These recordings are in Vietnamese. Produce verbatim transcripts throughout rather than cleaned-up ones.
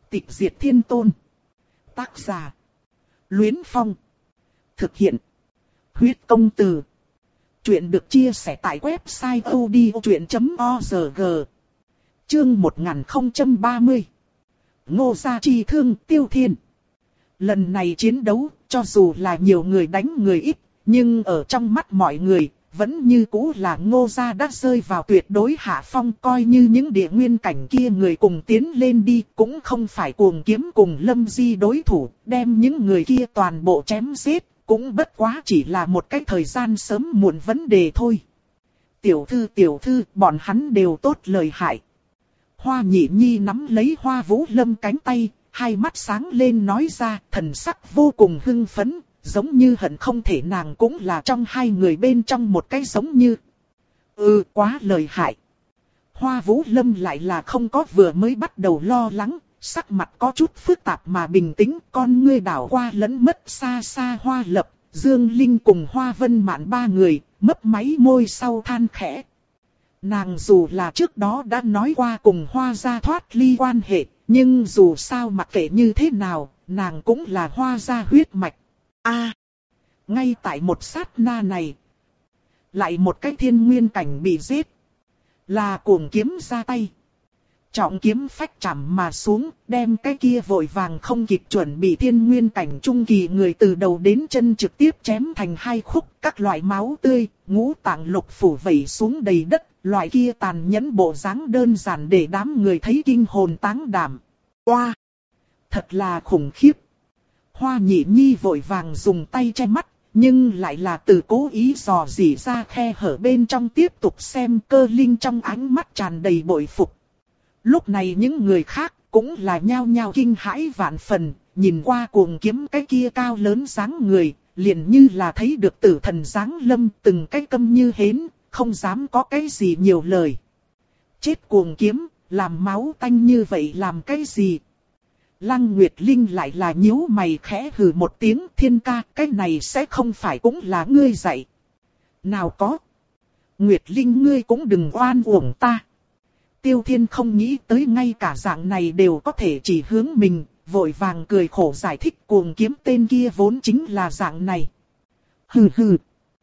Tịch diệt thiên tôn. Tác giả: Luyến Phong. Thực hiện: Huyết công từ. Chuyện được chia sẻ tại website odchuyện chấm org. Chương một nghìn không trăm ba mươi. Ngô gia chi thương Tiêu Thiên. Lần này chiến đấu, cho dù là nhiều người đánh người ít, nhưng ở trong mắt mọi người, vẫn như cũ là Ngô gia đã rơi vào tuyệt đối hạ phong, coi như những địa nguyên cảnh kia người cùng tiến lên đi, cũng không phải Cuồng Kiếm cùng Lâm Di đối thủ, đem những người kia toàn bộ chém giết, cũng bất quá chỉ là một cái thời gian sớm muộn vấn đề thôi. Tiểu thư tiểu thư, bọn hắn đều tốt lời hại. Hoa Nhị Nhi nắm lấy Hoa Vũ Lâm cánh tay, hai mắt sáng lên nói ra, thần sắc vô cùng hưng phấn, giống như hận không thể nàng cũng là trong hai người bên trong một cái giống như. Ừ, quá lời hại. Hoa Vũ Lâm lại là không có vừa mới bắt đầu lo lắng, sắc mặt có chút phức tạp mà bình tĩnh, con ngươi đảo qua lẫn mất xa xa Hoa Lập, Dương Linh cùng Hoa Vân Mạn ba người, mấp máy môi sau than khẽ. Nàng dù là trước đó đã nói qua cùng Hoa gia thoát ly quan hệ, nhưng dù sao mặc kệ như thế nào, nàng cũng là Hoa gia huyết mạch. A, à, ngay tại một sát na này, lại một cái thiên nguyên cảnh bị giết, là Cuồng Kiếm ra tay. Trọng kiếm phách chạm mà xuống, đem cái kia vội vàng không kịp chuẩn bị thiên nguyên cảnh trung kỳ người từ đầu đến chân trực tiếp chém thành hai khúc, các loại máu tươi, ngũ tạng lục phủ vẩy xuống đầy đất, loại kia tàn nhẫn bộ dáng đơn giản để đám người thấy kinh hồn táng đảm. Oa! Wow, thật là khủng khiếp. Hoa Nhị Nhi vội vàng dùng tay che mắt, nhưng lại là từ cố ý dò dỉ ra khe hở bên trong tiếp tục xem. Cơ Linh trong ánh mắt tràn đầy bội phục. Lúc này những người khác cũng là nhao nhao kinh hãi vạn phần, nhìn qua Cuồng Kiếm cái kia cao lớn dáng người, liền như là thấy được tử thần giáng lâm, từng cái câm như hến, không dám có cái gì nhiều lời. Chết Cuồng Kiếm, làm máu tanh như vậy làm cái gì? Lăng Nguyệt Linh lại là nhíu mày khẽ hừ một tiếng, Thiên ca, cái này sẽ không phải cũng là ngươi dạy. Nào có. Nguyệt Linh ngươi cũng đừng oan uổng ta. Tiêu Thiên không nghĩ tới ngay cả dạng này đều có thể chỉ hướng mình, vội vàng cười khổ giải thích Cuồng Kiếm tên kia vốn chính là dạng này. Hừ hừ.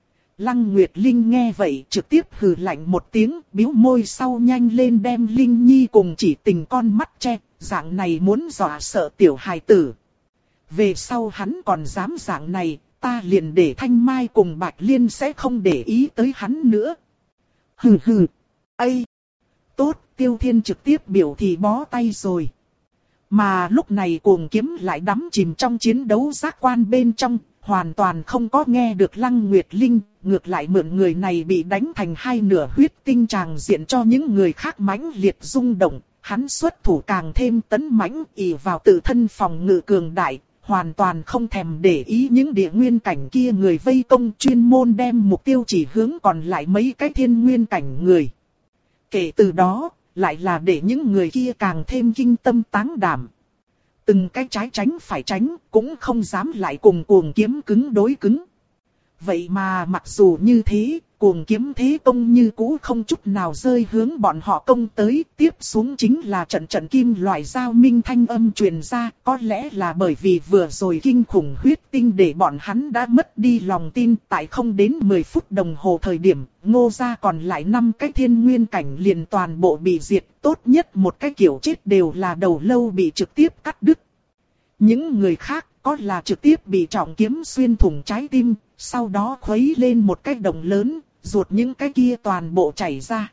Lăng Nguyệt Linh nghe vậy trực tiếp hừ lạnh một tiếng, bĩu môi sau nhanh lên đem Linh Nhi cùng Chỉ Tình con mắt che, dạng này muốn dọa sợ tiểu hài tử. Về sau hắn còn dám dạng này, ta liền để Thanh Mai cùng Bạch Liên sẽ không để ý tới hắn nữa. Hừ hừ. Ây! Tốt, Tiêu Thiên trực tiếp biểu thị bó tay rồi. Mà lúc này Cuồng Kiếm lại đắm chìm trong chiến đấu giác quan bên trong, hoàn toàn không có nghe được Lăng Nguyệt Linh, ngược lại mượn người này bị đánh thành hai nửa huyết tinh tràng diện cho những người khác mãnh liệt rung động, hắn xuất thủ càng thêm tấn mãnh, ỷ vào tự thân phòng ngự cường đại, hoàn toàn không thèm để ý những địa nguyên cảnh kia người vây công, chuyên môn đem mục tiêu chỉ hướng còn lại mấy cái thiên nguyên cảnh người. Kể từ đó, lại là để những người kia càng thêm kinh tâm táng đảm. Từng cái trái tránh phải tránh, cũng không dám lại cùng Cuồng Kiếm cứng đối cứng. Vậy mà mặc dù như thế, Cuồng Kiếm thế công như cũ không chút nào rơi hướng bọn họ công tới. Tiếp xuống chính là trận trận kim loại giao minh thanh âm truyền ra. Có lẽ là bởi vì vừa rồi kinh khủng huyết tinh để bọn hắn đã mất đi lòng tin. Tại không đến mười phút đồng hồ thời điểm, Ngô gia còn lại năm cái thiên nguyên cảnh liền toàn bộ bị diệt. Tốt nhất một cái kiểu chết đều là đầu lâu bị trực tiếp cắt đứt. Những người khác có là trực tiếp bị trọng kiếm xuyên thủng trái tim, sau đó khuấy lên một cái đồng lớn, ruột những cái kia toàn bộ chảy ra.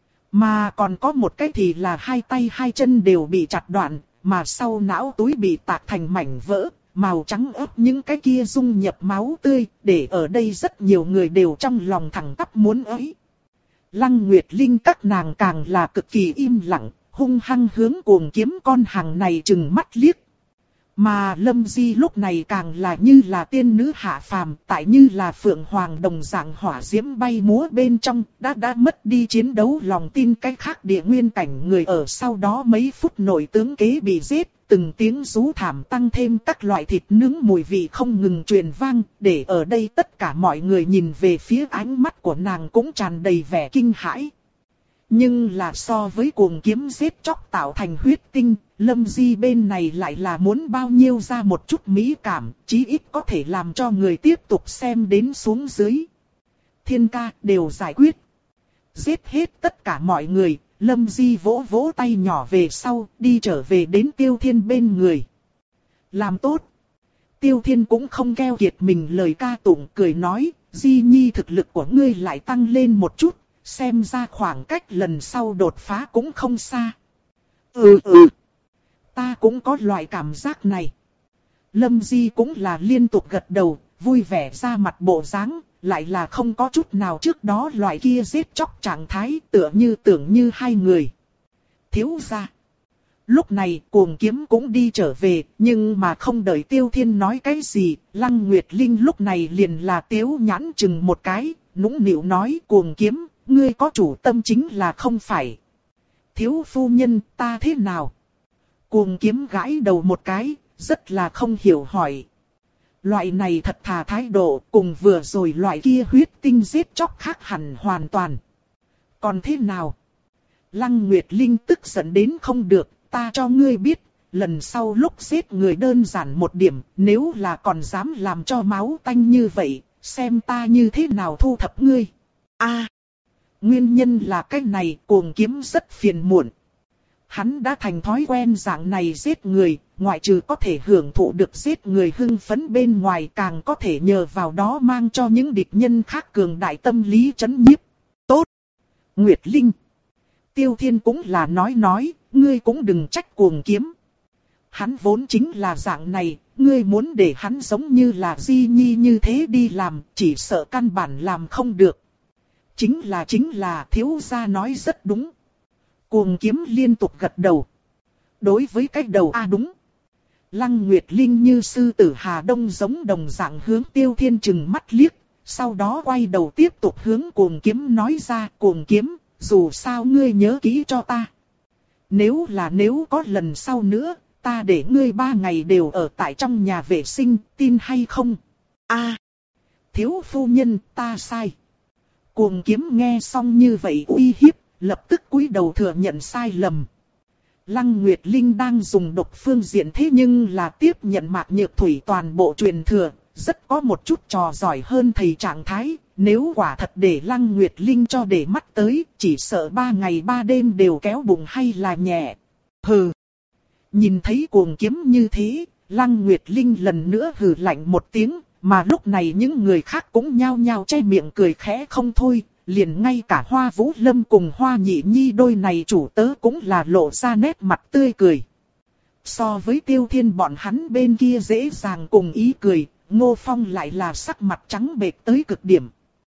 Mà còn có một cái thì là hai tay hai chân đều bị chặt đoạn, mà sau não túi bị tạc thành mảnh vỡ, màu trắng ớt những cái kia dung nhập máu tươi, để ở đây rất nhiều người đều trong lòng thẳng tắp muốn ấy. Lăng Nguyệt Linh các nàng càng là cực kỳ im lặng, hung hăng hướng Cuồng Kiếm con hàng này trừng mắt liếc. Mà Lâm Di lúc này càng là như là tiên nữ hạ phàm, tại như là phượng hoàng đồng dạng hỏa diễm bay múa bên trong, đã đã mất đi chiến đấu lòng tin. Cái khác địa nguyên cảnh người ở sau đó mấy phút nổi tướng kế bị giết, từng tiếng rú thảm tăng thêm các loại thịt nướng mùi vị không ngừng truyền vang, để ở đây tất cả mọi người nhìn về phía ánh mắt của nàng cũng tràn đầy vẻ kinh hãi. Nhưng là so với cuồng kiếm giết chóc tạo thành huyết tinh, Lâm Di bên này lại là muốn bao nhiêu ra một chút mỹ cảm, chí ít có thể làm cho người tiếp tục xem đến xuống dưới. Thiên ca đều giải quyết. Giết hết tất cả mọi người, Lâm Di vỗ vỗ tay nhỏ về sau, đi trở về đến Tiêu Thiên bên người. Làm tốt. Tiêu Thiên cũng không keo kiệt mình lời ca tụng, cười nói, Di Nhi thực lực của ngươi lại tăng lên một chút, xem ra khoảng cách lần sau đột phá cũng không xa. Ừ ừ, ta cũng có loại cảm giác này. Lâm Di cũng là liên tục gật đầu, vui vẻ ra mặt bộ dáng, lại là không có chút nào trước đó loại kia giết chóc trạng thái, tựa như tưởng như hai người. Thiếu gia. Lúc này cuồng kiếm cũng đi trở về, nhưng mà không đợi Tiêu Thiên nói cái gì, Lăng Nguyệt Linh lúc này liền là tiếu nhãn chừng một cái, nũng nịu nói cuồng kiếm, ngươi có chủ tâm chính là không phải. Thiếu phu nhân ta thế nào? Cuồng kiếm gãi đầu một cái, rất là không hiểu hỏi. Loại này thật thà thái độ cùng vừa rồi loại kia huyết tinh giết chóc khác hẳn hoàn toàn. Còn thế nào? Lăng Nguyệt Linh tức giận đến không được, ta cho ngươi biết, lần sau lúc giết người đơn giản một điểm, nếu là còn dám làm cho máu tanh như vậy, xem ta như thế nào thu thập ngươi. A, nguyên nhân là cái này, cuồng kiếm rất phiền muộn. Hắn đã thành thói quen dạng này giết người, ngoại trừ có thể hưởng thụ được giết người hưng phấn bên ngoài, càng có thể nhờ vào đó mang cho những địch nhân khác cường đại tâm lý chấn nhiếp. Tốt! Nguyệt Linh! Tiêu Thiên cũng là nói nói, ngươi cũng đừng trách cuồng kiếm. Hắn vốn chính là dạng này, ngươi muốn để hắn giống như là Di Nhi như thế đi làm, chỉ sợ căn bản làm không được. Chính là chính là thiếu gia nói rất đúng. Cuồng kiếm liên tục gật đầu. Đối với cách đầu a à đúng. Lăng Nguyệt Linh như sư tử Hà Đông giống đồng dạng hướng Tiêu Thiên chừng mắt liếc, sau đó quay đầu tiếp tục hướng cuồng kiếm nói ra, cuồng kiếm, dù sao ngươi nhớ kỹ cho ta. Nếu là nếu có lần sau nữa, ta để ngươi ba ngày đều ở tại trong nhà vệ sinh, tin hay không? A, à, thiếu phu nhân, ta sai. Cuồng kiếm nghe xong như vậy uy hiếp, lập tức cúi đầu thừa nhận sai lầm. Lăng Nguyệt Linh đang dùng độc phương diện thế nhưng là tiếp nhận Mạc Nhược Thủy toàn bộ truyền thừa, rất có một chút trò giỏi hơn thầy trạng thái. Nếu quả thật để Lăng Nguyệt Linh cho để mắt tới, chỉ sợ ba ngày ba đêm đều kéo bụng hay là nhẹ. Hừ. Nhìn thấy cuồng kiếm như thế, Lăng Nguyệt Linh lần nữa hừ lạnh một tiếng, mà lúc này những người khác cũng nhao nhao che miệng cười khẽ không thôi. Liền ngay cả Hoa Vũ Lâm cùng Hoa Nhị Nhi đôi này chủ tớ cũng là lộ ra nét mặt tươi cười. So với Tiêu Thiên bọn hắn bên kia dễ dàng cùng ý cười, Ngô Phong lại là sắc mặt trắng bệch tới cực điểm.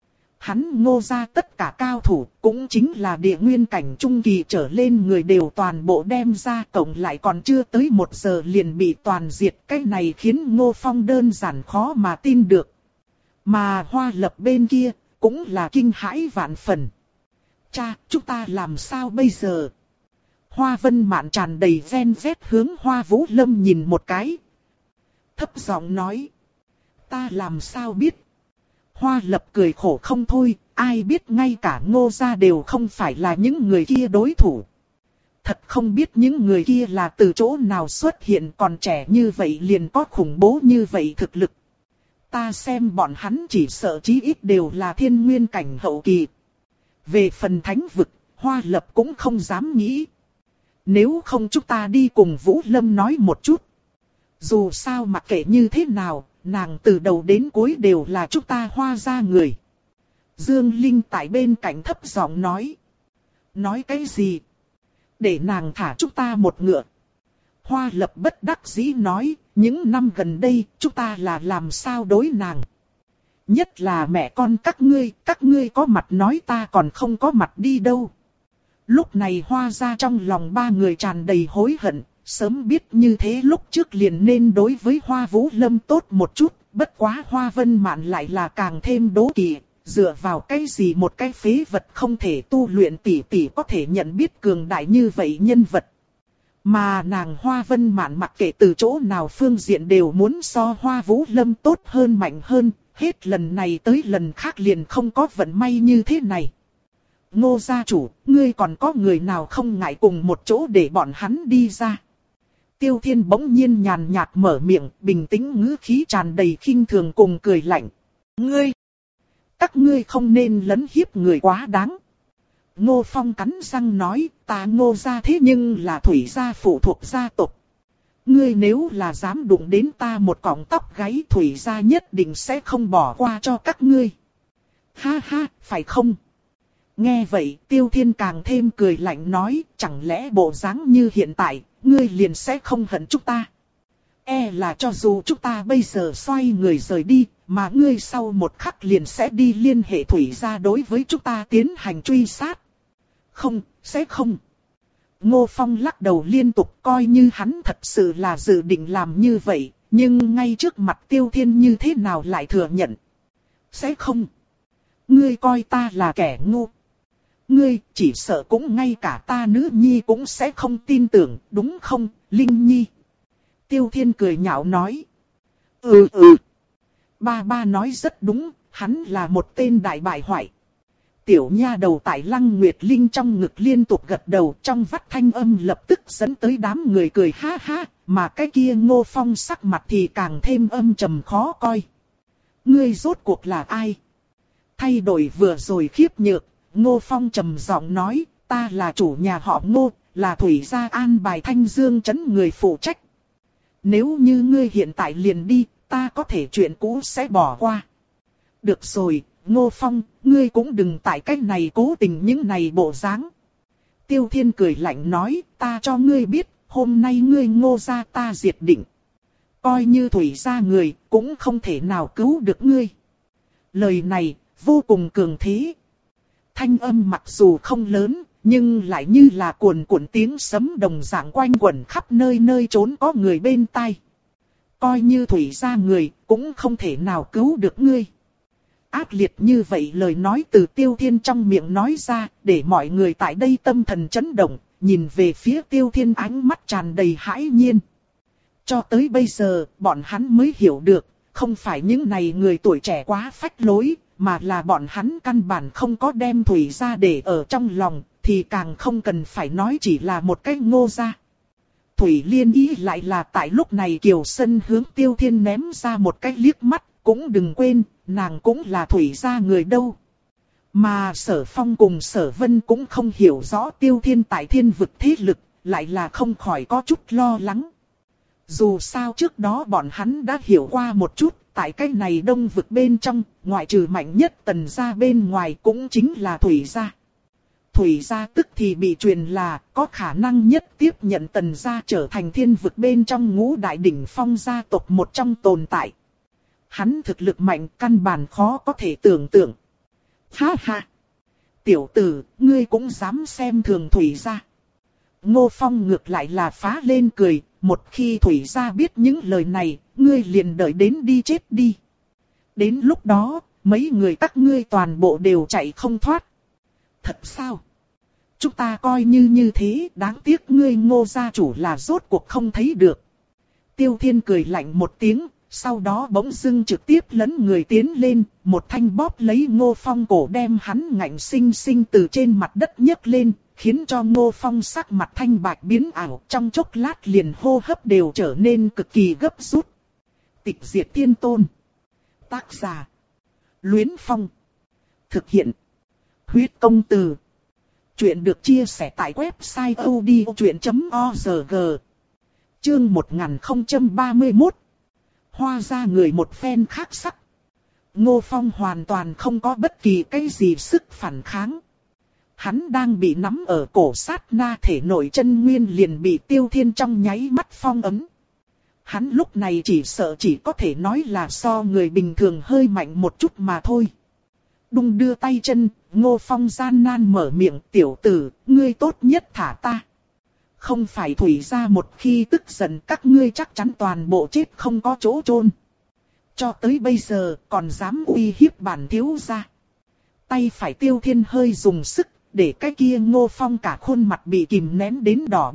Hắn Ngô ra tất cả cao thủ, cũng chính là địa nguyên cảnh trung kỳ trở lên người đều toàn bộ đem ra, cộng lại còn chưa tới một giờ liền bị toàn diệt. Cái này khiến Ngô Phong đơn giản khó mà tin được. Mà Hoa Lập bên kia cũng là kinh hãi vạn phần. Cha, chúng ta làm sao bây giờ? Hoa Vân Mạn tràn đầy ven vét hướng Hoa Vũ Lâm nhìn một cái. Thấp giọng nói. Ta làm sao biết? Hoa Lập cười khổ không thôi, ai biết ngay cả Ngô gia đều không phải là những người kia đối thủ. Thật không biết những người kia là từ chỗ nào xuất hiện, còn trẻ như vậy liền có khủng bố như vậy thực lực. Ta xem bọn hắn chỉ sợ chí ít đều là thiên nguyên cảnh hậu kỳ. Về phần thánh vực, Hoa Lập cũng không dám nghĩ. Nếu không chúng ta đi cùng Vũ Lâm nói một chút. Dù sao mặc kệ như thế nào, nàng từ đầu đến cuối đều là chúng ta Hoa gia người. Dương Linh tại bên cạnh thấp giọng nói. Nói cái gì? Để nàng thả chúng ta một ngựa. Hoa Lập bất đắc dĩ nói, những năm gần đây chúng ta là làm sao đối nàng. Nhất là mẹ con các ngươi, các ngươi có mặt nói ta còn không có mặt đi đâu. Lúc này Hoa gia trong lòng ba người tràn đầy hối hận, sớm biết như thế lúc trước liền nên đối với Hoa Vũ Lâm tốt một chút, bất quá Hoa Vân Mạn lại là càng thêm đố kỵ, dựa vào cái gì một cái phế vật không thể tu luyện tỷ tỷ có thể nhận biết cường đại như vậy nhân vật. Mà nàng Hoa Vân Mạn mặc kệ từ chỗ nào phương diện đều muốn so Hoa Vũ Lâm tốt hơn mạnh hơn, hết lần này tới lần khác liền không có vận may như thế này. Ngô gia chủ, ngươi còn có người nào không ngại cùng một chỗ để bọn hắn đi ra? Tiêu Thiên bỗng nhiên nhàn nhạt mở miệng, bình tĩnh ngữ khí tràn đầy khinh thường cùng cười lạnh. Ngươi! Các ngươi không nên lấn hiếp người quá đáng. Ngô Phong cắn răng nói, ta Ngô gia thế nhưng là Thủy gia phụ thuộc gia tộc. Ngươi nếu là dám đụng đến ta một cọng tóc gáy, Thủy gia nhất định sẽ không bỏ qua cho các ngươi. Ha ha, phải không? Nghe vậy, Tiêu Thiên càng thêm cười lạnh nói, chẳng lẽ bộ dáng như hiện tại, ngươi liền sẽ không hận chúng ta? E là cho dù chúng ta bây giờ xoay người rời đi, mà ngươi sau một khắc liền sẽ đi liên hệ Thủy gia đối với chúng ta tiến hành truy sát. Không, sẽ không. Ngô Phong lắc đầu liên tục, coi như hắn thật sự là dự định làm như vậy, nhưng ngay trước mặt Tiêu Thiên như thế nào lại thừa nhận. Sẽ không. Ngươi coi ta là kẻ ngu. Ngươi chỉ sợ cũng ngay cả ta nữ nhi cũng sẽ không tin tưởng, đúng không, Linh Nhi? Tiêu Thiên cười nhạo nói. Ừ ừ. Ba ba nói rất đúng, hắn là một tên đại bại hoại. Tiểu nha đầu tại Lăng Nguyệt Linh trong ngực liên tục gật đầu, trong vắt thanh âm lập tức dẫn tới đám người cười ha ha, mà cái kia Ngô Phong sắc mặt thì càng thêm âm trầm khó coi. Ngươi rốt cuộc là ai? Thay đổi vừa rồi khiếp nhược, Ngô Phong trầm giọng nói, ta là chủ nhà họ Ngô, là Thủy gia an bài Thanh Dương trấn người phụ trách. Nếu như ngươi hiện tại liền đi, ta có thể chuyện cũ sẽ bỏ qua. Được rồi, Ngô Phong, ngươi cũng đừng tại cách này cố tình những này bộ dáng. Tiêu Thiên cười lạnh nói, ta cho ngươi biết, hôm nay ngươi Ngô gia ta diệt định. Coi như Thủy gia người, cũng không thể nào cứu được ngươi. Lời này, vô cùng cường thế. Thanh âm mặc dù không lớn, nhưng lại như là cuồn cuộn tiếng sấm đồng dạng quanh quẩn khắp nơi nơi trốn có người bên tai. Coi như Thủy gia người, cũng không thể nào cứu được ngươi. Ác liệt như vậy lời nói từ Tiêu Thiên trong miệng nói ra, để mọi người tại đây tâm thần chấn động, nhìn về phía Tiêu Thiên ánh mắt tràn đầy hãi nhiên. Cho tới bây giờ, bọn hắn mới hiểu được, không phải những này người tuổi trẻ quá phách lối, mà là bọn hắn căn bản không có đem Thủy gia để ở trong lòng, thì càng không cần phải nói chỉ là một cái Ngô gia. Thủy Liên ý lại là tại lúc này Kiều Sân hướng Tiêu Thiên ném ra một cái liếc mắt, cũng đừng quên, nàng cũng là Thủy gia người đâu. Mà Sở Phong cùng Sở Vân cũng không hiểu rõ Tiêu Thiên tại thiên vực thế lực, lại là không khỏi có chút lo lắng. Dù sao trước đó bọn hắn đã hiểu qua một chút, tại cái này đông vực bên trong, ngoại trừ mạnh nhất Tần gia bên ngoài cũng chính là Thủy gia. Thủy gia tức thì bị truyền là có khả năng nhất tiếp nhận Tần gia trở thành thiên vực bên trong ngũ đại đỉnh phong gia tộc một trong tồn tại. Hắn thực lực mạnh căn bản khó có thể tưởng tượng. Ha ha! Tiểu tử, ngươi cũng dám xem thường Thủy gia. Ngô Phong ngược lại là phá lên cười, một khi Thủy gia biết những lời này, ngươi liền đợi đến đi chết đi. Đến lúc đó, mấy người các ngươi toàn bộ đều chạy không thoát. Thật sao? Chúng ta coi như như thế, đáng tiếc ngươi Ngô gia chủ là rốt cuộc không thấy được. Tiêu Thiên cười lạnh một tiếng, sau đó bỗng dưng trực tiếp lấn người tiến lên, một thanh bóp lấy Ngô Phong cổ đem hắn ngạnh sinh sinh từ trên mặt đất nhấc lên, khiến cho Ngô Phong sắc mặt thanh bạch biến ảo, trong chốc lát liền hô hấp đều trở nên cực kỳ gấp rút. Tịch diệt tiên tôn. Tác giả: Luyến Phong. Thực hiện: Huyết Công Từ. Chuyện được chia sẻ tại website odchuyện chấm org. Chương một nghìn không trăm ba mươi mốt. Hoa ra người một phen khác sắc. Ngô Phong hoàn toàn không có bất kỳ cái gì sức phản kháng. Hắn đang bị nắm ở cổ sát na thể nội chân nguyên liền bị Tiêu Thiên trong nháy mắt phong ấn. Hắn lúc này chỉ sợ chỉ có thể nói là so người bình thường hơi mạnh một chút mà thôi. Đung đưa tay chân, Ngô Phong gian nan mở miệng, tiểu tử, ngươi tốt nhất thả ta. Không phải Thủy gia một khi tức giận các ngươi chắc chắn toàn bộ chết không có chỗ chôn. Cho tới bây giờ còn dám uy hiếp bản thiếu gia. Tay phải Tiêu Thiên hơi dùng sức, để cái kia Ngô Phong cả khuôn mặt bị kìm nén đến đỏ bừng,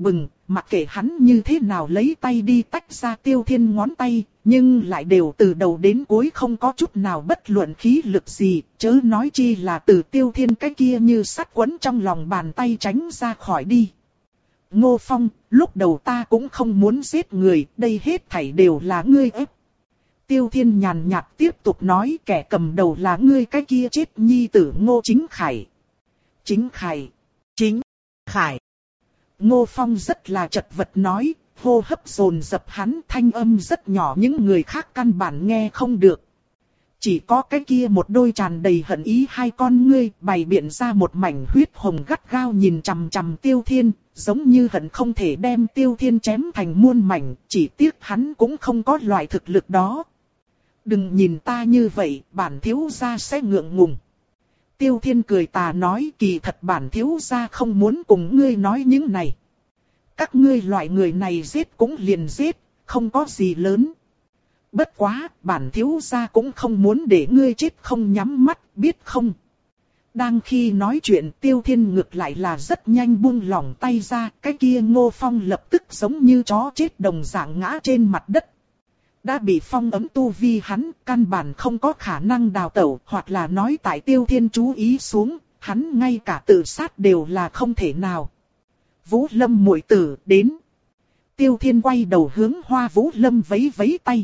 mặc kệ hắn như thế nào lấy tay đi tách ra Tiêu Thiên ngón tay, nhưng lại đều từ đầu đến cuối không có chút nào bất luận khí lực gì, chớ nói chi là từ Tiêu Thiên cái kia như sắt quấn trong lòng bàn tay tránh ra khỏi đi. Ngô Phong, lúc đầu ta cũng không muốn giết người, đây hết thảy đều là ngươi ép. Tiêu Thiên nhàn nhạt tiếp tục nói, kẻ cầm đầu là ngươi cái kia chết nhi tử Ngô Chính Khải. Chính Khải. Chính Khải. Ngô Phong rất là chật vật nói, hô hấp dồn dập hắn, thanh âm rất nhỏ, những người khác căn bản nghe không được. Chỉ có cái kia một đôi tràn đầy hận ý hai con ngươi bày biện ra một mảnh huyết hồng gắt gao nhìn chằm chằm Tiêu Thiên, giống như hận không thể đem Tiêu Thiên chém thành muôn mảnh, chỉ tiếc hắn cũng không có loại thực lực đó. Đừng nhìn ta như vậy, bản thiếu gia sẽ ngượng ngùng. Tiêu Thiên cười tà nói, kỳ thật bản thiếu gia không muốn cùng ngươi nói những này. Các ngươi loại người này giết cũng liền giết, không có gì lớn. Bất quá, bản thiếu gia cũng không muốn để ngươi chết không nhắm mắt, biết không? Đang khi nói chuyện, Tiêu Thiên ngược lại là rất nhanh buông lỏng tay ra, cái kia Ngô Phong lập tức giống như chó chết đồng dạng ngã trên mặt đất. Đã bị phong ấm tu vi hắn, căn bản không có khả năng đào tẩu, hoặc là nói tại Tiêu Thiên chú ý xuống, hắn ngay cả tự sát đều là không thể nào. Vũ Lâm muội tử đến. Tiêu Thiên quay đầu hướng Hoa Vũ Lâm vẫy vẫy tay.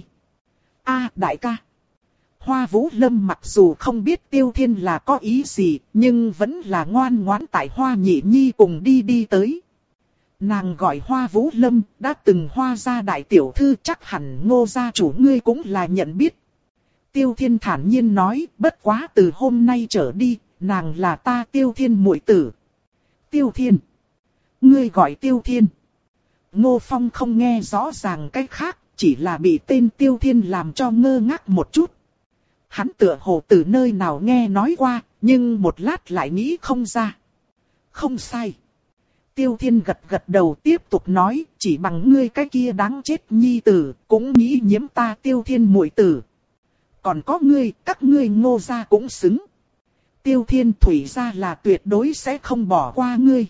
A đại ca. Hoa Vũ Lâm mặc dù không biết Tiêu Thiên là có ý gì, nhưng vẫn là ngoan ngoãn tại Hoa Nhị Nhi cùng đi đi tới. Nàng gọi Hoa Vũ Lâm, đã từng Hoa gia đại tiểu thư, chắc hẳn Ngô gia chủ ngươi cũng là nhận biết. Tiêu Thiên thản nhiên nói, bất quá từ hôm nay trở đi, nàng là ta Tiêu Thiên muội tử. Tiêu Thiên. Ngươi gọi Tiêu Thiên. Ngô Phong không nghe rõ ràng cách khác, chỉ là bị tên Tiêu Thiên làm cho ngơ ngác một chút. Hắn tựa hồ từ nơi nào nghe nói qua, nhưng một lát lại nghĩ không ra. Không sai. Tiêu Thiên gật gật đầu tiếp tục nói, chỉ bằng ngươi cái kia đáng chết nhi tử, cũng nghĩ nhiễm ta Tiêu Thiên muội tử. Còn có ngươi, các ngươi Ngô gia cũng xứng. Tiêu Thiên thủy gia là tuyệt đối sẽ không bỏ qua ngươi.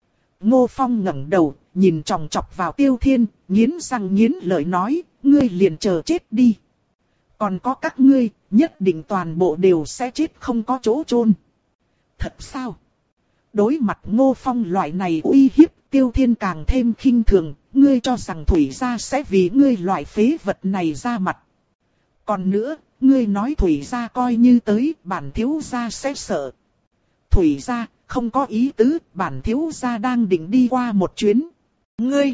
Ngô Phong ngẩng đầu, nhìn chòng chọc vào Tiêu Thiên, nghiến răng nghiến lợi nói, ngươi liền chờ chết đi. Còn có các ngươi, nhất định toàn bộ đều sẽ chết không có chỗ chôn. Thật sao? Đối mặt Ngô Phong loại này uy hiếp, Tiêu Thiên càng thêm khinh thường, ngươi cho rằng Thủy gia sẽ vì ngươi loại phế vật này ra mặt. Còn nữa, ngươi nói Thủy gia coi như tới, bản thiếu gia sẽ sợ. Thủy gia, không có ý tứ, bản thiếu gia đang định đi qua một chuyến. Ngươi!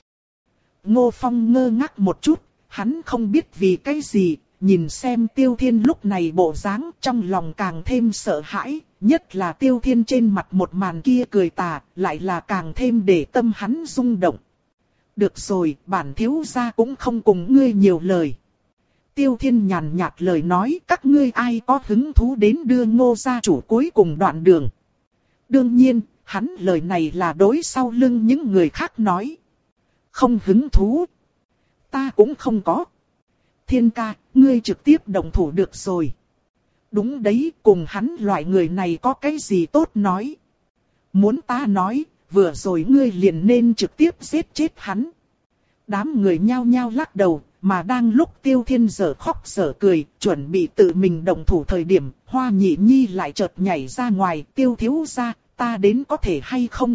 Ngô Phong ngơ ngác một chút, hắn không biết vì cái gì, nhìn xem Tiêu Thiên lúc này bộ dáng trong lòng càng thêm sợ hãi, nhất là Tiêu Thiên trên mặt một màn kia cười tà, lại là càng thêm để tâm hắn rung động. Được rồi, bản thiếu gia cũng không cùng ngươi nhiều lời. Tiêu Thiên nhàn nhạt lời nói, các ngươi ai có hứng thú đến đưa Ngô gia chủ cuối cùng đoạn đường. Đương nhiên, hắn lời này là đối sau lưng những người khác nói. Không hứng thú. Ta cũng không có. Thiên ca, ngươi trực tiếp động thủ được rồi. Đúng đấy, cùng hắn loại người này có cái gì tốt nói. Muốn ta nói, vừa rồi ngươi liền nên trực tiếp giết chết hắn. Đám người nhao nhao lắc đầu, mà đang lúc Tiêu Thiên dở khóc dở cười, chuẩn bị tự mình động thủ thời điểm, Hoa Nhị Nhi lại chợt nhảy ra ngoài, Tiêu thiếu gia, ta đến có thể hay không?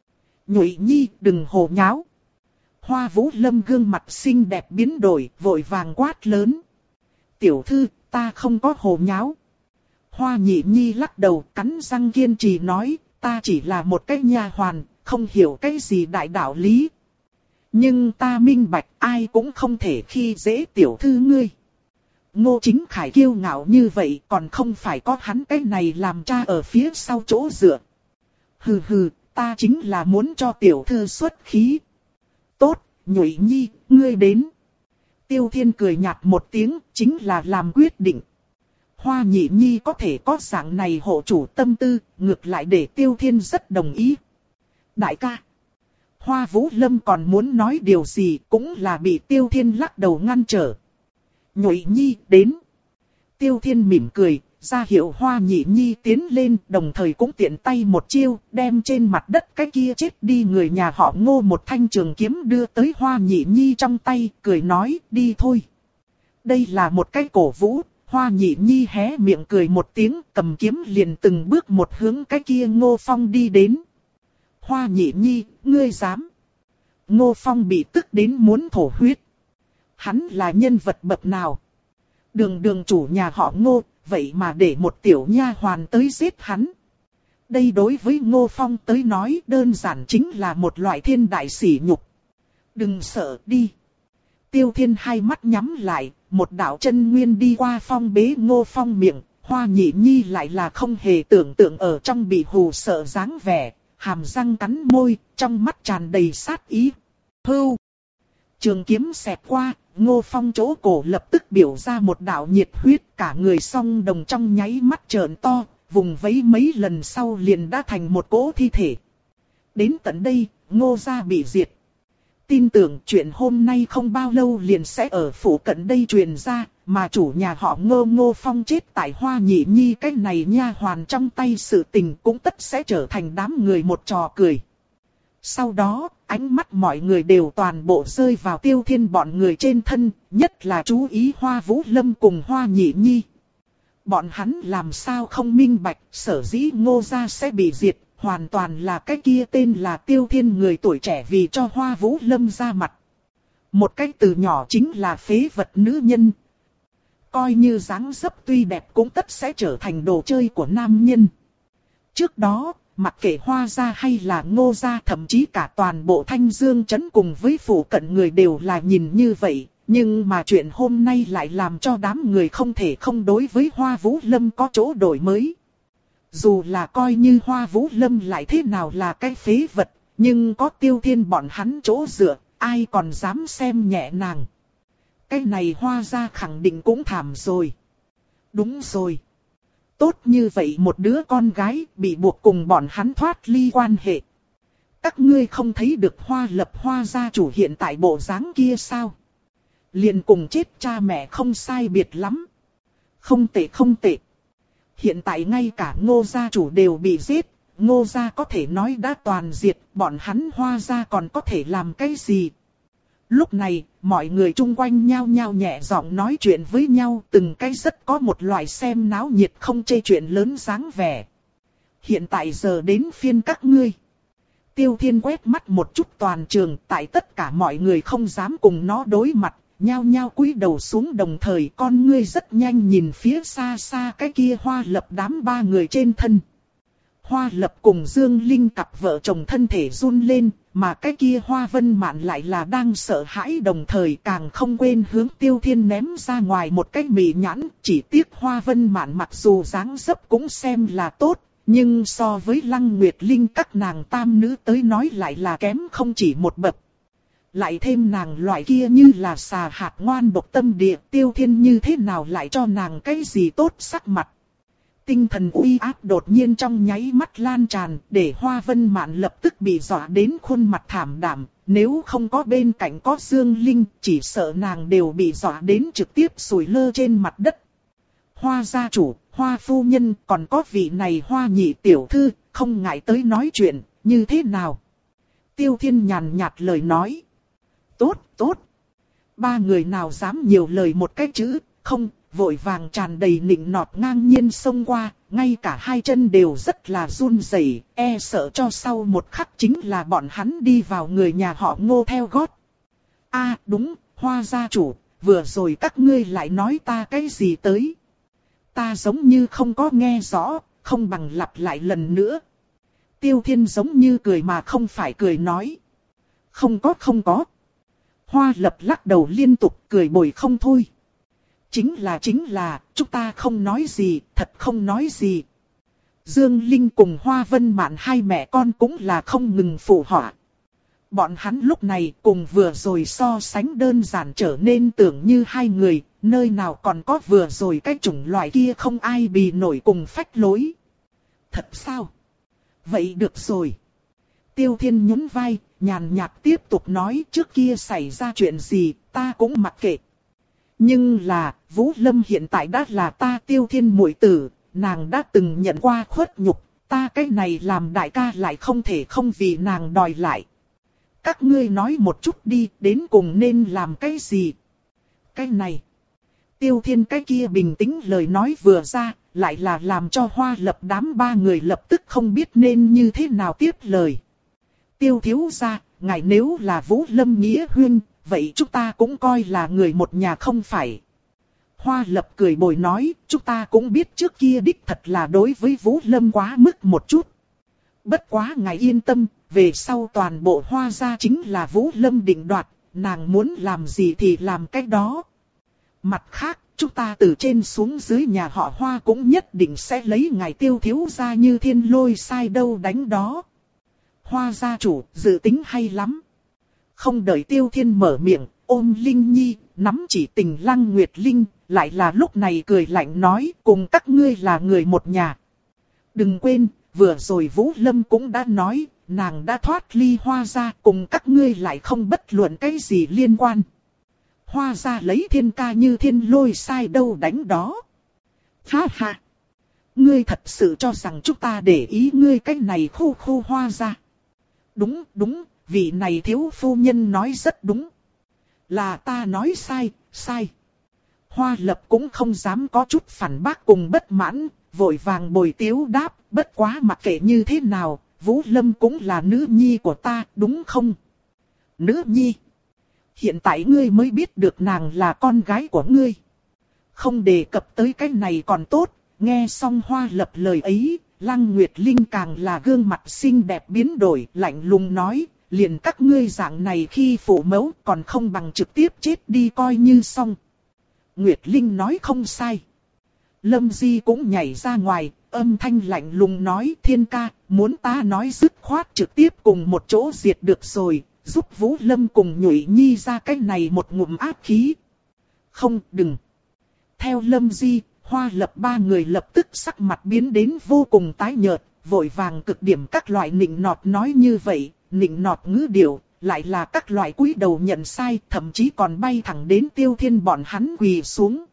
Nhụy Nhi, đừng hồ nháo. Hoa Vũ Lâm gương mặt xinh đẹp biến đổi, vội vàng quát lớn. Tiểu thư, ta không có hồ nháo. Hoa Nhị Nhi lắc đầu, cắn răng kiên trì nói, ta chỉ là một cái nha hoàn, không hiểu cái gì đại đạo lý. Nhưng ta minh bạch, ai cũng không thể khi dễ tiểu thư ngươi. Ngô Chính Khải kiêu ngạo như vậy, còn không phải có hắn cái này làm cha ở phía sau chỗ dựa. Hừ hừ, ta chính là muốn cho tiểu thư xuất khí. Tốt, Nhụy Nhi, ngươi đến. Tiêu Thiên cười nhạt một tiếng, chính là làm quyết định. Hoa Nhị Nhi có thể có dạng này hộ chủ tâm tư, ngược lại để Tiêu Thiên rất đồng ý. Đại ca. Hoa Vũ Lâm còn muốn nói điều gì, cũng là bị Tiêu Thiên lắc đầu ngăn trở. Nhụy Nhi, đến. Tiêu Thiên mỉm cười, ra hiệu Hoa Nhị Nhi tiến lên, đồng thời cũng tiện tay một chiêu, đem trên mặt đất cái kia chết đi người nhà họ Ngô một thanh trường kiếm đưa tới Hoa Nhị Nhi trong tay, cười nói, đi thôi. Đây là một cái cổ vũ, Hoa Nhị Nhi hé miệng cười một tiếng, cầm kiếm liền từng bước một hướng cái kia Ngô Phong đi đến. Hoa Nhị Nhi, ngươi dám? Ngô Phong bị tức đến muốn thổ huyết. Hắn là nhân vật bậc nào? Đường đường chủ nhà họ Ngô, vậy mà để một tiểu nha hoàn tới giết hắn. Đây đối với Ngô Phong tới nói đơn giản chính là một loại thiên đại sỉ nhục. Đừng sợ, đi. Tiêu Thiên hai mắt nhắm lại, một đạo chân nguyên đi qua phong bế Ngô Phong miệng. Hoa Nhị Nhi lại là không hề tưởng tượng ở trong bị hù sợ dáng vẻ, hàm răng cắn môi, trong mắt tràn đầy sát ý. Hưu! Trường kiếm xẹt qua, Ngô Phong chỗ cổ lập tức biểu ra một đạo nhiệt huyết, cả người song đồng trong nháy mắt trợn to, vùng vẫy mấy lần sau liền đã thành một cỗ thi thể. Đến tận đây, Ngô gia bị diệt. Tin tưởng chuyện hôm nay không bao lâu liền sẽ ở phủ cận đây truyền ra, mà chủ nhà họ Ngô Ngô Phong chết tại Hoa Nhị Nhi cái này nha hoàn trong tay, sự tình cũng tất sẽ trở thành đám người một trò cười. Sau đó, ánh mắt mọi người đều toàn bộ rơi vào Tiêu Thiên bọn người trên thân, nhất là chú ý Hoa Vũ Lâm cùng Hoa Nhị Nhi. Bọn hắn làm sao không minh bạch, sở dĩ Ngô gia sẽ bị diệt, hoàn toàn là cái kia tên là Tiêu Thiên người tuổi trẻ vì cho Hoa Vũ Lâm ra mặt. Một cái từ nhỏ chính là phế vật nữ nhân. Coi như dáng dấp tuy đẹp cũng tất sẽ trở thành đồ chơi của nam nhân. Trước đó, mặc kệ Hoa gia hay là Ngô gia, thậm chí cả toàn bộ Thanh Dương trấn cùng với phủ cận người đều là nhìn như vậy. Nhưng mà chuyện hôm nay lại làm cho đám người không thể không đối với Hoa Vũ Lâm có chỗ đổi mới. Dù là coi như Hoa Vũ Lâm lại thế nào là cái phế vật, nhưng có Tiêu Thiên bọn hắn chỗ dựa, ai còn dám xem nhẹ nàng. Cái này Hoa gia khẳng định cũng thảm rồi. Đúng rồi. Tốt như vậy một đứa con gái bị buộc cùng bọn hắn thoát ly quan hệ. Các ngươi không thấy được Hoa Lập Hoa gia chủ hiện tại bộ dáng kia sao? Liền cùng chết cha mẹ không sai biệt lắm. Không tệ không tệ. Hiện tại ngay cả Ngô gia chủ đều bị giết, Ngô gia có thể nói đã toàn diệt, bọn hắn Hoa gia còn có thể làm cái gì? Lúc này, mọi người chung quanh nhao nhao nhẹ giọng nói chuyện với nhau, từng cái rất có một loại xem náo nhiệt không chê chuyện lớn dáng vẻ. Hiện tại giờ đến phiên các ngươi. Tiêu Thiên quét mắt một chút toàn trường, tại tất cả mọi người không dám cùng nó đối mặt, nhao nhao cúi đầu xuống, đồng thời con ngươi rất nhanh nhìn phía xa xa cái kia Hoa Lập đám ba người trên thân. Hoa Lập cùng Dương Linh cặp vợ chồng thân thể run lên, mà cái kia Hoa Vân Mạn lại là đang sợ hãi, đồng thời càng không quên hướng Tiêu Thiên ném ra ngoài một cái mì nhãn. Chỉ tiếc Hoa Vân Mạn mặc dù dáng dấp cũng xem là tốt, nhưng so với Lăng Nguyệt Linh các nàng tam nữ tới nói lại là kém không chỉ một bậc. Lại thêm nàng loại kia như là xà hạt ngoan độc tâm địa, Tiêu Thiên như thế nào lại cho nàng cái gì tốt sắc mặt. Tinh thần uy áp đột nhiên trong nháy mắt lan tràn, để Hoa Vân Mạn lập tức bị dọa đến khuôn mặt thảm đạm. Nếu không có bên cạnh có Dương Linh, chỉ sợ nàng đều bị dọa đến trực tiếp sủi lơ trên mặt đất. Hoa gia chủ, Hoa phu nhân, còn có vị này Hoa nhị tiểu thư, không ngại tới nói chuyện, như thế nào? Tiêu Thiên nhàn nhạt lời nói. Tốt, tốt. Ba người nào dám nhiều lời một cái chữ, không, vội vàng tràn đầy nịnh nọt ngang nhiên xông qua, ngay cả hai chân đều rất là run rẩy, e sợ cho sau một khắc chính là bọn hắn đi vào người nhà họ Ngô theo gót. A đúng, Hoa gia chủ, vừa rồi các ngươi lại nói ta cái gì tới? Ta giống như không có nghe rõ, không bằng lặp lại lần nữa. Tiêu Thiên giống như cười mà không phải cười nói. Không có không có. Hoa Lập lắc đầu liên tục cười bồi không thôi. Chính là chính là, chúng ta không nói gì, thật không nói gì. Dương Linh cùng Hoa Vân Mạn hai mẹ con cũng là không ngừng phụ họa. Bọn hắn lúc này cùng vừa rồi so sánh đơn giản trở nên tưởng như hai người, nơi nào còn có vừa rồi cái chủng loại kia không ai bì nổi cùng phách lối. Thật sao? Vậy được rồi. Tiêu Thiên nhún vai, nhàn nhạt tiếp tục nói, trước kia xảy ra chuyện gì, ta cũng mặc kệ. Nhưng là, Vũ Lâm hiện tại đã là ta Tiêu Thiên muội tử, nàng đã từng nhận qua khuất nhục, ta cái này làm đại ca lại không thể không vì nàng đòi lại. Các ngươi nói một chút đi, đến cùng nên làm cái gì? Cái này, Tiêu Thiên cái kia bình tĩnh lời nói vừa ra, lại là làm cho Hoa Lập đám ba người lập tức không biết nên như thế nào tiếp lời. Tiêu thiếu gia, ngài nếu là Vũ Lâm nghĩa huynh, vậy chúng ta cũng coi là người một nhà không phải. Hoa Lập cười bồi nói, chúng ta cũng biết trước kia đích thật là đối với Vũ Lâm quá mức một chút. Bất quá ngài yên tâm, về sau toàn bộ Hoa gia chính là Vũ Lâm định đoạt, nàng muốn làm gì thì làm cái đó. Mặt khác, chúng ta từ trên xuống dưới nhà họ Hoa cũng nhất định sẽ lấy ngài Tiêu thiếu gia như thiên lôi sai đâu đánh đó. Hoa gia chủ, dự tính hay lắm. Không đợi Tiêu Thiên mở miệng, ôm Linh Nhi, nắm chỉ tình Lăng Nguyệt Linh, lại là lúc này cười lạnh nói, cùng các ngươi là người một nhà. Đừng quên, vừa rồi Vũ Lâm cũng đã nói, nàng đã thoát ly Hoa gia, cùng các ngươi lại không bất luận cái gì liên quan. Hoa gia lấy thiên ca như thiên lôi sai đâu đánh đó. Ha ha! Ngươi thật sự cho rằng chúng ta để ý ngươi cái này khu khu Hoa gia. Đúng, đúng, vị này thiếu phu nhân nói rất đúng. Là ta nói sai, sai. Hoa Lập cũng không dám có chút phản bác cùng bất mãn, vội vàng bồi tiếu đáp, bất quá mặc kệ như thế nào, Vũ Lâm cũng là nữ nhi của ta, đúng không? Nữ nhi? Hiện tại ngươi mới biết được nàng là con gái của ngươi. Không đề cập tới cái này còn tốt, nghe xong Hoa Lập lời ấy, Lăng Nguyệt Linh càng là gương mặt xinh đẹp biến đổi, lạnh lùng nói, liền các ngươi dạng này khi phụ mẫu còn không bằng trực tiếp chết đi coi như xong. Nguyệt Linh nói không sai. Lâm Di cũng nhảy ra ngoài, âm thanh lạnh lùng nói, thiên ca, muốn ta nói dứt khoát trực tiếp cùng một chỗ diệt được rồi, giúp Vũ Lâm cùng Nhụy Nhi ra cái này một ngụm ác khí. Không, đừng. Theo Lâm Di, Hoa Lập ba người lập tức sắc mặt biến đến vô cùng tái nhợt, vội vàng cực điểm các loại nịnh nọt nói như vậy, nịnh nọt ngữ điệu, lại là các loại cúi đầu nhận sai, thậm chí còn bay thẳng đến Tiêu Thiên bọn hắn quỳ xuống.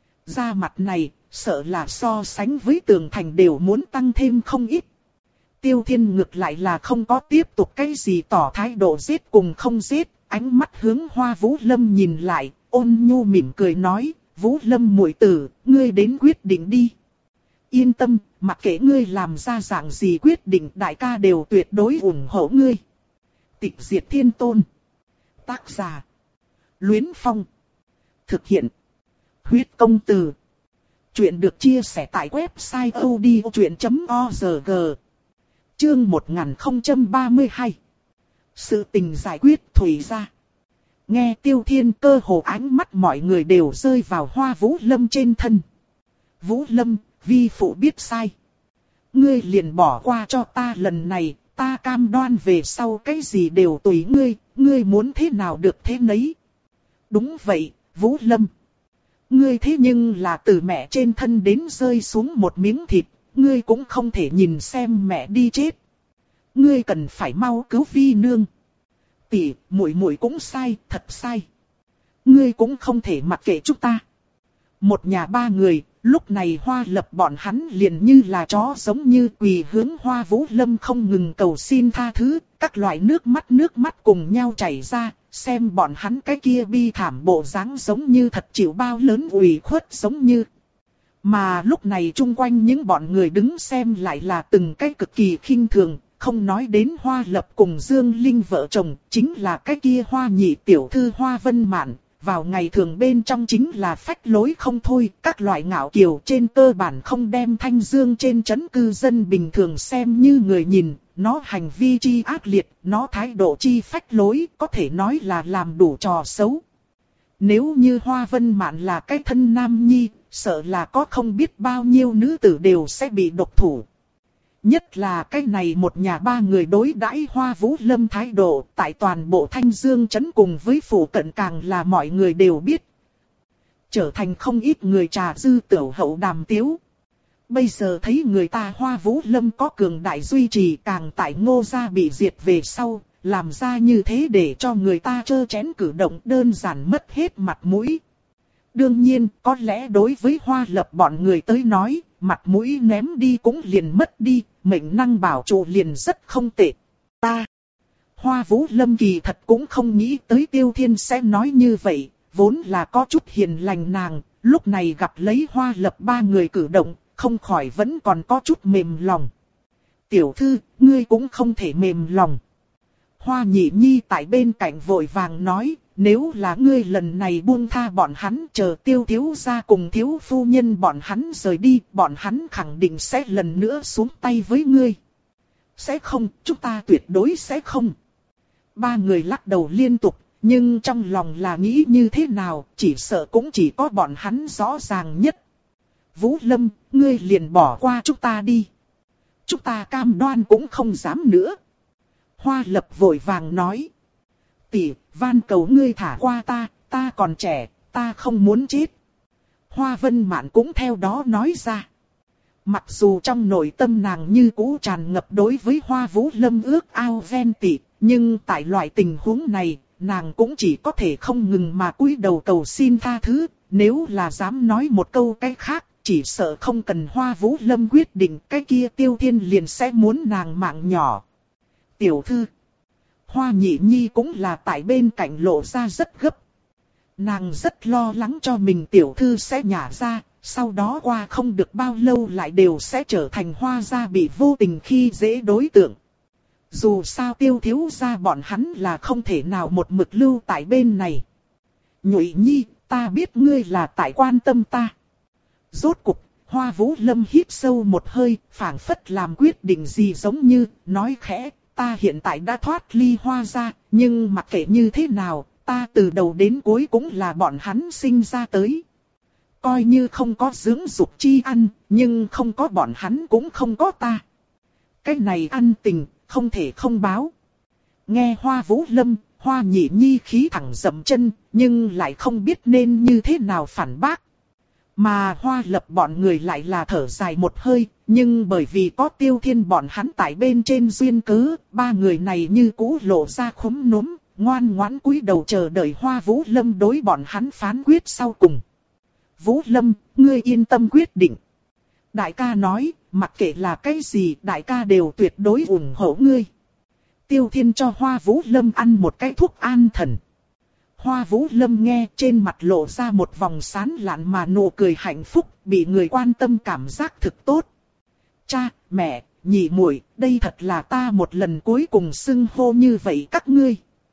Da mặt này, sợ là so sánh với tường thành đều muốn tăng thêm không ít. Tiêu Thiên ngược lại là không có tiếp tục cái gì tỏ thái độ giết cùng không giết, ánh mắt hướng Hoa Vũ Lâm nhìn lại, ôn nhu mỉm cười nói, Vũ Lâm muội tử, ngươi đến quyết định đi. Yên tâm, mặc kệ ngươi làm ra dạng gì quyết định, đại ca đều tuyệt đối ủng hộ ngươi. Tịch diệt thiên tôn. Tác giả. Luyến Phong. Thực hiện. Huyết công từ. Chuyện được chia sẻ tại website odchuyện chấm org. Chương một nghìn không trăm ba mươi hai. Sự tình giải quyết thủy ra. Nghe Tiêu Thiên, cơ hồ ánh mắt mọi người đều rơi vào Hoa Vũ Lâm trên thân. Vũ Lâm, vi phụ biết sai. Ngươi liền bỏ qua cho ta lần này, ta cam đoan về sau cái gì đều tùy ngươi, ngươi muốn thế nào được thế nấy. Đúng vậy, Vũ Lâm. Ngươi thế nhưng là từ mẹ trên thân đến rơi xuống một miếng thịt, ngươi cũng không thể nhìn xem mẹ đi chết. Ngươi cần phải mau cứu Vi nương. Tỷ, muội muội cũng sai, thật sai. Ngươi cũng không thể mặc kệ chúng ta. Một nhà ba người, lúc này Hoa Lập bọn hắn liền như là chó giống như quỳ hướng Hoa Vũ Lâm không ngừng cầu xin tha thứ, các loại nước mắt nước mắt cùng nhau chảy ra, xem bọn hắn cái kia bi thảm bộ dáng giống như thật chịu bao lớn ủy khuất giống như. Mà lúc này chung quanh những bọn người đứng xem lại là từng cái cực kỳ khinh thường, không nói đến Hoa Lập cùng Dương Linh vợ chồng, chính là cái kia Hoa nhị tiểu thư Hoa Vân Mạn. Vào ngày thường bên trong chính là phách lối không thôi, các loại ngạo kiều trên cơ bản không đem Thanh Dương trên trấn cư dân bình thường xem như người nhìn, nó hành vi chi ác liệt, nó thái độ chi phách lối, có thể nói là làm đủ trò xấu. Nếu như Hoa Vân Mạn là cái thân nam nhi, sợ là có không biết bao nhiêu nữ tử đều sẽ bị độc thủ. Nhất là cái này một nhà ba người đối đãi Hoa Vũ Lâm thái độ, tại toàn bộ Thanh Dương trấn cùng với phủ cận càng là mọi người đều biết. Trở thành không ít người trà dư tiểu hậu đàm tiếu. Bây giờ thấy người ta Hoa Vũ Lâm có cường đại duy trì, càng tại Ngô gia bị diệt về sau, làm ra như thế để cho người ta trơ chén cử động đơn giản mất hết mặt mũi. Đương nhiên, có lẽ đối với Hoa Lập bọn người tới nói, mặt mũi ném đi cũng liền mất đi, mệnh năng bảo trụ liền rất không tệ. Ta, Hoa Vũ Lâm kỳ thật cũng không nghĩ tới Tiêu Thiên sẽ nói như vậy, vốn là có chút hiền lành nàng, lúc này gặp lấy Hoa Lập ba người cử động, không khỏi vẫn còn có chút mềm lòng. Tiểu thư, ngươi cũng không thể mềm lòng. Hoa Nhị Nhi tại bên cạnh vội vàng nói, nếu là ngươi lần này buông tha bọn hắn chờ Tiêu thiếu gia cùng thiếu phu nhân bọn hắn rời đi, bọn hắn khẳng định sẽ lần nữa xuống tay với ngươi. Sẽ không, chúng ta tuyệt đối sẽ không. Ba người lắc đầu liên tục, nhưng trong lòng là nghĩ như thế nào, chỉ sợ cũng chỉ có bọn hắn rõ ràng nhất. Vũ Lâm, ngươi liền bỏ qua chúng ta đi. Chúng ta cam đoan cũng không dám nữa. Hoa Lập vội vàng nói. Tỷ, van cầu ngươi thả qua ta, ta còn trẻ, ta không muốn chết. Hoa Vân Mạn cũng theo đó nói ra. Mặc dù trong nội tâm nàng như cũ tràn ngập đối với Hoa Vũ Lâm ước ao ghen tị, nhưng tại loại tình huống này, nàng cũng chỉ có thể không ngừng mà cúi đầu cầu xin tha thứ. Nếu là dám nói một câu cái khác, chỉ sợ không cần Hoa Vũ Lâm quyết định, cái kia Tiêu Thiên liền sẽ muốn nàng mạng nhỏ. Tiểu thư, Hoa Nhị Nhi cũng là tại bên cạnh lộ ra rất gấp. Nàng rất lo lắng cho mình tiểu thư sẽ nhả ra, sau đó qua không được bao lâu lại đều sẽ trở thành Hoa gia bị vô tình khi dễ đối tượng. Dù sao Tiêu thiếu gia bọn hắn là không thể nào một mực lưu tại bên này. Nhụy Nhi, ta biết ngươi là tại quan tâm ta. Rốt cục, Hoa Vũ Lâm hít sâu một hơi, phảng phất làm quyết định gì giống như, nói khẽ, ta hiện tại đã thoát ly Hoa gia, nhưng mặc kệ như thế nào, ta từ đầu đến cuối cũng là bọn hắn sinh ra tới. Coi như không có dưỡng dục chi ăn, nhưng không có bọn hắn cũng không có ta. Cái này ăn tình, không thể không báo. Nghe Hoa Vũ Lâm, Hoa Nhị Nhi khí thẳng dậm chân, nhưng lại không biết nên như thế nào phản bác. Mà Hoa Lập bọn người lại là thở dài một hơi, nhưng bởi vì có Tiêu Thiên bọn hắn tại bên trên duyên cớ, ba người này như cũ lộ ra khúm núm, ngoan ngoãn cúi đầu chờ đợi Hoa Vũ Lâm đối bọn hắn phán quyết sau cùng. Vũ Lâm, ngươi yên tâm quyết định. Đại ca nói, mặc kệ là cái gì, đại ca đều tuyệt đối ủng hộ ngươi. Tiêu Thiên cho Hoa Vũ Lâm ăn một cái thuốc an thần. Hoa Vũ Lâm nghe trên mặt lộ ra một vòng sán lạn mà nụ cười hạnh phúc, bị người quan tâm cảm giác thực tốt. Cha, mẹ, nhị muội, đây thật là ta một lần cuối cùng xưng hô như vậy các ngươi.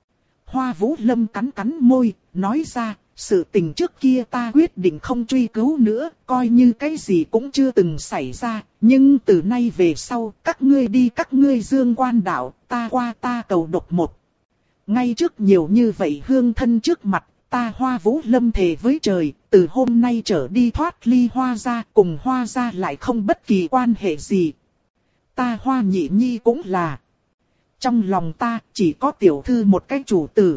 Hoa Vũ Lâm cắn cắn môi, nói ra, sự tình trước kia ta quyết định không truy cứu nữa, coi như cái gì cũng chưa từng xảy ra, nhưng từ nay về sau, các ngươi đi các ngươi dương quan đạo, ta qua ta cầu độc một. Ngay trước nhiều như vậy hương thân trước mặt, ta Hoa Vũ Lâm thề với trời, từ hôm nay trở đi thoát ly Hoa gia, cùng Hoa gia lại không bất kỳ quan hệ gì. Ta Hoa Nhị Nhi cũng là. Trong lòng ta chỉ có tiểu thư một cái chủ tử.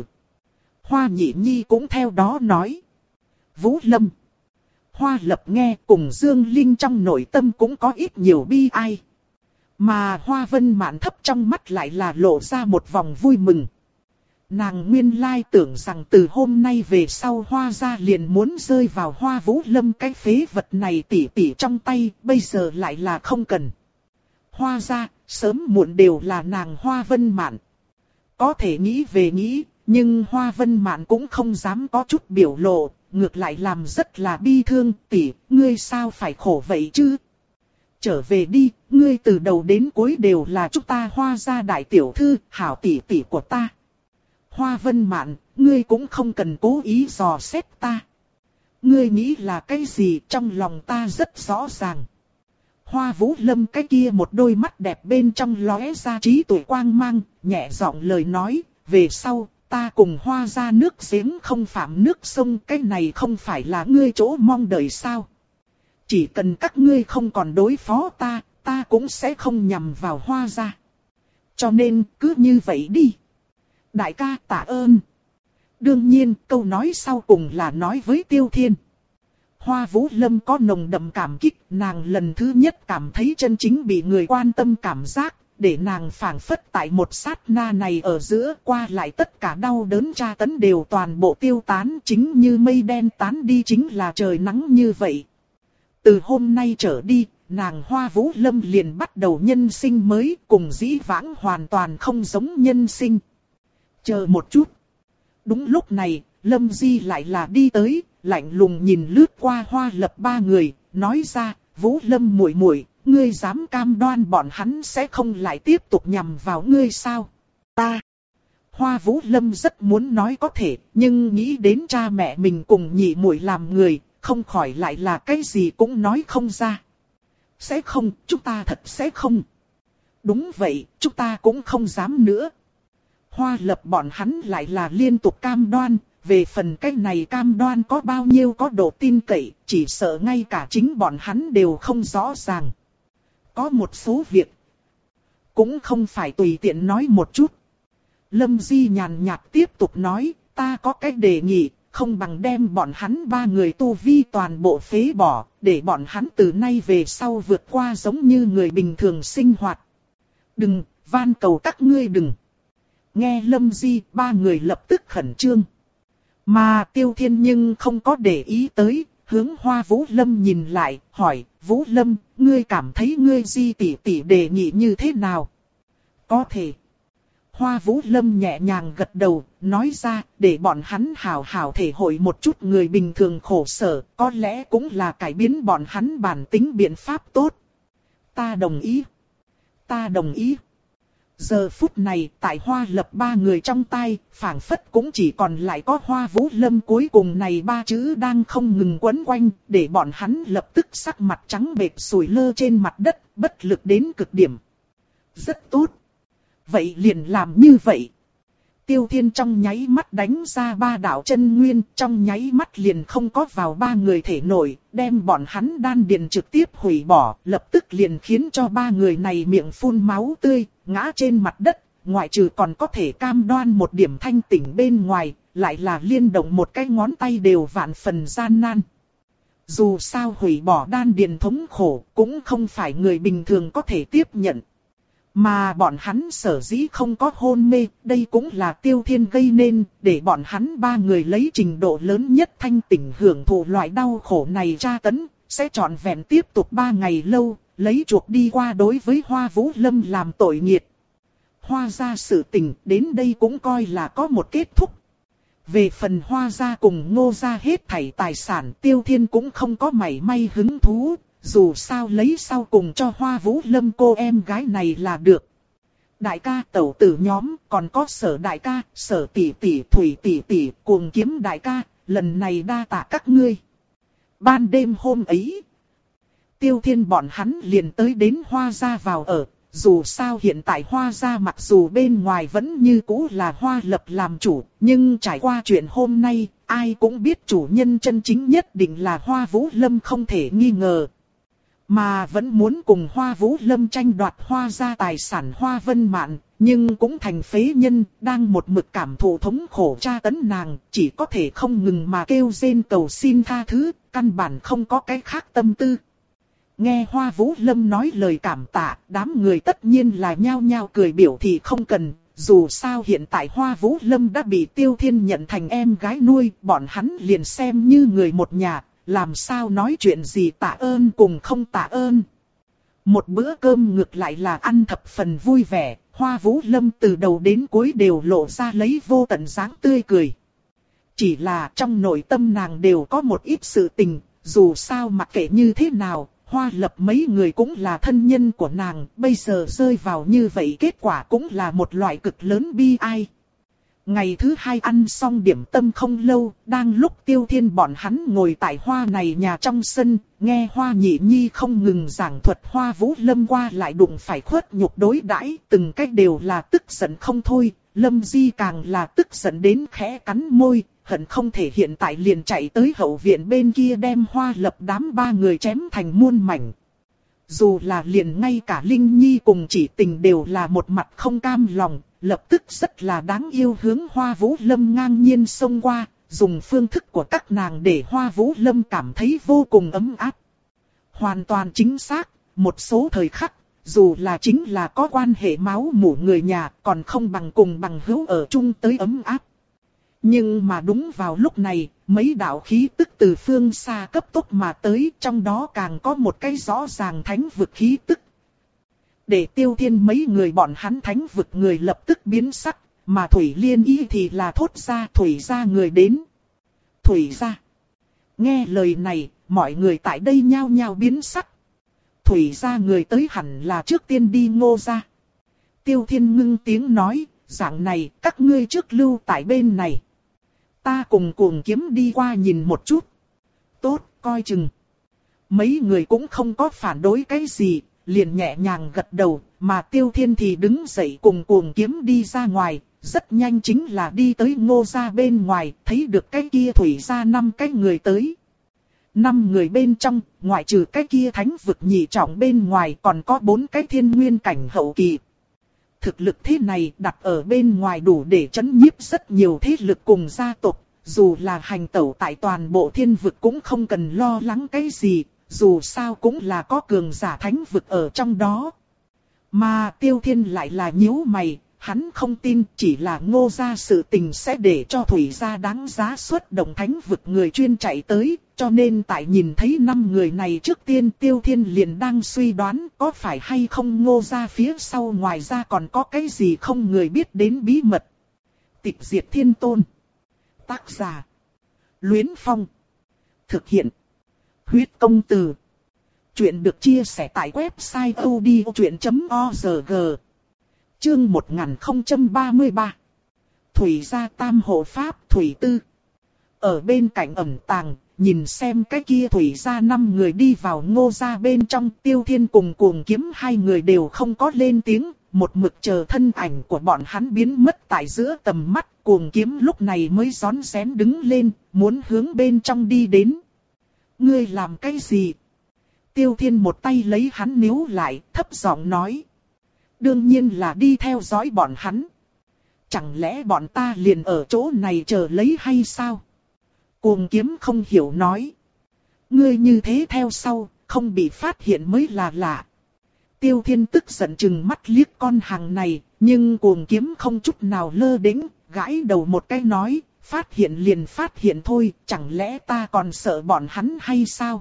Hoa Nhị Nhi cũng theo đó nói. Vũ Lâm. Hoa Lập nghe cùng Dương Linh trong nội tâm cũng có ít nhiều bi ai. Mà Hoa Vân Mạn thấp trong mắt lại là lộ ra một vòng vui mừng. Nàng nguyên lai tưởng rằng từ hôm nay về sau Hoa gia liền muốn rơi vào Hoa Vũ Lâm cái phế vật này tỉ tỉ trong tay, bây giờ lại là không cần. Hoa gia, sớm muộn đều là nàng Hoa Vân Mạn. Có thể nghĩ về nghĩ, nhưng Hoa Vân Mạn cũng không dám có chút biểu lộ, ngược lại làm rất là bi thương, tỷ, ngươi sao phải khổ vậy chứ? Trở về đi, ngươi từ đầu đến cuối đều là chúng ta Hoa gia đại tiểu thư, hảo tỷ tỷ của ta. Hoa Vân Mạn, ngươi cũng không cần cố ý dò xét ta. Ngươi nghĩ là cái gì trong lòng ta rất rõ ràng. Hoa Vũ Lâm cái kia một đôi mắt đẹp bên trong lóe ra trí tuệ quang mang, nhẹ giọng lời nói, về sau, ta cùng Hoa gia nước giếng không phạm nước sông, cái này không phải là ngươi chỗ mong đợi sao. Chỉ cần các ngươi không còn đối phó ta, ta cũng sẽ không nhằm vào Hoa gia. Cho nên, cứ như vậy đi. Đại ca tạ ơn. Đương nhiên, câu nói sau cùng là nói với Tiêu Thiên. Hoa Vũ Lâm có nồng đậm cảm kích, nàng lần thứ nhất cảm thấy chân chính bị người quan tâm cảm giác, để nàng phảng phất tại một sát na này ở giữa qua lại tất cả đau đớn tra tấn đều toàn bộ tiêu tán, chính như mây đen tán đi chính là trời nắng như vậy. Từ hôm nay trở đi, nàng Hoa Vũ Lâm liền bắt đầu nhân sinh mới, cùng dĩ vãng hoàn toàn không giống nhân sinh. Chờ một chút. Đúng lúc này, Lâm Di lại là đi tới, lạnh lùng nhìn lướt qua Hoa Lập ba người, nói ra, Vũ Lâm muội muội, ngươi dám cam đoan bọn hắn sẽ không lại tiếp tục nhằm vào ngươi sao? Ta. Hoa Vũ Lâm rất muốn nói có thể, nhưng nghĩ đến cha mẹ mình cùng nhị muội làm người, không khỏi lại là cái gì cũng nói không ra. Sẽ không, chúng ta thật sẽ không. Đúng vậy, chúng ta cũng không dám nữa. Hoa Lập bọn hắn lại là liên tục cam đoan, về phần cái này cam đoan có bao nhiêu có độ tin cậy, chỉ sợ ngay cả chính bọn hắn đều không rõ ràng. Có một số việc, cũng không phải tùy tiện nói một chút. Lâm Di nhàn nhạt tiếp tục nói, ta có cách đề nghị, không bằng đem bọn hắn ba người tu vi toàn bộ phế bỏ, để bọn hắn từ nay về sau vượt qua giống như người bình thường sinh hoạt. Đừng, van cầu các ngươi đừng. Nghe Lâm Di, ba người lập tức khẩn trương. Mà Tiêu Thiên nhưng không có để ý tới, hướng Hoa Vũ Lâm nhìn lại, hỏi, Vũ Lâm, ngươi cảm thấy ngươi Di tỷ tỷ đề nghị như thế nào? Có thể. Hoa Vũ Lâm nhẹ nhàng gật đầu, nói ra, để bọn hắn hào hào thể hội một chút người bình thường khổ sở, có lẽ cũng là cải biến bọn hắn bản tính biện pháp tốt. Ta đồng ý. Ta đồng ý. Giờ phút này, tại Hoa Lập ba người trong tay, phảng phất cũng chỉ còn lại có Hoa Vũ Lâm cuối cùng này ba chữ đang không ngừng quấn quanh, để bọn hắn lập tức sắc mặt trắng bệch sủi lơ trên mặt đất, bất lực đến cực điểm. Rất tốt. Vậy liền làm như vậy. Tiêu Thiên trong nháy mắt đánh ra ba đạo chân nguyên, trong nháy mắt liền không có vào ba người thể nội, đem bọn hắn đan điền trực tiếp hủy bỏ, lập tức liền khiến cho ba người này miệng phun máu tươi, ngã trên mặt đất, ngoại trừ còn có thể cam đoan một điểm thanh tỉnh bên ngoài, lại là liên động một cái ngón tay đều vạn phần gian nan. Dù sao hủy bỏ đan điền thống khổ, cũng không phải người bình thường có thể tiếp nhận. Mà bọn hắn sở dĩ không có hôn mê, đây cũng là Tiêu Thiên gây nên, để bọn hắn ba người lấy trình độ lớn nhất thanh tỉnh hưởng thụ loại đau khổ này tra tấn, sẽ trọn vẹn tiếp tục ba ngày lâu, lấy chuộc đi qua đối với Hoa Vũ Lâm làm tội nghiệt. Hoa gia sự tình đến đây cũng coi là có một kết thúc. Về phần Hoa gia cùng Ngô gia hết thảy tài sản, Tiêu Thiên cũng không có mảy may hứng thú. Dù sao lấy sau cùng cho Hoa Vũ Lâm cô em gái này là được. Đại ca tẩu tử nhóm, còn có Sở đại ca, Sở tỷ tỷ, Thủy tỷ tỷ, Cuồng Kiếm đại ca, lần này đa tạ các ngươi. Ban đêm hôm ấy, Tiêu Thiên bọn hắn liền tới đến Hoa gia vào ở. Dù sao hiện tại Hoa gia mặc dù bên ngoài vẫn như cũ là Hoa Lập làm chủ, nhưng trải qua chuyện hôm nay, ai cũng biết chủ nhân chân chính nhất định là Hoa Vũ Lâm không thể nghi ngờ. Mà vẫn muốn cùng Hoa Vũ Lâm tranh đoạt Hoa gia tài sản Hoa Vân Mạn, nhưng cũng thành phế nhân, đang một mực cảm thụ thống khổ tra tấn nàng, chỉ có thể không ngừng mà kêu rên cầu xin tha thứ, căn bản không có cái khác tâm tư. Nghe Hoa Vũ Lâm nói lời cảm tạ, đám người tất nhiên là nhao nhao cười biểu thị không cần, dù sao hiện tại Hoa Vũ Lâm đã bị Tiêu Thiên nhận thành em gái nuôi, bọn hắn liền xem như người một nhà. Làm sao nói chuyện gì tạ ơn cùng không tạ ơn. Một bữa cơm ngược lại là ăn thập phần vui vẻ, Hoa Vũ Lâm từ đầu đến cuối đều lộ ra lấy vô tận dáng tươi cười. Chỉ là trong nội tâm nàng đều có một ít sự tình, dù sao mặc kệ như thế nào, Hoa Lập mấy người cũng là thân nhân của nàng, bây giờ rơi vào như vậy kết quả cũng là một loại cực lớn bi ai. Ngày thứ hai ăn xong điểm tâm không lâu, đang lúc Tiêu Thiên bọn hắn ngồi tại Hoa này nhà trong sân, nghe Hoa Nhị Nhi không ngừng giảng thuật Hoa Vũ Lâm qua lại đụng phải khuất nhục đối đãi, từng cách đều là tức giận không thôi, Lâm Di càng là tức giận đến khẽ cắn môi, hận không thể hiện tại liền chạy tới hậu viện bên kia đem Hoa Lập đám ba người chém thành muôn mảnh. Dù là liền ngay cả Linh Nhi cùng Chỉ Tình đều là một mặt không cam lòng, lập tức rất là đáng yêu hướng Hoa Vũ Lâm ngang nhiên xông qua, dùng phương thức của các nàng để Hoa Vũ Lâm cảm thấy vô cùng ấm áp. Hoàn toàn chính xác, một số thời khắc, dù là chính là có quan hệ máu mủ người nhà còn không bằng cùng bằng hữu ở chung tới ấm áp. Nhưng mà đúng vào lúc này, mấy đạo khí tức từ phương xa cấp tốc mà tới, trong đó càng có một cái rõ ràng thánh vực khí tức. Để Tiêu Thiên mấy người bọn hắn thánh vực người lập tức biến sắc, mà Thủy Liên Y thì là thốt ra Thủy gia người đến. Thủy gia. Nghe lời này, mọi người tại đây nhao nhao biến sắc. Thủy gia người tới hẳn là trước tiên đi Ngô gia. Tiêu Thiên ngưng tiếng nói, dạng này các ngươi trước lưu tại bên này. Ta cùng Cuồng Kiếm đi qua nhìn một chút. Tốt, coi chừng. Mấy người cũng không có phản đối cái gì, liền nhẹ nhàng gật đầu, mà Tiêu Thiên thì đứng dậy cùng Cuồng Kiếm đi ra ngoài, rất nhanh chính là đi tới Ngô gia bên ngoài, thấy được cái kia Thủy gia năm cái người tới. Năm người bên trong, ngoại trừ cái kia thánh vực nhị trọng bên ngoài còn có bốn cái thiên nguyên cảnh hậu kỳ. Thực lực thế này đặt ở bên ngoài đủ để chấn nhiếp rất nhiều thế lực cùng gia tộc, dù là hành tẩu tại toàn bộ thiên vực cũng không cần lo lắng cái gì, dù sao cũng là có cường giả thánh vực ở trong đó. Mà Tiêu Thiên lại là nhíu mày, hắn không tin chỉ là Ngô gia sự tình sẽ để cho Thủy gia đáng giá xuất động thánh vực người chuyên chạy tới, cho nên tại nhìn thấy năm người này trước tiên Tiêu Thiên liền đang suy đoán có phải hay không Ngô gia phía sau ngoài ra còn có cái gì không người biết đến bí mật. Tịch Diệt Thiên Tôn. Tác giả. Luyến Phong. Thực hiện. Huyết Công Từ. Chuyện được chia sẻ tại website odchuyện chấm org. Chương một nghìn không trăm ba mươi ba. Thủy gia tam hộ pháp Thủy Tư. Ở bên cạnh ẩn tàng, nhìn xem cái kia Thủy gia năm người đi vào Ngô gia bên trong, Tiêu Thiên cùng Cuồng Kiếm hai người đều không có lên tiếng, một mực chờ thân ảnh của bọn hắn biến mất tại giữa tầm mắt. Cuồng Kiếm lúc này mới rón rén đứng lên, muốn hướng bên trong đi đến. Ngươi làm cái gì? Tiêu Thiên một tay lấy hắn níu lại, thấp giọng nói. Đương nhiên là đi theo dõi bọn hắn. Chẳng lẽ bọn ta liền ở chỗ này chờ lấy hay sao? Cuồng Kiếm không hiểu nói. Ngươi như thế theo sau, không bị phát hiện mới là lạ. Tiêu Thiên tức giận chừng mắt liếc con hàng này, nhưng Cuồng Kiếm không chút nào lơ đễnh, gãi đầu một cái nói, phát hiện liền phát hiện thôi, chẳng lẽ ta còn sợ bọn hắn hay sao?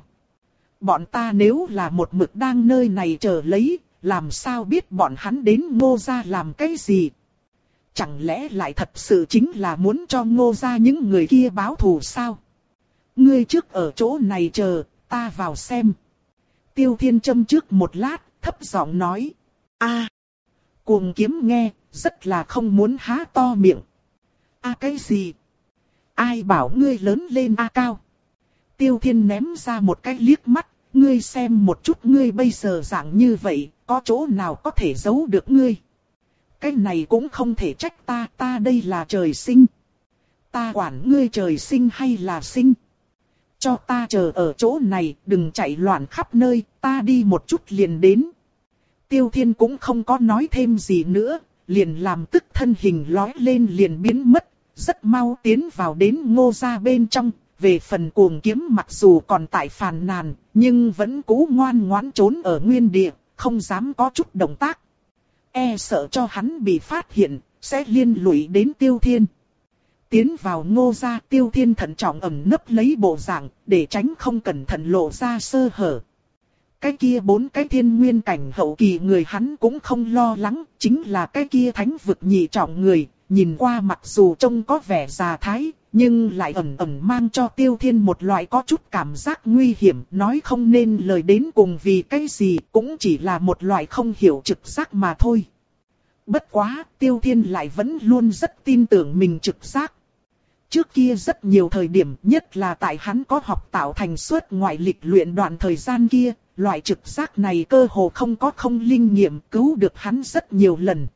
Bọn ta nếu là một mực đang nơi này chờ lấy, làm sao biết bọn hắn đến Ngô gia làm cái gì? Chẳng lẽ lại thật sự chính là muốn cho Ngô gia những người kia báo thù sao? Ngươi trước ở chỗ này chờ, ta vào xem. Tiêu Thiên châm trước một lát, thấp giọng nói. A. Cuồng Kiếm nghe, rất là không muốn há to miệng. A cái gì? Ai bảo ngươi lớn lên A cao? Tiêu Thiên ném ra một cái liếc mắt, ngươi xem một chút ngươi bây giờ dạng như vậy, có chỗ nào có thể giấu được ngươi? Cái này cũng không thể trách ta, ta đây là trời sinh. Ta quản ngươi trời sinh hay là sinh? Cho ta chờ ở chỗ này, đừng chạy loạn khắp nơi, ta đi một chút liền đến. Tiêu Thiên cũng không có nói thêm gì nữa, liền làm tức thân hình lói lên liền biến mất, rất mau tiến vào đến Ngô gia bên trong. Về phần Cuồng Kiếm mặc dù còn tại phàn nàn, nhưng vẫn cố ngoan ngoãn trốn ở nguyên địa, không dám có chút động tác. E sợ cho hắn bị phát hiện, sẽ liên lụy đến Tiêu Thiên. Tiến vào Ngô gia, Tiêu Thiên thận trọng ẩn nấp lấy bộ dạng, để tránh không cẩn thận lộ ra sơ hở. Cái kia bốn cái thiên nguyên cảnh hậu kỳ người hắn cũng không lo lắng, chính là cái kia thánh vực nhị trọng người, nhìn qua mặc dù trông có vẻ già thái, nhưng lại ẩn ẩn mang cho Tiêu Thiên một loại có chút cảm giác nguy hiểm, nói không nên lời đến cùng vì cái gì, cũng chỉ là một loại không hiểu trực giác mà thôi. Bất quá, Tiêu Thiên lại vẫn luôn rất tin tưởng mình trực giác. Trước kia rất nhiều thời điểm, nhất là tại hắn có học tạo thành suốt ngoại lịch luyện đoạn thời gian kia, loại trực giác này cơ hồ không có không linh nghiệm, cứu được hắn rất nhiều lần.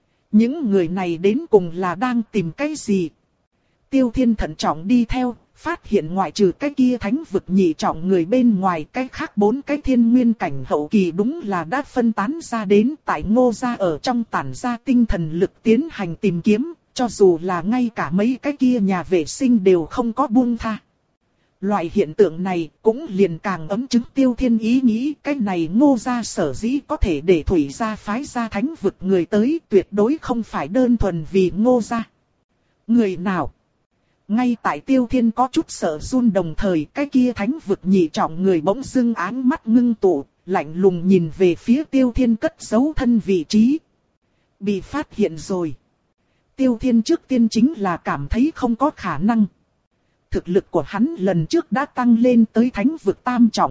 Những người này đến cùng là đang tìm cái gì? Tiêu Thiên thận trọng đi theo, phát hiện ngoại trừ cái kia thánh vực nhị trọng người bên ngoài, cái khác bốn cái thiên nguyên cảnh hậu kỳ đúng là đã phân tán ra đến tại Ngô gia ở trong tản ra tinh thần lực tiến hành tìm kiếm, cho dù là ngay cả mấy cái kia nhà vệ sinh đều không có buông tha. Loại hiện tượng này cũng liền càng ấm chứng Tiêu Thiên ý nghĩ cái này Ngô gia sở dĩ có thể để Thủy gia phái ra thánh vực người tới tuyệt đối không phải đơn thuần vì Ngô gia. Người nào? Ngay tại Tiêu Thiên có chút sợ run đồng thời cái kia thánh vực nhị trọng người bỗng dưng áng mắt ngưng tụ, lạnh lùng nhìn về phía Tiêu Thiên cất giấu thân vị trí. Bị phát hiện rồi. Tiêu Thiên trước tiên chính là cảm thấy không có khả năng. Thực lực của hắn lần trước đã tăng lên tới thánh vực tam trọng.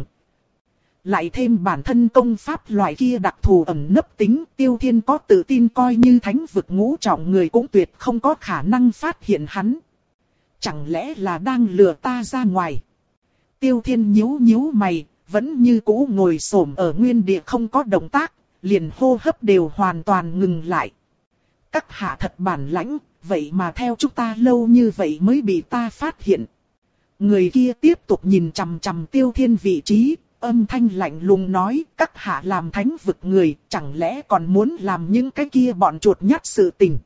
Lại thêm bản thân công pháp loại kia đặc thù ẩn nấp tính, Tiêu Thiên có tự tin coi như thánh vực ngũ trọng người cũng tuyệt không có khả năng phát hiện hắn. Chẳng lẽ là đang lừa ta ra ngoài? Tiêu Thiên nhíu nhíu mày, vẫn như cũ ngồi xổm ở nguyên địa không có động tác, liền hô hấp đều hoàn toàn ngừng lại. Các hạ thật bản lãnh, vậy mà theo chúng ta lâu như vậy mới bị ta phát hiện. Người kia tiếp tục nhìn chằm chằm Tiêu Thiên vị trí, âm thanh lạnh lùng nói, các hạ làm thánh vực người, chẳng lẽ còn muốn làm những cái kia bọn chuột nhắt sự tình.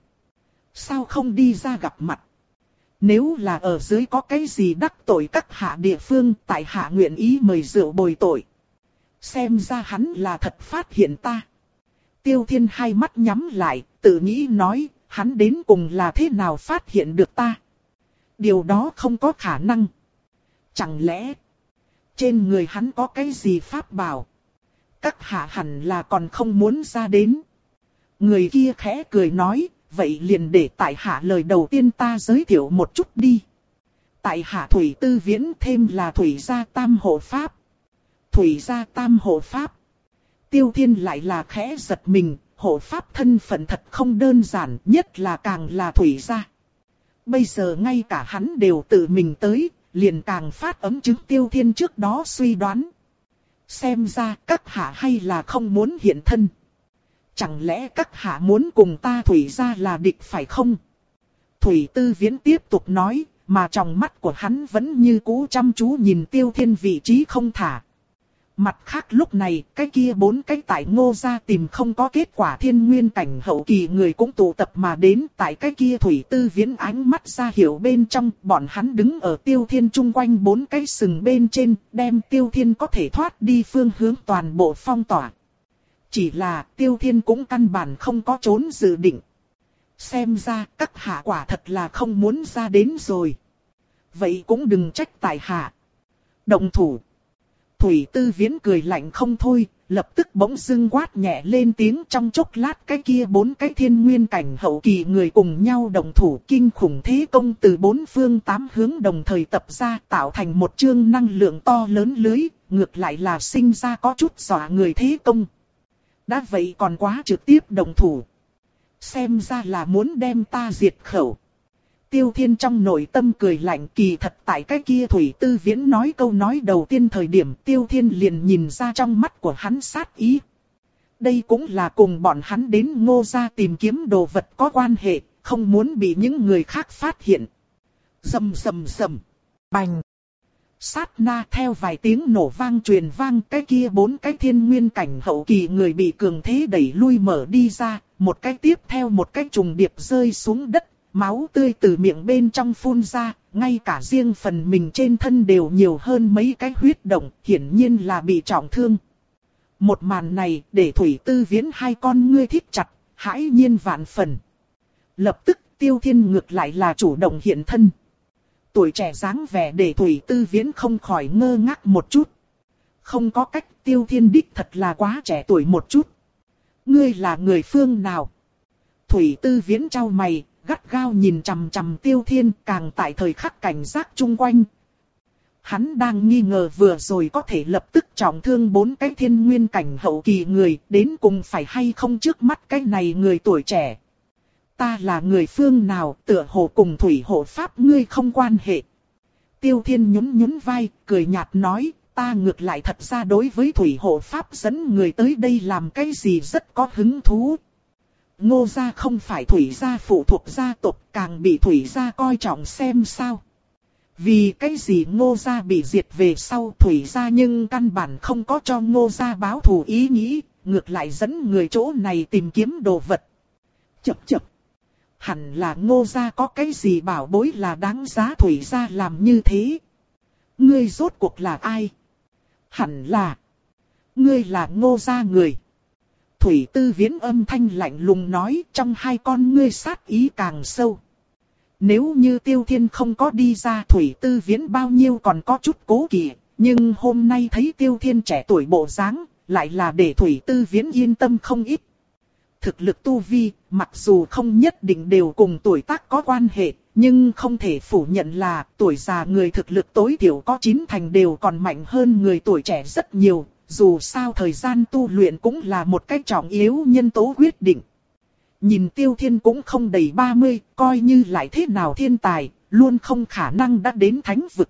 Sao không đi ra gặp mặt? Nếu là ở dưới có cái gì đắc tội các hạ địa phương, tại hạ nguyện ý mời rượu bồi tội. Xem ra hắn là thật phát hiện ta. Tiêu Thiên hai mắt nhắm lại, tự nghĩ nói, hắn đến cùng là thế nào phát hiện được ta. Điều đó không có khả năng. Chẳng lẽ, trên người hắn có cái gì pháp bảo? Các hạ hẳn là còn không muốn ra đến. Người kia khẽ cười nói, vậy liền để tại hạ lời đầu tiên ta giới thiệu một chút đi. Tại hạ Thủy Tư Viễn thêm là Thủy gia tam hộ pháp. Thủy gia tam hộ pháp. Tiêu Thiên lại là khẽ giật mình, hộ pháp thân phận thật không đơn giản, nhất là càng là Thủy gia. Bây giờ ngay cả hắn đều tự mình tới, liền càng phát ấm chứng Tiêu Thiên trước đó suy đoán. Xem ra các hạ hay là không muốn hiện thân. Chẳng lẽ các hạ muốn cùng ta Thủy gia là địch phải không? Thủy Tư Viễn tiếp tục nói, mà trong mắt của hắn vẫn như cũ chăm chú nhìn Tiêu Thiên vị trí không thả. Mặt khác lúc này, cái kia bốn cái tại Ngô gia tìm không có kết quả thiên nguyên cảnh hậu kỳ người cũng tụ tập mà đến tại cái kia Thủy Tư Viễn ánh mắt ra hiểu bên trong, bọn hắn đứng ở Tiêu Thiên chung quanh bốn cái sừng bên trên, đem Tiêu Thiên có thể thoát đi phương hướng toàn bộ phong tỏa. Chỉ là Tiêu Thiên cũng căn bản không có trốn dự định. Xem ra các hạ quả thật là không muốn ra đến rồi. Vậy cũng đừng trách tại hạ. Động thủ. Thủy Tư Viễn cười lạnh không thôi, lập tức bỗng dưng quát nhẹ lên tiếng trong chốc lát cái kia bốn cái thiên nguyên cảnh hậu kỳ người cùng nhau đồng thủ kinh khủng thế công từ bốn phương tám hướng đồng thời tập ra tạo thành một chương năng lượng to lớn lưới, ngược lại là sinh ra có chút dọa người thế công. Đã vậy còn quá trực tiếp đồng thủ. Xem ra là muốn đem ta diệt khẩu. Tiêu Thiên trong nội tâm cười lạnh kỳ thật tại cái kia Thủy Tư Viễn nói câu nói đầu tiên thời điểm Tiêu Thiên liền nhìn ra trong mắt của hắn sát ý. Đây cũng là cùng bọn hắn đến Ngô gia tìm kiếm đồ vật có quan hệ, không muốn bị những người khác phát hiện. Rầm rầm rầm, bành. Sát na theo vài tiếng nổ vang truyền vang cái kia bốn cái thiên nguyên cảnh hậu kỳ người bị cường thế đẩy lui mở đi ra, một cái tiếp theo một cái trùng điệp rơi xuống đất. Máu tươi từ miệng bên trong phun ra, ngay cả riêng phần mình trên thân đều nhiều hơn mấy cái huyết động, hiển nhiên là bị trọng thương. Một màn này để Thủy Tư Viễn hai con ngươi thít chặt, hãi nhiên vạn phần. Lập tức Tiêu Thiên ngược lại là chủ động hiện thân. Tuổi trẻ dáng vẻ để Thủy Tư Viễn không khỏi ngơ ngác một chút. Không có cách, Tiêu Thiên đích thật là quá trẻ tuổi một chút. Ngươi là người phương nào? Thủy Tư Viễn chau mày, gắt gao nhìn chằm chằm Tiêu Thiên, càng tại thời khắc cảnh giác chung quanh. Hắn đang nghi ngờ vừa rồi có thể lập tức trọng thương bốn cái thiên nguyên cảnh hậu kỳ người, đến cùng phải hay không trước mắt cái này người tuổi trẻ. Ta là người phương nào, tựa hồ cùng Thủy hộ pháp ngươi không quan hệ. Tiêu Thiên nhún nhún vai, cười nhạt nói, ta ngược lại thật ra đối với Thủy hộ pháp dẫn người tới đây làm cái gì rất có hứng thú. Ngô gia không phải Thủy gia phụ thuộc gia tộc, càng bị Thủy gia coi trọng xem sao. Vì cái gì Ngô gia bị diệt về sau Thủy gia nhưng căn bản không có cho Ngô gia báo thù ý nghĩ, ngược lại dẫn người chỗ này tìm kiếm đồ vật. Chập chập. Hẳn là Ngô gia có cái gì bảo bối là đáng giá Thủy gia làm như thế. Ngươi rốt cuộc là ai? Hẳn là. Ngươi là Ngô gia người. Thủy Tư Viễn âm thanh lạnh lùng nói, trong hai con ngươi sát ý càng sâu. Nếu như Tiêu Thiên không có đi ra, Thủy Tư Viễn bao nhiêu còn có chút cố kỵ. Nhưng hôm nay thấy Tiêu Thiên trẻ tuổi bộ dáng, lại là để Thủy Tư Viễn yên tâm không ít. Thực lực tu vi, mặc dù không nhất định đều cùng tuổi tác có quan hệ, nhưng không thể phủ nhận là tuổi già người thực lực tối thiểu có chín thành đều còn mạnh hơn người tuổi trẻ rất nhiều. Dù sao thời gian tu luyện cũng là một cách trọng yếu nhân tố quyết định. Nhìn Tiêu Thiên cũng không đầy ba mươi, coi như lại thế nào thiên tài, luôn không khả năng đã đến thánh vực.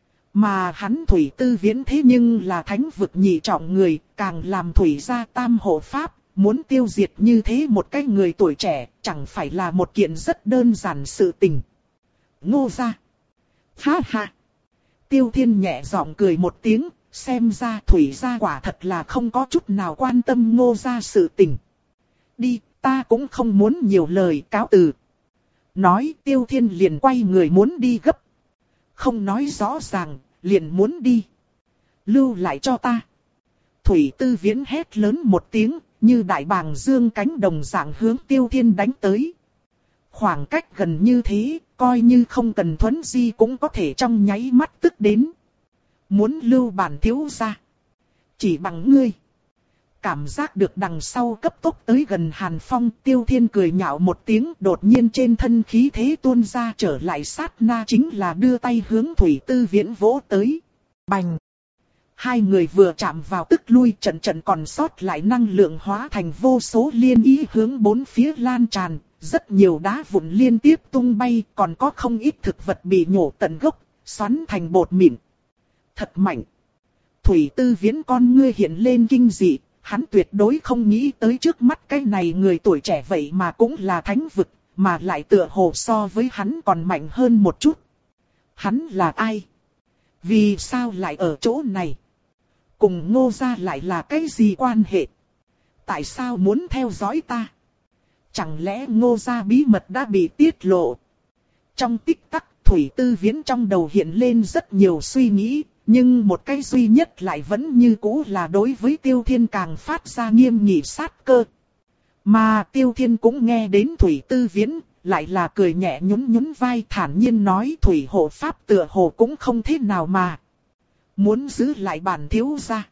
Mà hắn Thủy Tư Viễn thế nhưng là thánh vực nhị trọng người, càng làm Thủy gia tam hộ pháp, muốn tiêu diệt như thế một cái người tuổi trẻ, chẳng phải là một kiện rất đơn giản sự tình. Ngô gia. Ha ha. Tiêu Thiên nhẹ giọng cười một tiếng, xem ra Thủy gia quả thật là không có chút nào quan tâm Ngô gia sự tình. Đi, ta cũng không muốn nhiều lời, cáo từ. Nói Tiêu Thiên liền quay người muốn đi gấp. Không nói rõ ràng, liền muốn đi. Lưu lại cho ta. Thủy Tư Viễn hét lớn một tiếng, như đại bàng dương cánh đồng dạng hướng Tiêu Thiên đánh tới. Khoảng cách gần như thế, coi như không cần thuấn di cũng có thể trong nháy mắt tức đến. Muốn lưu bản thiếu gia. Chỉ bằng ngươi. Cảm giác được đằng sau cấp tốc tới gần Hàn Phong, Tiêu Thiên cười nhạo một tiếng, đột nhiên trên thân khí thế tuôn ra, trở lại sát na chính là đưa tay hướng Thủy Tư Viễn vỗ tới. Bành! Hai người vừa chạm vào tức lui, trận trận còn sót lại năng lượng hóa thành vô số liên ý hướng bốn phía lan tràn, rất nhiều đá vụn liên tiếp tung bay, còn có không ít thực vật bị nhổ tận gốc, xoắn thành bột mịn. Thật mạnh! Thủy Tư Viễn con ngươi hiện lên kinh dị. Hắn tuyệt đối không nghĩ tới trước mắt cái này người tuổi trẻ vậy mà cũng là thánh vực, mà lại tựa hồ so với hắn còn mạnh hơn một chút. Hắn là ai? Vì sao lại ở chỗ này? Cùng Ngô gia lại là cái gì quan hệ? Tại sao muốn theo dõi ta? Chẳng lẽ Ngô gia bí mật đã bị tiết lộ? Trong tích tắc, Thủy Tư Viễn trong đầu hiện lên rất nhiều suy nghĩ. Nhưng một cái duy nhất lại vẫn như cũ là đối với Tiêu Thiên càng phát ra nghiêm nghị sát cơ. Mà Tiêu Thiên cũng nghe đến Thủy Tư Viễn, lại là cười nhẹ nhún nhún vai thản nhiên nói Thủy hộ pháp tựa hồ cũng không thế nào mà. Muốn giữ lại bản thiếu gia.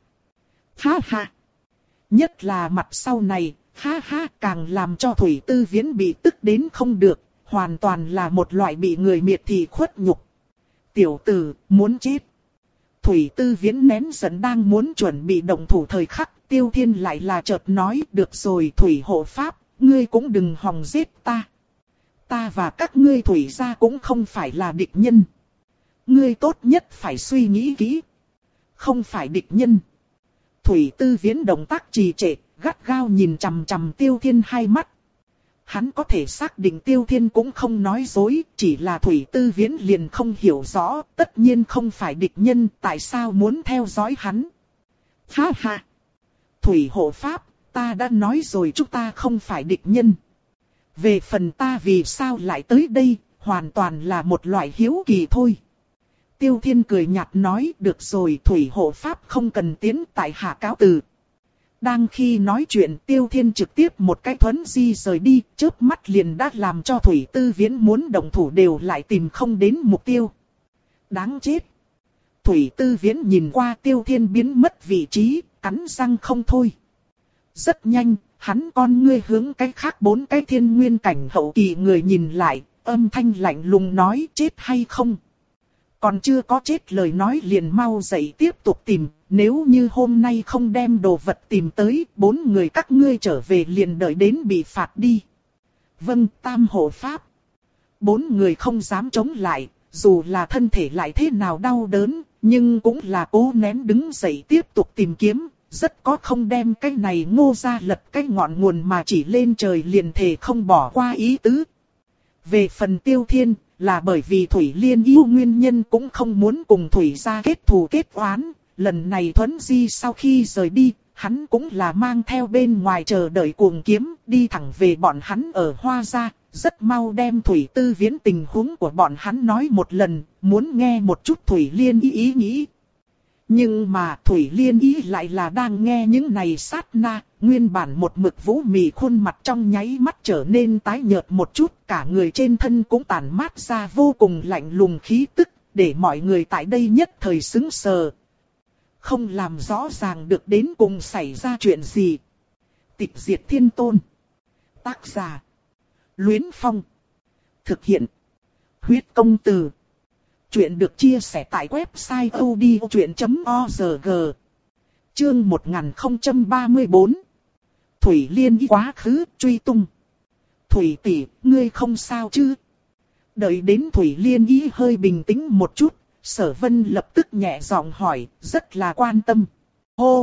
Ha ha. Nhất là mặt sau này, ha ha càng làm cho Thủy Tư Viễn bị tức đến không được, hoàn toàn là một loại bị người miệt thị khuất nhục. Tiểu tử, muốn chết. Thủy Tư Viễn nén giận đang muốn chuẩn bị động thủ thời khắc, Tiêu Thiên lại là chợt nói, được rồi Thủy hộ pháp, ngươi cũng đừng hòng giết ta. Ta và các ngươi Thủy gia cũng không phải là địch nhân. Ngươi tốt nhất phải suy nghĩ kỹ. Không phải địch nhân. Thủy Tư Viễn động tác trì trệ, gắt gao nhìn chằm chằm Tiêu Thiên hai mắt. Hắn có thể xác định Tiêu Thiên cũng không nói dối, chỉ là Thủy Tư Viễn liền không hiểu rõ, tất nhiên không phải địch nhân, tại sao muốn theo dõi hắn. Ha ha! Thủy hộ pháp, ta đã nói rồi chúng ta không phải địch nhân. Về phần ta vì sao lại tới đây, hoàn toàn là một loại hiếu kỳ thôi. Tiêu Thiên cười nhạt nói, được rồi Thủy hộ pháp không cần tiến tại hạ cáo từ. Đang khi nói chuyện Tiêu Thiên trực tiếp một cái thuấn di rời đi, chớp mắt liền đã làm cho Thủy Tư Viễn muốn động thủ đều lại tìm không đến mục tiêu. Đáng chết! Thủy Tư Viễn nhìn qua Tiêu Thiên biến mất vị trí, cắn răng không thôi. Rất nhanh, hắn con ngươi hướng cái khác bốn cái thiên nguyên cảnh hậu kỳ người nhìn lại, âm thanh lạnh lùng nói chết hay không. Còn chưa có chết lời nói liền mau dậy tiếp tục tìm, nếu như hôm nay không đem đồ vật tìm tới, bốn người các ngươi trở về liền đợi đến bị phạt đi. Vâng, tam hộ pháp. Bốn người không dám chống lại, dù là thân thể lại thế nào đau đớn, nhưng cũng là cố nén đứng dậy tiếp tục tìm kiếm, rất có không đem cái này Ngô gia lật cái ngọn nguồn mà chỉ lên trời liền thể không bỏ qua ý tứ. Về phần Tiêu Thiên, là bởi vì Thủy Liên yêu nguyên nhân cũng không muốn cùng Thủy gia kết thù kết oán, lần này thuấn di sau khi rời đi, hắn cũng là mang theo bên ngoài chờ đợi cuồng kiếm, đi thẳng về bọn hắn ở Hoa Gia, rất mau đem Thủy Tư Viễn tình huống của bọn hắn nói một lần, muốn nghe một chút Thủy Liên ý ý nghĩ. Nhưng mà Thủy Liên ý lại là đang nghe những này sát na, nguyên bản một mực vũ mị khuôn mặt trong nháy mắt trở nên tái nhợt một chút, cả người trên thân cũng tản mát ra vô cùng lạnh lùng khí tức, để mọi người tại đây nhất thời sững sờ. Không làm rõ ràng được đến cùng xảy ra chuyện gì. Tịch Diệt Thiên Tôn. Tác giả: Luyến Phong. Thực hiện: Huyết Công Từ. Chuyện được chia sẻ tại website odchuyện chấm org. Chương một nghìn không trăm ba mươi tư. Thủy Liên ý quá khứ truy tung. Thủy tỷ, ngươi không sao chứ? Đợi đến Thủy Liên ý hơi bình tĩnh một chút, Sở Vân lập tức nhẹ giọng hỏi, rất là quan tâm. Hô!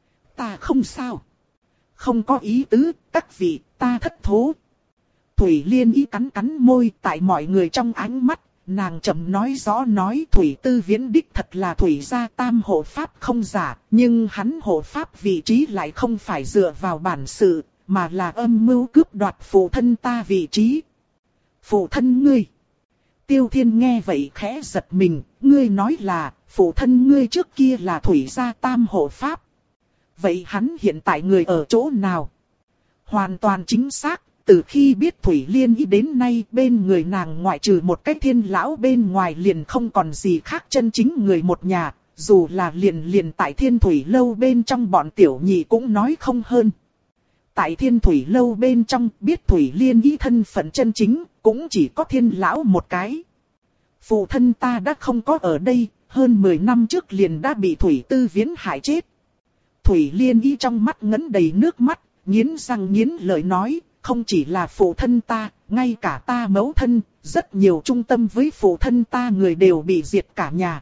Ta không sao. Không có ý tứ, các vị, ta thất thố. Thủy Liên ý cắn cắn môi, tại mọi người trong ánh mắt, nàng chậm nói rõ nói Thủy Tư Viễn đích thật là Thủy gia tam hộ pháp không giả, nhưng hắn hộ pháp vị trí lại không phải dựa vào bản sự, mà là âm mưu cướp đoạt phụ thân ta vị trí. Phụ thân ngươi. Tiêu Thiên nghe vậy khẽ giật mình, ngươi nói là, phụ thân ngươi trước kia là Thủy gia tam hộ pháp. Vậy hắn hiện tại người ở chỗ nào? Hoàn toàn chính xác, từ khi biết Thủy Liên ý đến nay bên người nàng ngoại trừ một cái Thiên lão bên ngoài liền không còn gì khác chân chính người một nhà, dù là liền liền tại Thiên Thủy lâu bên trong bọn tiểu nhị cũng nói không hơn. Tại Thiên Thủy lâu bên trong biết Thủy Liên ý thân phận chân chính, cũng chỉ có Thiên lão một cái. Phụ thân ta đã không có ở đây, hơn mười năm trước liền đã bị Thủy Tư Viễn hại chết. Thủy Liên ý trong mắt ngấn đầy nước mắt, nghiến răng nghiến lợi nói, không chỉ là phụ thân ta, ngay cả ta mẫu thân, rất nhiều trung tâm với phụ thân ta người đều bị diệt cả nhà.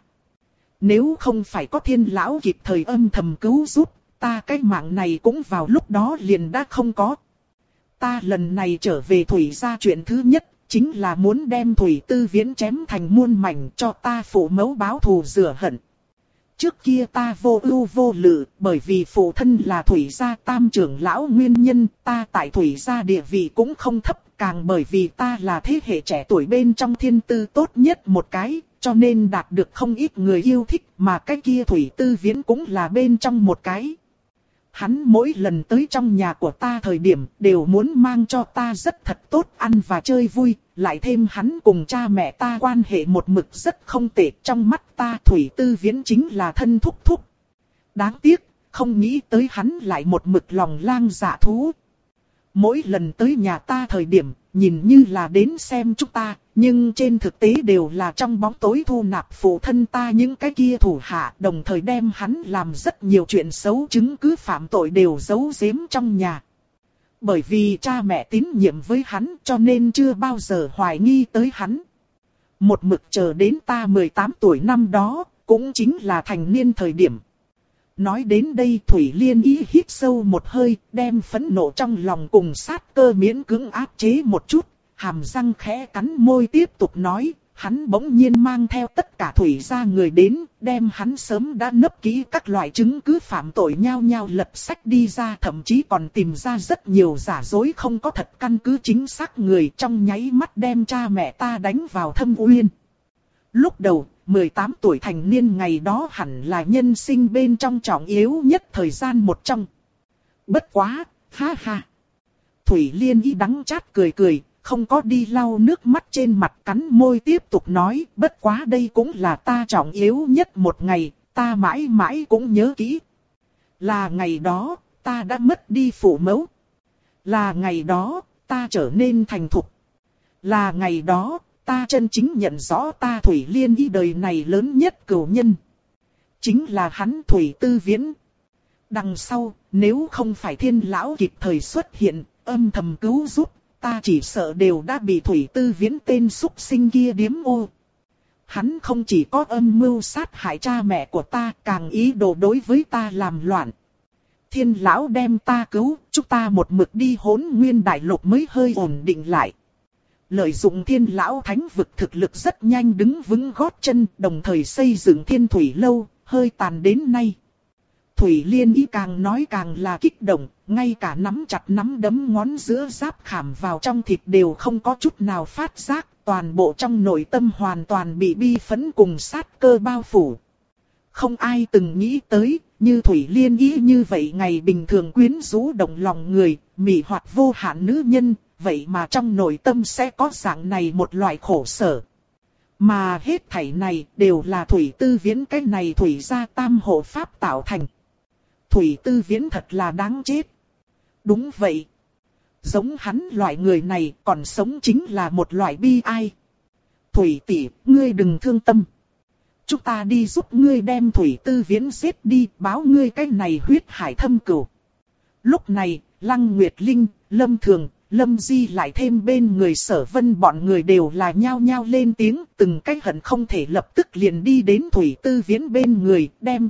Nếu không phải có Thiên lão kịp thời âm thầm cứu giúp, ta cái mạng này cũng vào lúc đó liền đã không có. Ta lần này trở về Thủy gia chuyện thứ nhất, chính là muốn đem Thủy Tư Viễn chém thành muôn mảnh cho ta phụ mẫu báo thù rửa hận. Trước kia ta vô ưu vô lự, bởi vì phụ thân là Thủy gia tam trưởng lão nguyên nhân, ta tại Thủy gia địa vị cũng không thấp, càng bởi vì ta là thế hệ trẻ tuổi bên trong thiên tư tốt nhất một cái, cho nên đạt được không ít người yêu thích, mà cái kia Thủy Tư Viễn cũng là bên trong một cái. Hắn mỗi lần tới trong nhà của ta thời điểm đều muốn mang cho ta rất thật tốt ăn và chơi vui, lại thêm hắn cùng cha mẹ ta quan hệ một mực rất không tệ, trong mắt ta Thủy Tư Viễn chính là thân thúc thúc. Đáng tiếc, không nghĩ tới hắn lại một mực lòng lang dạ thú. Mỗi lần tới nhà ta thời điểm, nhìn như là đến xem chúng ta, nhưng trên thực tế đều là trong bóng tối thu nạp phụ thân ta những cái kia thủ hạ, đồng thời đem hắn làm rất nhiều chuyện xấu, chứng cứ phạm tội đều giấu giếm trong nhà. Bởi vì cha mẹ tín nhiệm với hắn cho nên chưa bao giờ hoài nghi tới hắn. Một mực chờ đến ta mười tám tuổi năm đó, cũng chính là thành niên thời điểm. Nói đến đây Thủy Liên ý hít sâu một hơi, đem phẫn nộ trong lòng cùng sát cơ miễn cưỡng áp chế một chút, hàm răng khẽ cắn môi tiếp tục nói, hắn bỗng nhiên mang theo tất cả Thủy gia người đến, đem hắn sớm đã nấp kỹ các loại chứng cứ phạm tội nhao nhao lật sách đi ra, thậm chí còn tìm ra rất nhiều giả dối không có thật căn cứ chính xác người, trong nháy mắt đem cha mẹ ta đánh vào thâm uyên. Lúc đầu, mười tám tuổi thành niên ngày đó hẳn là nhân sinh bên trong trọng yếu nhất thời gian một trong. Bất quá, ha ha. Thủy Liên ý đắng chát cười cười, không có đi lau nước mắt trên mặt, cắn môi tiếp tục nói, bất quá đây cũng là ta trọng yếu nhất một ngày, ta mãi mãi cũng nhớ kỹ. Là ngày đó, ta đã mất đi phụ mẫu. Là ngày đó, ta trở nên thành thục. Là ngày đó, ta chân chính nhận rõ ta Thủy Liên ý đời này lớn nhất cửu nhân. Chính là hắn Thủy Tư Viễn. Đằng sau, nếu không phải Thiên lão kịp thời xuất hiện, âm thầm cứu giúp, ta chỉ sợ đều đã bị Thủy Tư Viễn tên súc sinh kia điếm ô. Hắn không chỉ có âm mưu sát hại cha mẹ của ta, càng ý đồ đối với ta làm loạn. Thiên lão đem ta cứu, chúng ta một mực đi Hỗn Nguyên Đại Lục mới hơi ổn định lại. Lợi dụng Thiên lão thánh vực thực lực rất nhanh đứng vững gót chân, đồng thời xây dựng Thiên Thủy lâu, hơi tàn đến nay. Thủy Liên Y càng nói càng là kích động, ngay cả nắm chặt nắm đấm ngón giữa giáp khảm vào trong thịt đều không có chút nào phát giác, toàn bộ trong nội tâm hoàn toàn bị bi phẫn cùng sát cơ bao phủ. Không ai từng nghĩ tới, như Thủy Liên Y như vậy ngày bình thường quyến rũ động lòng người, mị hoặc vô hạn nữ nhân, vậy mà trong nội tâm sẽ có dạng này một loại khổ sở. Mà hết thảy này đều là Thủy Tư Viễn cái này Thủy gia tam hộ pháp tạo thành. Thủy Tư Viễn thật là đáng chết. Đúng vậy. Giống hắn loại người này còn sống chính là một loại bi ai. Thủy tỷ, ngươi đừng thương tâm. Chúng ta đi giúp ngươi đem Thủy Tư Viễn giết đi, báo ngươi cái này huyết hải thâm cửu. Lúc này, Lăng Nguyệt Linh, Lâm Thường, Lâm Di lại thêm bên người Sở Vân bọn người đều là nhao nhao lên tiếng, từng cái hận không thể lập tức liền đi đến Thủy Tư Viễn bên người, đem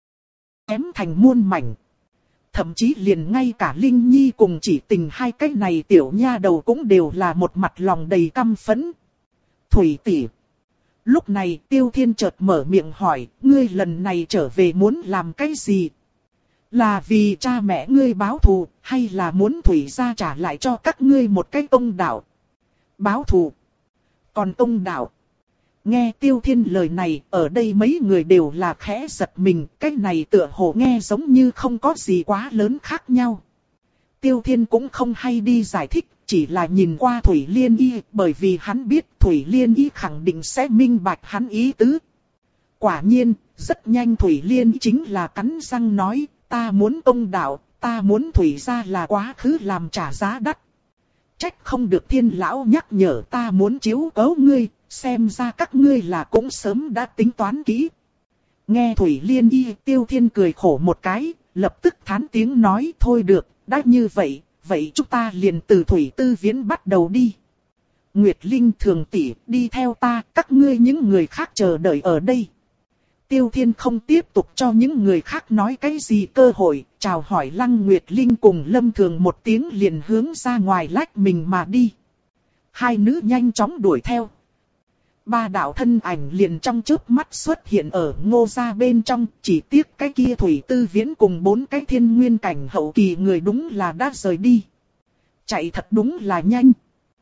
ém thành muôn mảnh. Thậm chí liền ngay cả Linh Nhi cùng Chỉ Tình hai cái này tiểu nha đầu cũng đều là một mặt lòng đầy căm phẫn. Thủy tỷ. Lúc này Tiêu Thiên chợt mở miệng hỏi, ngươi lần này trở về muốn làm cái gì? Là vì cha mẹ ngươi báo thù, hay là muốn Thủy gia trả lại cho các ngươi một cái công đạo? Báo thù. Còn công đạo. Nghe Tiêu Thiên lời này, ở đây mấy người đều là khẽ giật mình, cái này tựa hồ nghe giống như không có gì quá lớn khác nhau. Tiêu Thiên cũng không hay đi giải thích, chỉ là nhìn qua Thủy Liên Y, bởi vì hắn biết Thủy Liên Y khẳng định sẽ minh bạch hắn ý tứ. Quả nhiên, rất nhanh Thủy Liên Y chính là cắn răng nói, ta muốn công đạo, ta muốn Thủy gia là quá khứ làm trả giá đắt. Trách không được Thiên lão nhắc nhở ta muốn chiếu cố ngươi, xem ra các ngươi là cũng sớm đã tính toán kỹ. Nghe Thủy Liên Y, Tiêu Thiên cười khổ một cái, lập tức thán tiếng nói thôi được, đã như vậy, vậy chúng ta liền từ Thủy Tư Viễn bắt đầu đi. Nguyệt Linh Thường tỷ, đi theo ta, các ngươi những người khác chờ đợi ở đây. Tiêu Thiên không tiếp tục cho những người khác nói cái gì cơ hội, chào hỏi Lăng Nguyệt Linh cùng Lâm Thường một tiếng liền hướng ra ngoài lách mình mà đi. Hai nữ nhanh chóng đuổi theo. Ba đạo thân ảnh liền trong chớp mắt xuất hiện ở Ngô gia bên trong, chỉ tiếc cái kia Thủy Tư Viễn cùng bốn cái thiên nguyên cảnh hậu kỳ người đúng là đã rời đi. Chạy thật đúng là nhanh.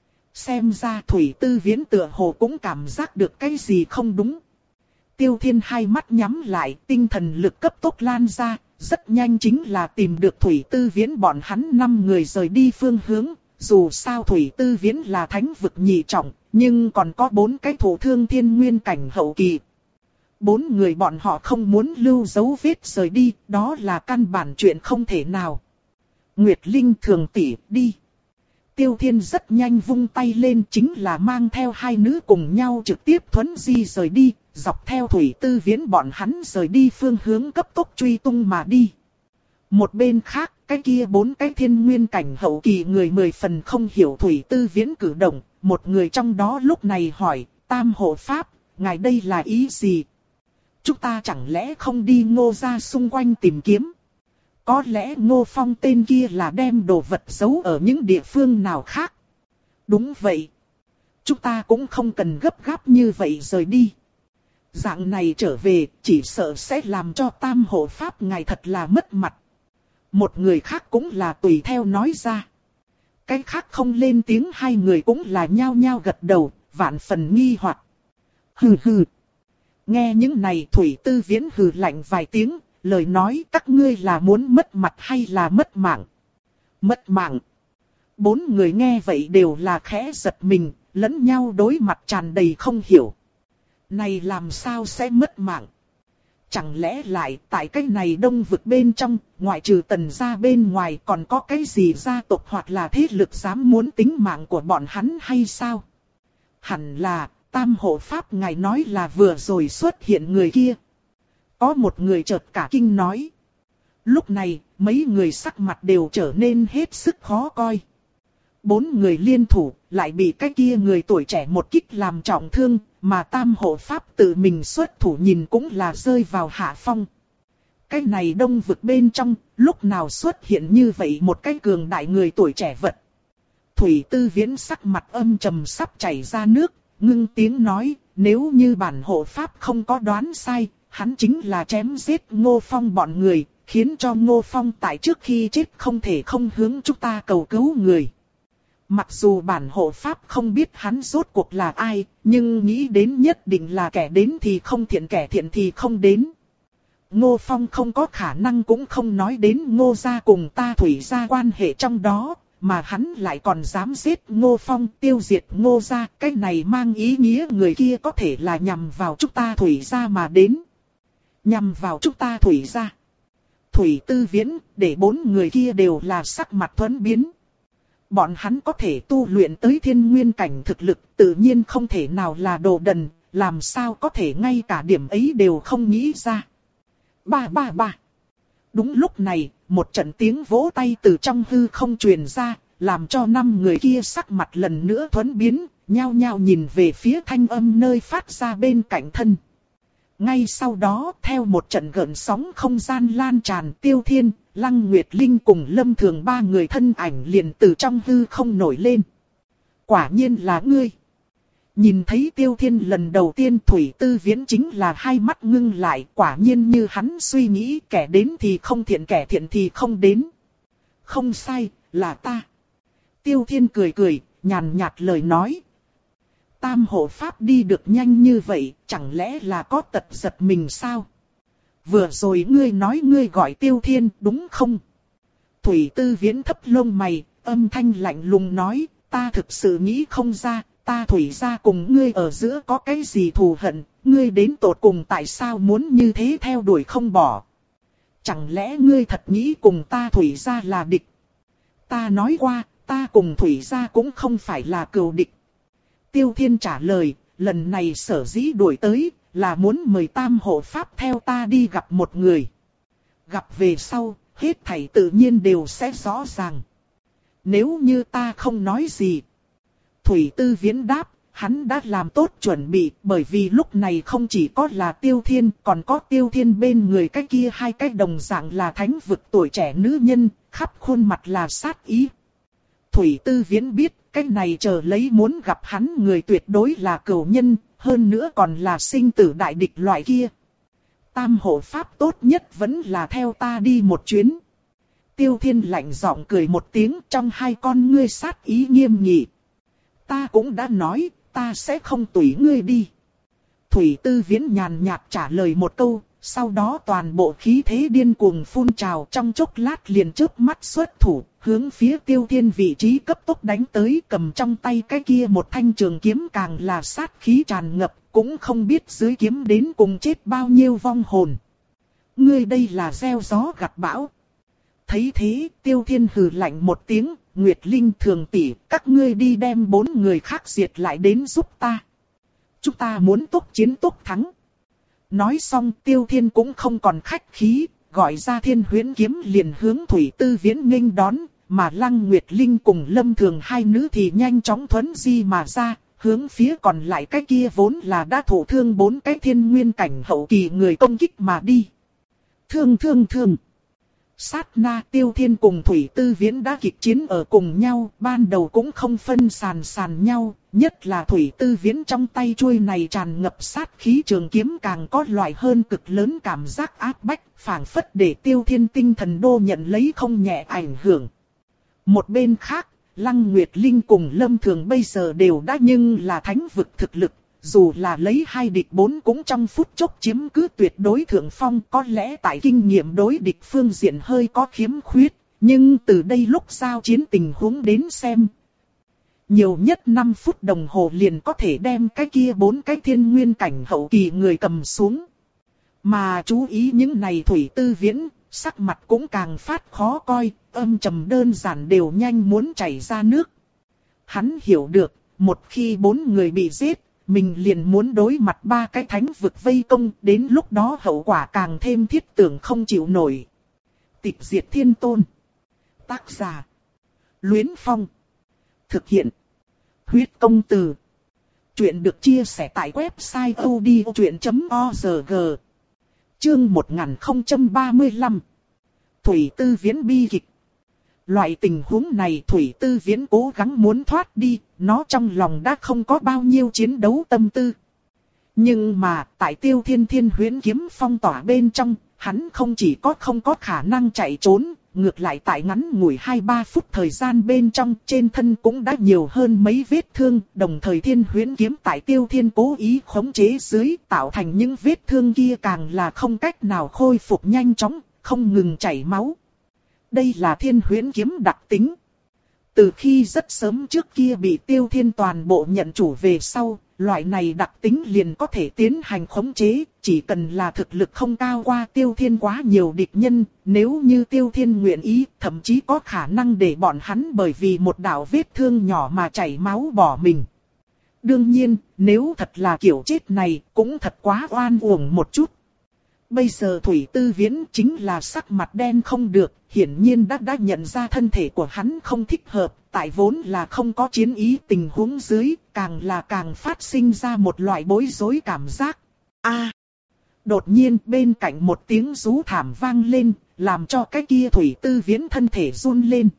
Xem ra Thủy Tư Viễn tựa hồ cũng cảm giác được cái gì không đúng. Tiêu Thiên hai mắt nhắm lại, tinh thần lực cấp tốc lan ra, rất nhanh chính là tìm được Thủy Tư Viễn bọn hắn năm người rời đi phương hướng. Dù sao Thủy Tư Viễn là thánh vực nhị trọng, nhưng còn có bốn cái thổ thương thiên nguyên cảnh hậu kỳ. Bốn người bọn họ không muốn lưu dấu vết rời đi, đó là căn bản chuyện không thể nào. Nguyệt Linh Thường tỷ, đi. Tiêu Thiên rất nhanh vung tay lên, chính là mang theo hai nữ cùng nhau trực tiếp thuấn di rời đi, dọc theo Thủy Tư Viễn bọn hắn rời đi phương hướng cấp tốc truy tung mà đi. Một bên khác, cái kia bốn cái thiên nguyên cảnh hậu kỳ người mười phần không hiểu Thủy Tư Viễn cử động, một người trong đó lúc này hỏi, Tam hộ pháp, ngài đây là ý gì? Chúng ta chẳng lẽ không đi Ngô gia xung quanh tìm kiếm? Có lẽ Ngô Phong tên kia là đem đồ vật giấu ở những địa phương nào khác? Đúng vậy. Chúng ta cũng không cần gấp gáp như vậy rời đi. Dạng này trở về, chỉ sợ sẽ làm cho Tam hộ pháp ngài thật là mất mặt. Một người khác cũng là tùy theo nói ra. Cái khác không lên tiếng, hai người cũng là nhao nhao gật đầu, vạn phần nghi hoặc. Hừ hừ. Nghe những này Thủy Tư Viễn hừ lạnh vài tiếng, lời nói các ngươi là muốn mất mặt hay là mất mạng? Mất mạng. Bốn người nghe vậy đều là khẽ giật mình, lẫn nhau đối mặt tràn đầy không hiểu. Này làm sao sẽ mất mạng? Chẳng lẽ lại tại cái này đông vực bên trong, ngoại trừ Tần gia bên ngoài còn có cái gì gia tộc hoặc là thế lực dám muốn tính mạng của bọn hắn hay sao? Hẳn là, Tam hộ pháp ngài nói là vừa rồi xuất hiện người kia. Có một người chợt cả kinh nói. Lúc này, mấy người sắc mặt đều trở nên hết sức khó coi. Bốn người liên thủ, lại bị cái kia người tuổi trẻ một kích làm trọng thương, mà Tam hộ pháp tự mình xuất thủ nhìn cũng là rơi vào hạ phong. Cái này đông vực bên trong, lúc nào xuất hiện như vậy một cái cường đại người tuổi trẻ vật. Thủy Tư Viễn sắc mặt âm trầm sắp chảy ra nước, ngưng tiếng nói, nếu như bản hộ pháp không có đoán sai, hắn chính là chém giết Ngô Phong bọn người, khiến cho Ngô Phong tại trước khi chết không thể không hướng chúng ta cầu cứu người. Mặc dù bản hộ pháp không biết hắn rốt cuộc là ai, nhưng nghĩ đến nhất định là kẻ đến thì không thiện, kẻ thiện thì không đến. Ngô Phong không có khả năng cũng không nói đến Ngô gia cùng ta Thủy gia quan hệ trong đó, mà hắn lại còn dám giết Ngô Phong, tiêu diệt Ngô gia. Cái này mang ý nghĩa người kia có thể là nhằm vào chúng ta Thủy gia mà đến. Nhằm vào chúng ta Thủy gia. Thủy Tư Viễn, để bốn người kia đều là sắc mặt thuẫn biến. Bọn hắn có thể tu luyện tới thiên nguyên cảnh thực lực, tự nhiên không thể nào là đồ đần, làm sao có thể ngay cả điểm ấy đều không nghĩ ra. Ba ba ba. Đúng lúc này, một trận tiếng vỗ tay từ trong hư không truyền ra, làm cho năm người kia sắc mặt lần nữa thuẫn biến, nhao nhao nhìn về phía thanh âm nơi phát ra bên cạnh thân. Ngay sau đó, theo một trận gợn sóng không gian lan tràn, Tiêu Thiên, Lăng Nguyệt Linh cùng Lâm Thường ba người thân ảnh liền từ trong hư không nổi lên. Quả nhiên là ngươi. Nhìn thấy Tiêu Thiên lần đầu tiên, Thủy Tư Viễn chính là hai mắt ngưng lại, quả nhiên như hắn suy nghĩ, kẻ đến thì không thiện, kẻ thiện thì không đến. Không sai, là ta. Tiêu Thiên cười cười, nhàn nhạt lời nói. Tam hộ pháp đi được nhanh như vậy, chẳng lẽ là có tật giật mình sao? Vừa rồi ngươi nói ngươi gọi Tiêu Thiên, đúng không? Thủy Tư Viễn thấp lông mày, âm thanh lạnh lùng nói, ta thực sự nghĩ không ra, ta Thủy gia cùng ngươi ở giữa có cái gì thù hận, ngươi đến tột cùng tại sao muốn như thế theo đuổi không bỏ? Chẳng lẽ ngươi thật nghĩ cùng ta Thủy gia là địch? Ta nói qua, ta cùng Thủy gia cũng không phải là cừu địch. Tiêu Thiên trả lời, lần này sở dĩ đuổi tới, là muốn mời Tam hộ pháp theo ta đi gặp một người. Gặp về sau, hết thảy tự nhiên đều sẽ rõ ràng. Nếu như ta không nói gì. Thủy Tư Viễn đáp, hắn đã làm tốt chuẩn bị, bởi vì lúc này không chỉ có là Tiêu Thiên, còn có Tiêu Thiên bên người cái kia hai cái đồng dạng là thánh vực tuổi trẻ nữ nhân, khắp khuôn mặt là sát ý. Thủy Tư Viễn biết, cái này chờ lấy muốn gặp hắn người tuyệt đối là cửu nhân, hơn nữa còn là sinh tử đại địch loại kia. Tam hộ pháp tốt nhất vẫn là theo ta đi một chuyến. Tiêu Thiên lạnh giọng cười một tiếng, trong hai con ngươi sát ý nghiêm nghị. Ta cũng đã nói, ta sẽ không tùy ngươi đi. Thủy Tư Viễn nhàn nhạt trả lời một câu, sau đó toàn bộ khí thế điên cuồng phun trào, trong chốc lát liền chớp mắt xuất thủ, hướng phía Tiêu Thiên vị trí cấp tốc đánh tới, cầm trong tay cái kia một thanh trường kiếm càng là sát khí tràn ngập, cũng không biết dưới kiếm đến cùng chết bao nhiêu vong hồn. Ngươi đây là gieo gió gặt bão. Thấy thế, Tiêu Thiên hừ lạnh một tiếng, Nguyệt Linh Thường tỷ, các ngươi đi đem bốn người khác diệt lại đến giúp ta. Chúng ta muốn tốc chiến tốc thắng. Nói xong Tiêu Thiên cũng không còn khách khí, gọi ra Thiên Huyễn kiếm liền hướng Thủy Tư Viễn nghênh đón, mà Lăng Nguyệt Linh cùng Lâm Thường hai nữ thì nhanh chóng thuấn di mà ra, hướng phía còn lại cái kia vốn là đã thổ thương bốn cái thiên nguyên cảnh hậu kỳ người công kích mà đi. Thương thương thương. Sát na Tiêu Thiên cùng Thủy Tư Viễn đã kịch chiến ở cùng nhau, ban đầu cũng không phân sàn sàn nhau, nhất là Thủy Tư Viễn trong tay chuôi này tràn ngập sát khí trường kiếm càng có loại hơn cực lớn cảm giác áp bách, phảng phất để Tiêu Thiên tinh thần đô nhận lấy không nhẹ ảnh hưởng. Một bên khác, Lăng Nguyệt Linh cùng Lâm Thường bây giờ đều đã nhưng là thánh vực thực lực. Dù là lấy hai địch bốn cũng trong phút chốc chiếm cứ tuyệt đối thượng phong, có lẽ tại kinh nghiệm đối địch phương diện hơi có khiếm khuyết, nhưng từ đây lúc giao chiến tình huống đến xem. Nhiều nhất năm phút đồng hồ liền có thể đem cái kia bốn cái thiên nguyên cảnh hậu kỳ người cầm xuống. Mà chú ý những này Thủy Tư Viễn, sắc mặt cũng càng phát khó coi, âm trầm đơn giản đều nhanh muốn chảy ra nước. Hắn hiểu được, một khi bốn người bị giết, mình liền muốn đối mặt ba cái thánh vực vây công, đến lúc đó hậu quả càng thêm thiết tưởng không chịu nổi. Tịch diệt thiên tôn. Tác giả. Luyến Phong. Thực hiện. Huyết công từ. Chuyện được chia sẻ tại website odchuyện chấm org. Chương một nghìn không trăm ba mươi lăm. Thủy Tư Viễn bi kịch. Loại tình huống này Thủy Tư Viễn cố gắng muốn thoát đi, nó trong lòng đã không có bao nhiêu chiến đấu tâm tư. Nhưng mà, tại Tiêu Thiên Thiên Huyễn kiếm phong tỏa bên trong, hắn không chỉ có không có khả năng chạy trốn, ngược lại tại ngắn ngủi hai ba phút thời gian bên trong trên thân cũng đã nhiều hơn mấy vết thương, đồng thời thiên huyễn kiếm tại Tiêu Thiên cố ý khống chế dưới tạo thành những vết thương kia càng là không cách nào khôi phục nhanh chóng, không ngừng chảy máu. Đây là thiên huyễn kiếm đặc tính. Từ khi rất sớm trước kia bị Tiêu Thiên toàn bộ nhận chủ về sau, loại này đặc tính liền có thể tiến hành khống chế, chỉ cần là thực lực không cao qua Tiêu Thiên quá nhiều địch nhân, nếu như Tiêu Thiên nguyện ý, thậm chí có khả năng để bọn hắn bởi vì một đạo vết thương nhỏ mà chảy máu bỏ mình. Đương nhiên, nếu thật là kiểu chết này, cũng thật quá oan uổng một chút. Bây giờ Thủy Tư Viễn chính là sắc mặt đen không được, hiển nhiên đã đã nhận ra thân thể của hắn không thích hợp, tại vốn là không có chiến ý tình huống dưới, càng là càng phát sinh ra một loại bối rối cảm giác. A! Đột nhiên bên cạnh một tiếng rú thảm vang lên, làm cho cái kia Thủy Tư Viễn thân thể run lên.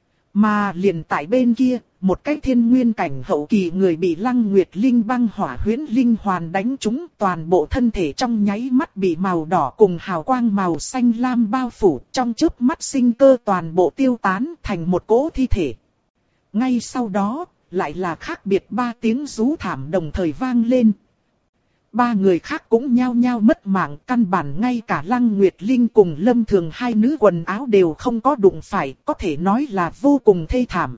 Mà liền tại bên kia, một cái thiên nguyên cảnh hậu kỳ người bị Lăng Nguyệt Linh băng hỏa huyễn linh hoàn đánh trúng, toàn bộ thân thể trong nháy mắt bị màu đỏ cùng hào quang màu xanh lam bao phủ, trong chớp mắt sinh cơ toàn bộ tiêu tán thành một cỗ thi thể. Ngay sau đó, lại là khác biệt ba tiếng rú thảm đồng thời vang lên. Ba người khác cũng nhao nhao mất mạng, căn bản ngay cả Lăng Nguyệt Linh cùng Lâm Thường hai nữ quần áo đều không có đụng phải, có thể nói là vô cùng thê thảm.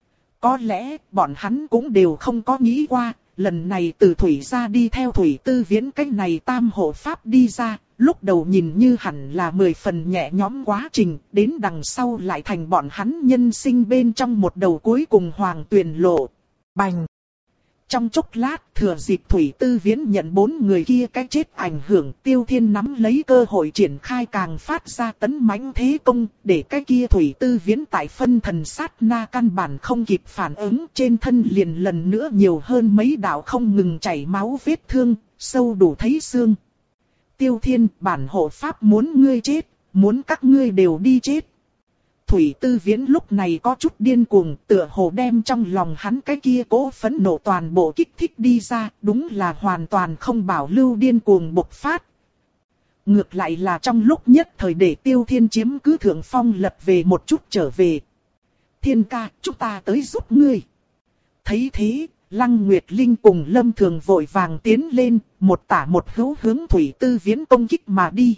Có lẽ bọn hắn cũng đều không có nghĩ qua, lần này từ Thủy ra đi theo Thủy Tư Viễn cách này tam hộ pháp đi ra, lúc đầu nhìn như hẳn là mười phần nhẹ nhõm quá trình, đến đằng sau lại thành bọn hắn nhân sinh bên trong một đầu cuối cùng hoàng tuyền lộ. Bành! Trong chốc lát, thừa dịp Thủy Tư Viễn nhận bốn người kia cái chết ảnh hưởng, Tiêu Thiên nắm lấy cơ hội triển khai càng phát ra tấn mãnh thế công, để cái kia Thủy Tư Viễn tại phân thần sát na căn bản không kịp phản ứng, trên thân liền lần nữa nhiều hơn mấy đạo không ngừng chảy máu vết thương, sâu đủ thấy xương. Tiêu Thiên, bản hộ pháp muốn ngươi chết, muốn các ngươi đều đi chết. Thủy Tư Viễn lúc này có chút điên cuồng, tựa hồ đem trong lòng hắn cái kia cố phẫn nộ toàn bộ kích thích đi ra, đúng là hoàn toàn không bảo lưu điên cuồng bộc phát. Ngược lại là trong lúc nhất thời để Tiêu Thiên chiếm cứ thượng phong lật về một chút trở về. Thiên ca, chúng ta tới giúp ngươi. Thấy thế, Lăng Nguyệt Linh cùng Lâm Thường vội vàng tiến lên, một tả một hữu hướng Thủy Tư Viễn công kích mà đi.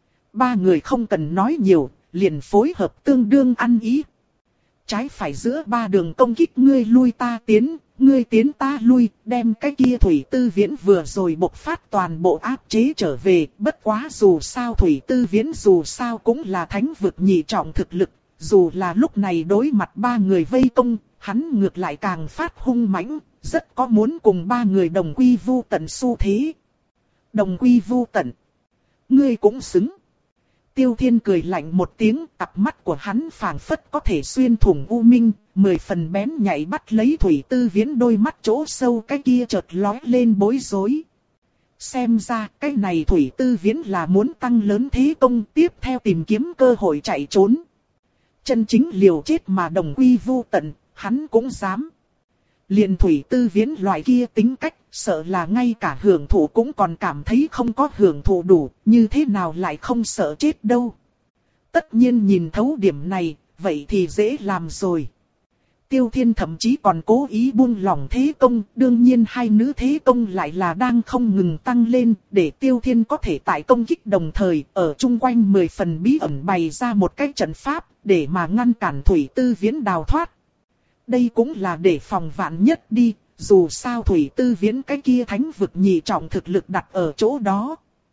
Ba người không cần nói nhiều, liền phối hợp tương đương ăn ý. Trái phải giữa ba đường công kích, ngươi lui ta tiến, ngươi tiến ta lui, đem cái kia Thủy Tư Viễn vừa rồi bộc phát toàn bộ áp chế trở về. Bất quá dù sao Thủy Tư Viễn dù sao cũng là thánh vực nhị trọng thực lực, dù là lúc này đối mặt ba người vây công, hắn ngược lại càng phát hung mãnh, rất có muốn cùng ba người đồng quy vu tận xu thế. Đồng quy vu tận, ngươi cũng xứng. Tiêu Thiên cười lạnh một tiếng, cặp mắt của hắn phảng phất có thể xuyên thủng u minh, mười phần bén nhạy bắt lấy Thủy Tư Viễn đôi mắt chỗ sâu cái kia chợt lóe lên bối rối. Xem ra cái này Thủy Tư Viễn là muốn tăng lớn thế công, tiếp theo tìm kiếm cơ hội chạy trốn. Chân chính liều chết mà đồng quy vu tận, hắn cũng dám. Liền Thủy Tư Viễn loại kia tính cách, sợ là ngay cả hưởng thụ cũng còn cảm thấy không có hưởng thụ đủ, như thế nào lại không sợ chết đâu. Tất nhiên nhìn thấu điểm này, vậy thì dễ làm rồi. Tiêu Thiên thậm chí còn cố ý buông lỏng thế công, đương nhiên hai nữ thế công lại là đang không ngừng tăng lên, để Tiêu Thiên có thể tại công kích đồng thời, ở chung quanh mười phần bí ẩn bày ra một cái trận pháp, để mà ngăn cản Thủy Tư Viễn đào thoát. Đây cũng là để phòng vạn nhất đi, dù sao Thủy Tư Viễn cái kia thánh vực nhị trọng thực lực đặt ở chỗ đó.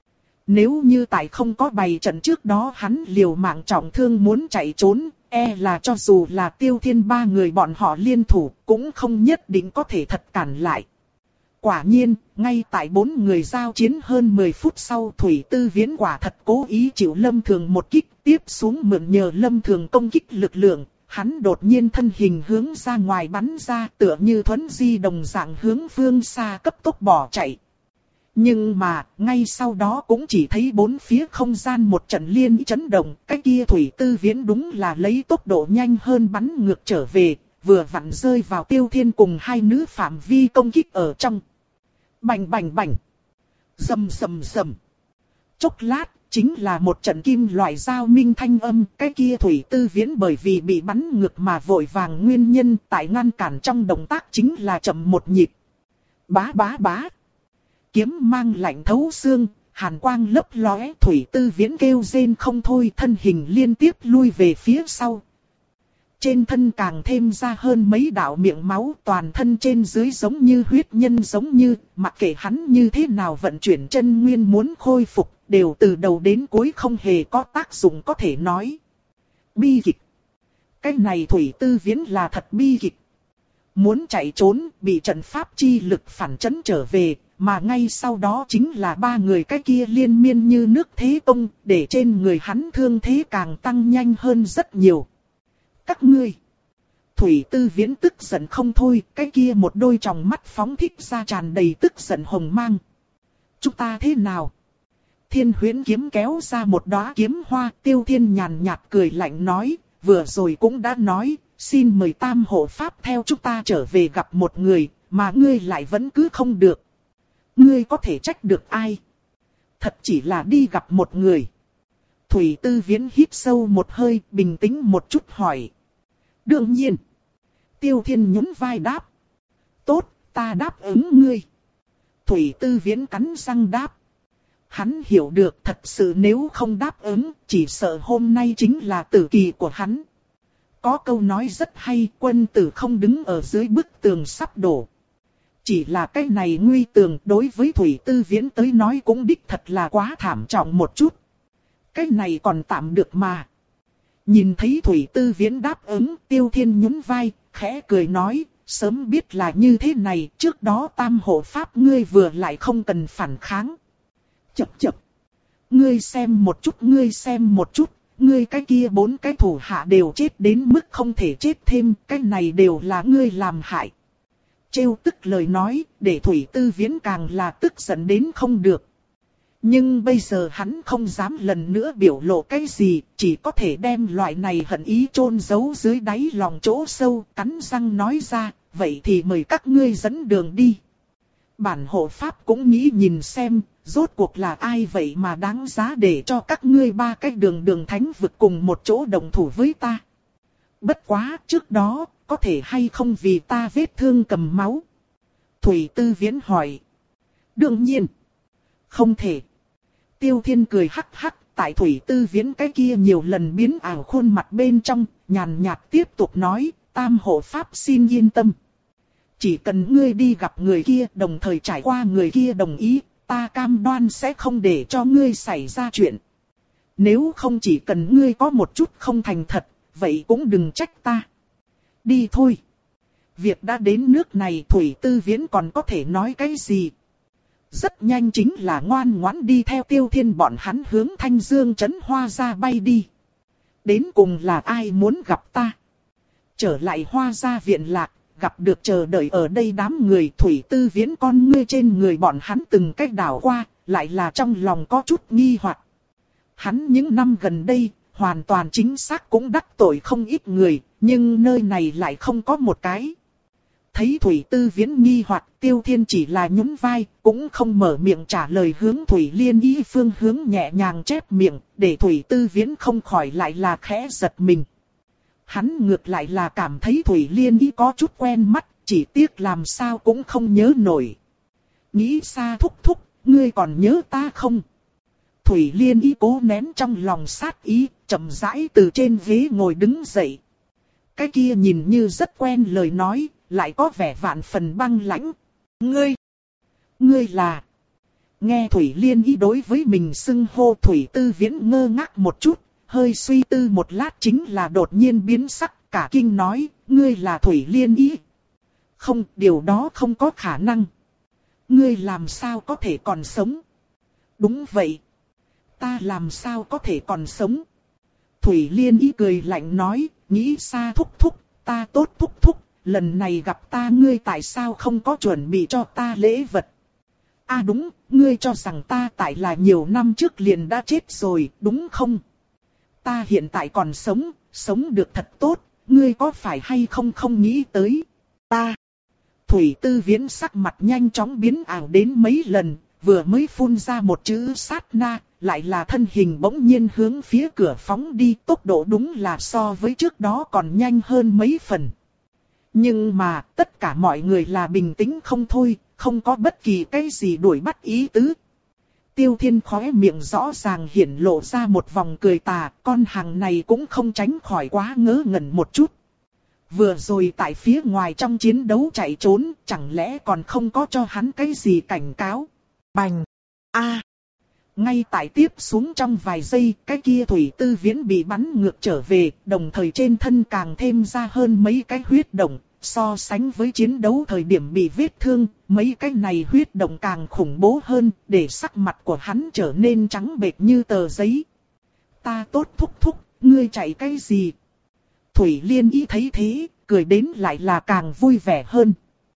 Nếu như tại không có bày trận trước đó hắn liều mạng trọng thương muốn chạy trốn, e là cho dù là Tiêu Thiên ba người bọn họ liên thủ cũng không nhất định có thể thật cản lại. Quả nhiên, ngay tại bốn người giao chiến hơn mười phút sau, Thủy Tư Viễn quả thật cố ý chịu Lâm Thường một kích, tiếp xuống mượn nhờ Lâm Thường công kích lực lượng. Hắn đột nhiên thân hình hướng ra ngoài bắn ra, tựa như thuấn di đồng dạng hướng phương xa cấp tốc bỏ chạy. Nhưng mà, ngay sau đó cũng chỉ thấy bốn phía không gian một trận liên chấn động, cái kia Thủy Tư Viễn đúng là lấy tốc độ nhanh hơn bắn ngược trở về, vừa vặn rơi vào Tiêu Thiên cùng hai nữ phạm vi công kích ở trong. Bành bành bành, rầm rầm rầm. Chốc lát, chính là một trận kim loại giao minh thanh âm. Cái kia Thủy Tư Viễn bởi vì bị bắn ngược mà vội vàng nguyên nhân tại ngăn cản trong động tác chính là chậm một nhịp. Bá bá bá. Kiếm mang lạnh thấu xương, hàn quang lấp lóe, Thủy Tư Viễn kêu rên không thôi, thân hình liên tiếp lui về phía sau. Trên thân càng thêm ra hơn mấy đạo miệng máu, toàn thân trên dưới giống như huyết nhân, giống như mặc kệ hắn như thế nào vận chuyển chân nguyên muốn khôi phục, đều từ đầu đến cuối không hề có tác dụng có thể nói. Bi kịch. Cái này Thủy Tư Viễn là thật bi kịch. Muốn chạy trốn, bị trận pháp chi lực phản chấn trở về, mà ngay sau đó chính là ba người cái kia liên miên như nước thế công, để trên người hắn thương thế càng tăng nhanh hơn rất nhiều. Các ngươi. Thủy Tư Viễn tức giận không thôi, cái kia một đôi tròng mắt phóng thích ra tràn đầy tức giận hồng mang. Chúng ta thế nào? Thiên Huyễn kiếm kéo ra một đóa kiếm hoa, Tiêu Thiên nhàn nhạt cười lạnh nói, vừa rồi cũng đã nói, xin mời Tam Hộ Pháp theo chúng ta trở về gặp một người, mà ngươi lại vẫn cứ không được. Ngươi có thể trách được ai? Thật chỉ là đi gặp một người. Thủy Tư Viễn hít sâu một hơi, bình tĩnh một chút hỏi. Đương nhiên. Tiêu Thiên nhún vai đáp. Tốt, ta đáp ứng ngươi. Thủy Tư Viễn cắn răng đáp. Hắn hiểu được thật sự nếu không đáp ứng, chỉ sợ hôm nay chính là tử kỳ của hắn. Có câu nói rất hay, quân tử không đứng ở dưới bức tường sắp đổ. Chỉ là cái này nguy tường đối với Thủy Tư Viễn tới nói cũng đích thật là quá thảm trọng một chút. Cái này còn tạm được mà. Nhìn thấy Thủy Tư Viễn đáp ứng, Tiêu Thiên nhún vai, khẽ cười nói, sớm biết là như thế này, trước đó Tam Hộ Pháp ngươi vừa lại không cần phản kháng. Chập chập. Ngươi xem một chút, ngươi xem một chút, ngươi cái kia bốn cái thủ hạ đều chết đến mức không thể chết thêm, cái này đều là ngươi làm hại. Trêu tức lời nói, để Thủy Tư Viễn càng là tức giận đến không được. Nhưng bây giờ hắn không dám lần nữa biểu lộ cái gì, chỉ có thể đem loại này hận ý chôn giấu dưới đáy lòng chỗ sâu, cắn răng nói ra, vậy thì mời các ngươi dẫn đường đi. Bản hộ pháp cũng nghĩ nhìn xem, rốt cuộc là ai vậy mà đáng giá để cho các ngươi ba cái đường đường thánh vực cùng một chỗ đồng thủ với ta. Bất quá, trước đó, có thể hay không vì ta vết thương cầm máu? Thủy Tư Viễn hỏi. Đương nhiên. Không thể. Tiêu Thiên cười hắc hắc, tại Thủy Tư Viễn cái kia nhiều lần biến ảo khuôn mặt bên trong, nhàn nhạt tiếp tục nói, Tam Hộ Pháp xin yên tâm. Chỉ cần ngươi đi gặp người kia, đồng thời trải qua người kia đồng ý, ta cam đoan sẽ không để cho ngươi xảy ra chuyện. Nếu không chỉ cần ngươi có một chút không thành thật, vậy cũng đừng trách ta. Đi thôi. Việc đã đến nước này, Thủy Tư Viễn còn có thể nói cái gì? Rất nhanh chính là ngoan ngoãn đi theo Tiêu Thiên bọn hắn hướng Thanh Dương trấn Hoa Gia bay đi. Đến cùng là ai muốn gặp ta? Trở lại Hoa Gia viện lạc, gặp được chờ đợi ở đây đám người, Thủy Tư Viễn con ngươi trên người bọn hắn từng cách đảo qua, lại là trong lòng có chút nghi hoặc. Hắn những năm gần đây, hoàn toàn chính xác cũng đắc tội không ít người, nhưng nơi này lại không có một cái. Thấy Thủy Tư Viễn nghi hoặc, Tiêu Thiên chỉ là nhún vai, cũng không mở miệng trả lời, hướng Thủy Liên Y phương hướng nhẹ nhàng chép miệng, để Thủy Tư Viễn không khỏi lại là khẽ giật mình. Hắn ngược lại là cảm thấy Thủy Liên Y có chút quen mắt, chỉ tiếc làm sao cũng không nhớ nổi. Nghĩ xa thúc thúc, ngươi còn nhớ ta không? Thủy Liên Y cố nén trong lòng sát ý, chậm rãi từ trên ghế ngồi đứng dậy. Cái kia nhìn như rất quen lời nói, lại có vẻ vạn phần băng lãnh. Ngươi, ngươi là... Nghe Thủy Liên Y đối với mình xưng hô, Thủy Tư Viễn ngơ ngác một chút, hơi suy tư một lát chính là đột nhiên biến sắc, cả kinh nói, ngươi là Thủy Liên Y. Không, điều đó không có khả năng. Ngươi làm sao có thể còn sống? Đúng vậy. Ta làm sao có thể còn sống? Thủy Liên Y cười lạnh nói, nghĩ xa thúc thúc, ta tốt thúc thúc, lần này gặp ta ngươi tại sao không có chuẩn bị cho ta lễ vật? À đúng, ngươi cho rằng ta tại là nhiều năm trước liền đã chết rồi, đúng không? Ta hiện tại còn sống, sống được thật tốt, ngươi có phải hay không không nghĩ tới ta? Thủy Tư Viễn sắc mặt nhanh chóng biến ảo đến mấy lần, vừa mới phun ra một chữ sát na, lại là thân hình bỗng nhiên hướng phía cửa phóng đi, tốc độ đúng là so với trước đó còn nhanh hơn mấy phần. Nhưng mà tất cả mọi người là bình tĩnh không thôi, không có bất kỳ cái gì đuổi bắt ý tứ. Tiêu Thiên khóe miệng rõ ràng hiển lộ ra một vòng cười tà, con hàng này cũng không tránh khỏi quá ngớ ngẩn một chút. Vừa rồi tại phía ngoài trong chiến đấu chạy trốn, chẳng lẽ còn không có cho hắn cái gì cảnh cáo. Bành! A! Ngay tại tiếp xuống trong vài giây, cái kia Thủy Tư Viễn bị bắn ngược trở về, đồng thời trên thân càng thêm ra hơn mấy cái huyết động. So sánh với chiến đấu thời điểm bị vết thương, mấy cái này huyết động càng khủng bố hơn, để sắc mặt của hắn trở nên trắng bệch như tờ giấy. Ta tốt thúc thúc, ngươi chạy cái gì? Thủy Liên Ý thấy thế, cười đến lại là càng vui vẻ hơn.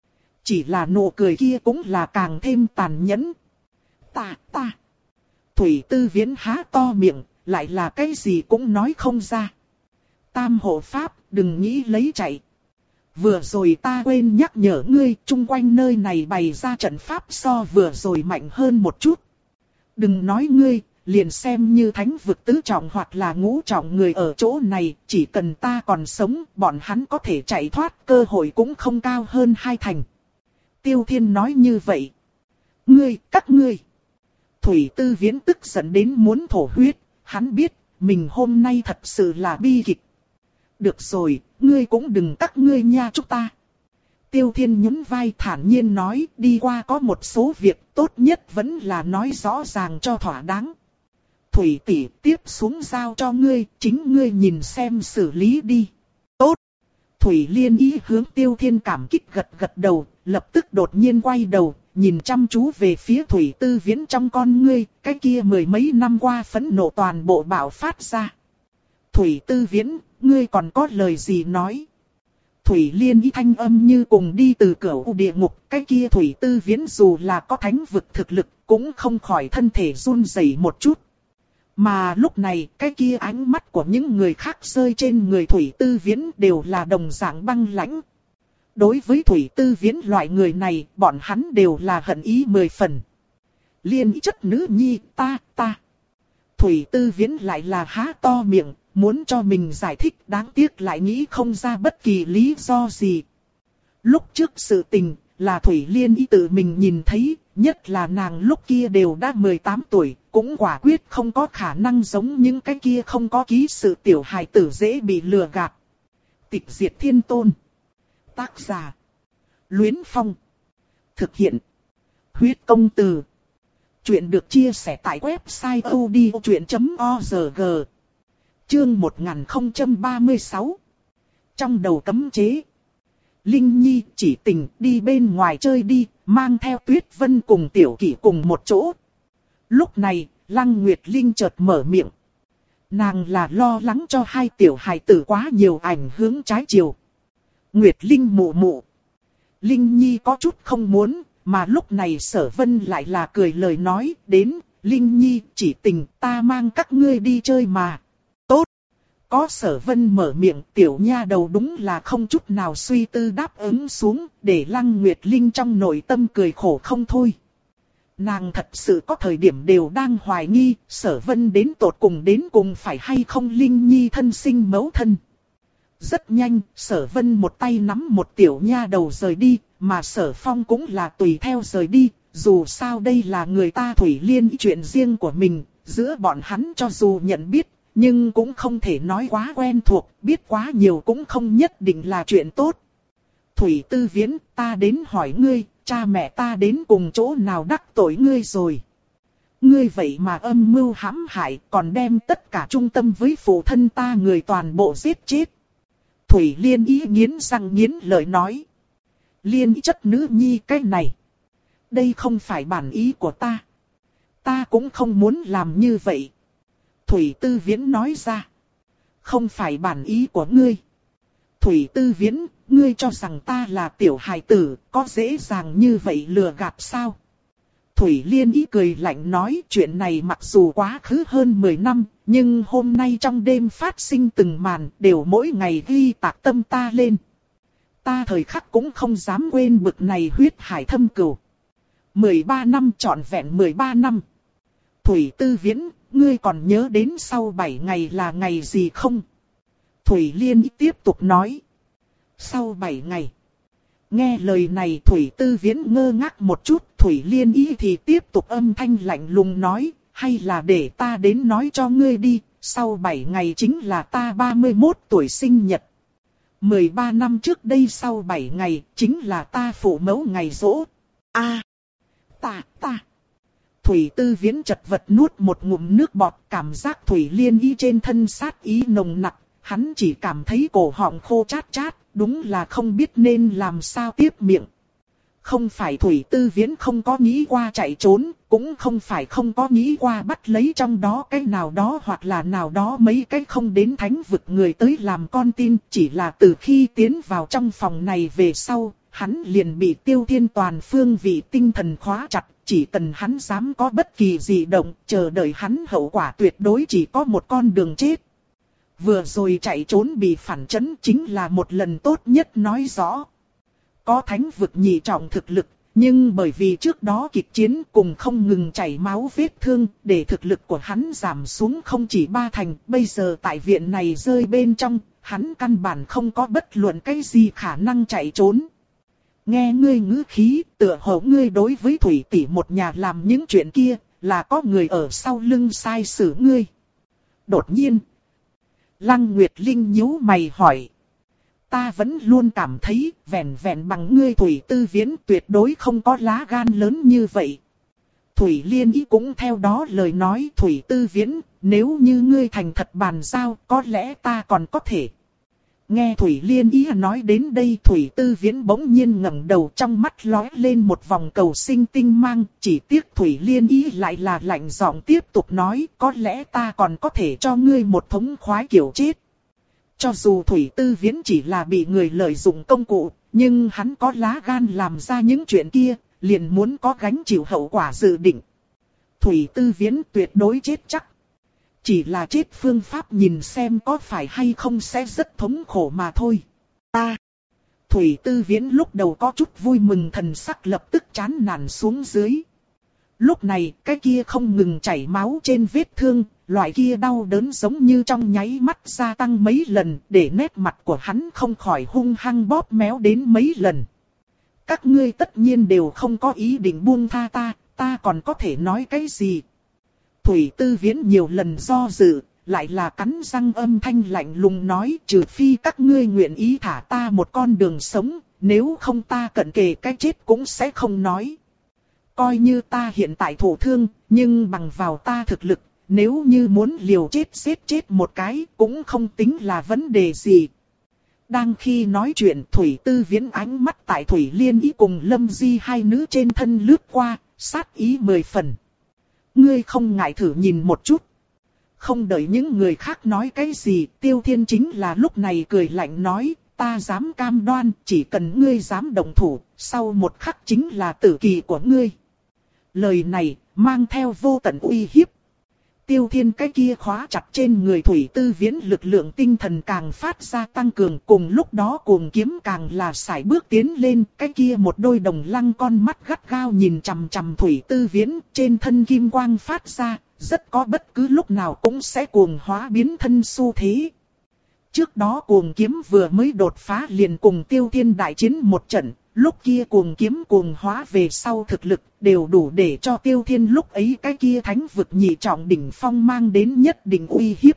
Chỉ là nụ cười kia cũng là càng thêm tàn nhẫn. Ta, ta. Thủy Tư Viễn há to miệng, lại là cái gì cũng nói không ra. Tam hộ pháp, đừng nghĩ lấy chạy. Vừa rồi ta quên nhắc nhở ngươi, chung quanh nơi này bày ra trận pháp so vừa rồi mạnh hơn một chút. Đừng nói ngươi, liền xem như thánh vực tứ trọng hoặc là ngũ trọng người ở chỗ này, chỉ cần ta còn sống, bọn hắn có thể chạy thoát, cơ hội cũng không cao hơn hai thành. Tiêu Thiên nói như vậy. Ngươi, các ngươi. Thủy Tư Viễn tức giận đến muốn thổ huyết, hắn biết, mình hôm nay thật sự là bi kịch. Được rồi, ngươi cũng đừng các ngươi nha chúng ta. Tiêu Thiên nhún vai thản nhiên nói, đi qua có một số việc tốt nhất vẫn là nói rõ ràng cho thỏa đáng. Thủy tỷ tiếp xuống giao cho ngươi, chính ngươi nhìn xem xử lý đi. Tốt. Thủy Liên Ý hướng Tiêu Thiên cảm kích gật gật đầu, lập tức đột nhiên quay đầu, nhìn chăm chú về phía Thủy Tư Viễn trong con ngươi, cái kia mười mấy năm qua phẫn nộ toàn bộ bạo phát ra. Thủy Tư Viễn, ngươi còn có lời gì nói? Thủy Liên Ý thanh âm như cùng đi từ cửa u địa ngục, cái kia Thủy Tư Viễn dù là có thánh vực thực lực, cũng không khỏi thân thể run rẩy một chút. Mà lúc này, cái kia ánh mắt của những người khác rơi trên người Thủy Tư Viễn đều là đồng dạng băng lãnh. Đối với Thủy Tư Viễn loại người này, bọn hắn đều là hận ý mười phần. Liên Ý chất nữ nhi, ta, ta. Thủy Tư Viễn lại là há to miệng, muốn cho mình giải thích, đáng tiếc lại nghĩ không ra bất kỳ lý do gì. Lúc trước sự tình, là Thủy Liên Ý tự mình nhìn thấy, nhất là nàng lúc kia đều đã mười tám tuổi, cũng quả quyết không có khả năng giống những cái kia không có ký sự tiểu hài tử dễ bị lừa gạt. Tịch Diệt Thiên Tôn. Tác giả. Luyến Phong. Thực hiện. Huyết Công Từ. Chuyện được chia sẻ tại website odchuyện chấm org. Chương một nghìn không trăm ba mươi sáu. Trong đầu cấm chế. Linh Nhi chỉ tình đi bên ngoài chơi đi, mang theo Tuyết Vân cùng Tiểu Kỷ cùng một chỗ. Lúc này, Lăng Nguyệt Linh chợt mở miệng. Nàng là lo lắng cho hai tiểu hài tử quá nhiều ảnh hưởng trái chiều. Nguyệt Linh mụ mụ. Linh Nhi có chút không muốn, mà lúc này Sở Vân lại là cười lời nói, đến, Linh Nhi chỉ tình ta mang các ngươi đi chơi mà. Tốt. Có Sở Vân mở miệng, tiểu nha đầu đúng là không chút nào suy tư đáp ứng xuống, để Lăng Nguyệt Linh trong nội tâm cười khổ không thôi. Nàng thật sự có thời điểm đều đang hoài nghi, Sở Vân đến tột cùng đến cùng phải hay không Linh Nhi thân sinh mẫu thân. Rất nhanh, Sở Vân một tay nắm một tiểu nha đầu rời đi, mà Sở Phong cũng là tùy theo rời đi, dù sao đây là người ta Thủy Liên chuyện riêng của mình, giữa bọn hắn cho dù nhận biết, nhưng cũng không thể nói quá quen thuộc, biết quá nhiều cũng không nhất định là chuyện tốt. Thủy Tư Viễn, ta đến hỏi ngươi, cha mẹ ta đến cùng chỗ nào đắc tội ngươi rồi. Ngươi vậy mà âm mưu hãm hại, còn đem tất cả trung tâm với phụ thân ta người toàn bộ giết chết. Thủy Liên Ý nghiến răng nghiến lợi nói. Liên Ý chất nữ nhi cái này. Đây không phải bản ý của ta. Ta cũng không muốn làm như vậy. Thủy Tư Viễn nói ra. Không phải bản ý của ngươi. Thủy Tư Viễn, ngươi cho rằng ta là tiểu hài tử, có dễ dàng như vậy lừa gạt sao? Thủy Liên Ý cười lạnh nói chuyện này mặc dù quá khứ hơn mười năm, nhưng hôm nay trong đêm phát sinh từng màn đều mỗi ngày ghi tạc tâm ta lên. Ta thời khắc cũng không dám quên bực này huyết hải thâm cừu. mười ba năm, trọn vẹn mười ba năm. Thủy Tư Viễn, ngươi còn nhớ đến sau bảy ngày là ngày gì không? Thủy Liên Y tiếp tục nói. Sau bảy ngày. Nghe lời này Thủy Tư Viễn ngơ ngác một chút, Thủy Liên Y thì tiếp tục âm thanh lạnh lùng nói, hay là để ta đến nói cho ngươi đi, sau bảy ngày chính là ta ba mươi mốt tuổi sinh nhật. mười ba năm trước đây sau bảy ngày, chính là ta phụ mẫu ngày giỗ. A, à, ta, ta. Thủy Tư Viễn chật vật nuốt một ngụm nước bọt, cảm giác Thủy Liên Y trên thân sát ý nồng nặc, hắn chỉ cảm thấy cổ họng khô chát chát, đúng là không biết nên làm sao tiếp miệng. Không phải Thủy Tư Viễn không có nghĩ qua chạy trốn, cũng không phải không có nghĩ qua bắt lấy trong đó cái nào đó hoặc là nào đó mấy cái không đến thánh vực người tới làm con tin. Chỉ là từ khi tiến vào trong phòng này về sau, hắn liền bị Tiêu Thiên toàn phương vị tinh thần khóa chặt. Chỉ cần hắn dám có bất kỳ gì động, chờ đợi hắn hậu quả tuyệt đối chỉ có một con đường chết. Vừa rồi chạy trốn bị phản chấn chính là một lần tốt nhất nói rõ. Có thánh vực nhị trọng thực lực, nhưng bởi vì trước đó kịch chiến cùng không ngừng chảy máu vết thương, để thực lực của hắn giảm xuống không chỉ ba thành. Bây giờ tại viện này rơi bên trong, hắn căn bản không có bất luận cái gì khả năng chạy trốn. Nghe ngươi ngữ khí, tựa hồ ngươi đối với Thủy tỷ một nhà làm những chuyện kia, là có người ở sau lưng sai xử ngươi. Đột nhiên, Lăng Nguyệt Linh nhíu mày hỏi. Ta vẫn luôn cảm thấy, vẹn vẹn bằng ngươi Thủy Tư Viễn tuyệt đối không có lá gan lớn như vậy. Thủy Liên Y cũng theo đó lời nói Thủy Tư Viễn, nếu như ngươi thành thật bàn giao, có lẽ ta còn có thể. Nghe Thủy Liên Y nói đến đây, Thủy Tư Viễn bỗng nhiên ngẩng đầu, trong mắt lóe lên một vòng cầu sinh tinh mang, chỉ tiếc Thủy Liên Y lại là lạnh giọng tiếp tục nói, có lẽ ta còn có thể cho ngươi một thống khoái kiểu chết. Cho dù Thủy Tư Viễn chỉ là bị người lợi dụng công cụ, nhưng hắn có lá gan làm ra những chuyện kia, liền muốn có gánh chịu hậu quả dự định. Thủy Tư Viễn tuyệt đối chết chắc. Chỉ là chết phương pháp nhìn xem có phải hay không sẽ rất thống khổ mà thôi. Ta, Thủy Tư Viễn lúc đầu có chút vui mừng, thần sắc lập tức chán nản xuống dưới. Lúc này, cái kia không ngừng chảy máu trên vết thương, loại kia đau đớn giống như trong nháy mắt gia tăng mấy lần, để nét mặt của hắn không khỏi hung hăng bóp méo đến mấy lần. Các ngươi tất nhiên đều không có ý định buông tha ta, ta còn có thể nói cái gì? Thủy Tư Viễn nhiều lần do dự, lại là cắn răng âm thanh lạnh lùng nói, trừ phi các ngươi nguyện ý thả ta một con đường sống, nếu không ta cận kề cái chết cũng sẽ không nói. Coi như ta hiện tại thổ thương, nhưng bằng vào ta thực lực, nếu như muốn liều chết giết chết một cái, cũng không tính là vấn đề gì. Đang khi nói chuyện, Thủy Tư Viễn ánh mắt tại Thủy Liên Y cùng Lâm Di hai nữ trên thân lướt qua, sát ý mười phần. Ngươi không ngại thử nhìn một chút. Không đợi những người khác nói cái gì, Tiêu Thiên chính là lúc này cười lạnh nói, ta dám cam đoan, chỉ cần ngươi dám động thủ, sau một khắc chính là tử kỳ của ngươi. Lời này, mang theo vô tận uy hiếp. Tiêu Thiên cái kia khóa chặt trên người Thủy Tư Viễn lực lượng tinh thần càng phát ra tăng cường, cùng lúc đó cuồng kiếm càng là sải bước tiến lên, cái kia một đôi đồng lăng con mắt gắt gao nhìn chằm chằm Thủy Tư Viễn, trên thân kim quang phát ra, rất có bất cứ lúc nào cũng sẽ cuồng hóa biến thân xu thế. Trước đó cuồng kiếm vừa mới đột phá liền cùng Tiêu Thiên đại chiến một trận, lúc kia cuồng kiếm cuồng hóa về sau thực lực đều đủ để cho Tiêu Thiên lúc ấy cái kia thánh vực nhị trọng đỉnh phong mang đến nhất định uy hiếp.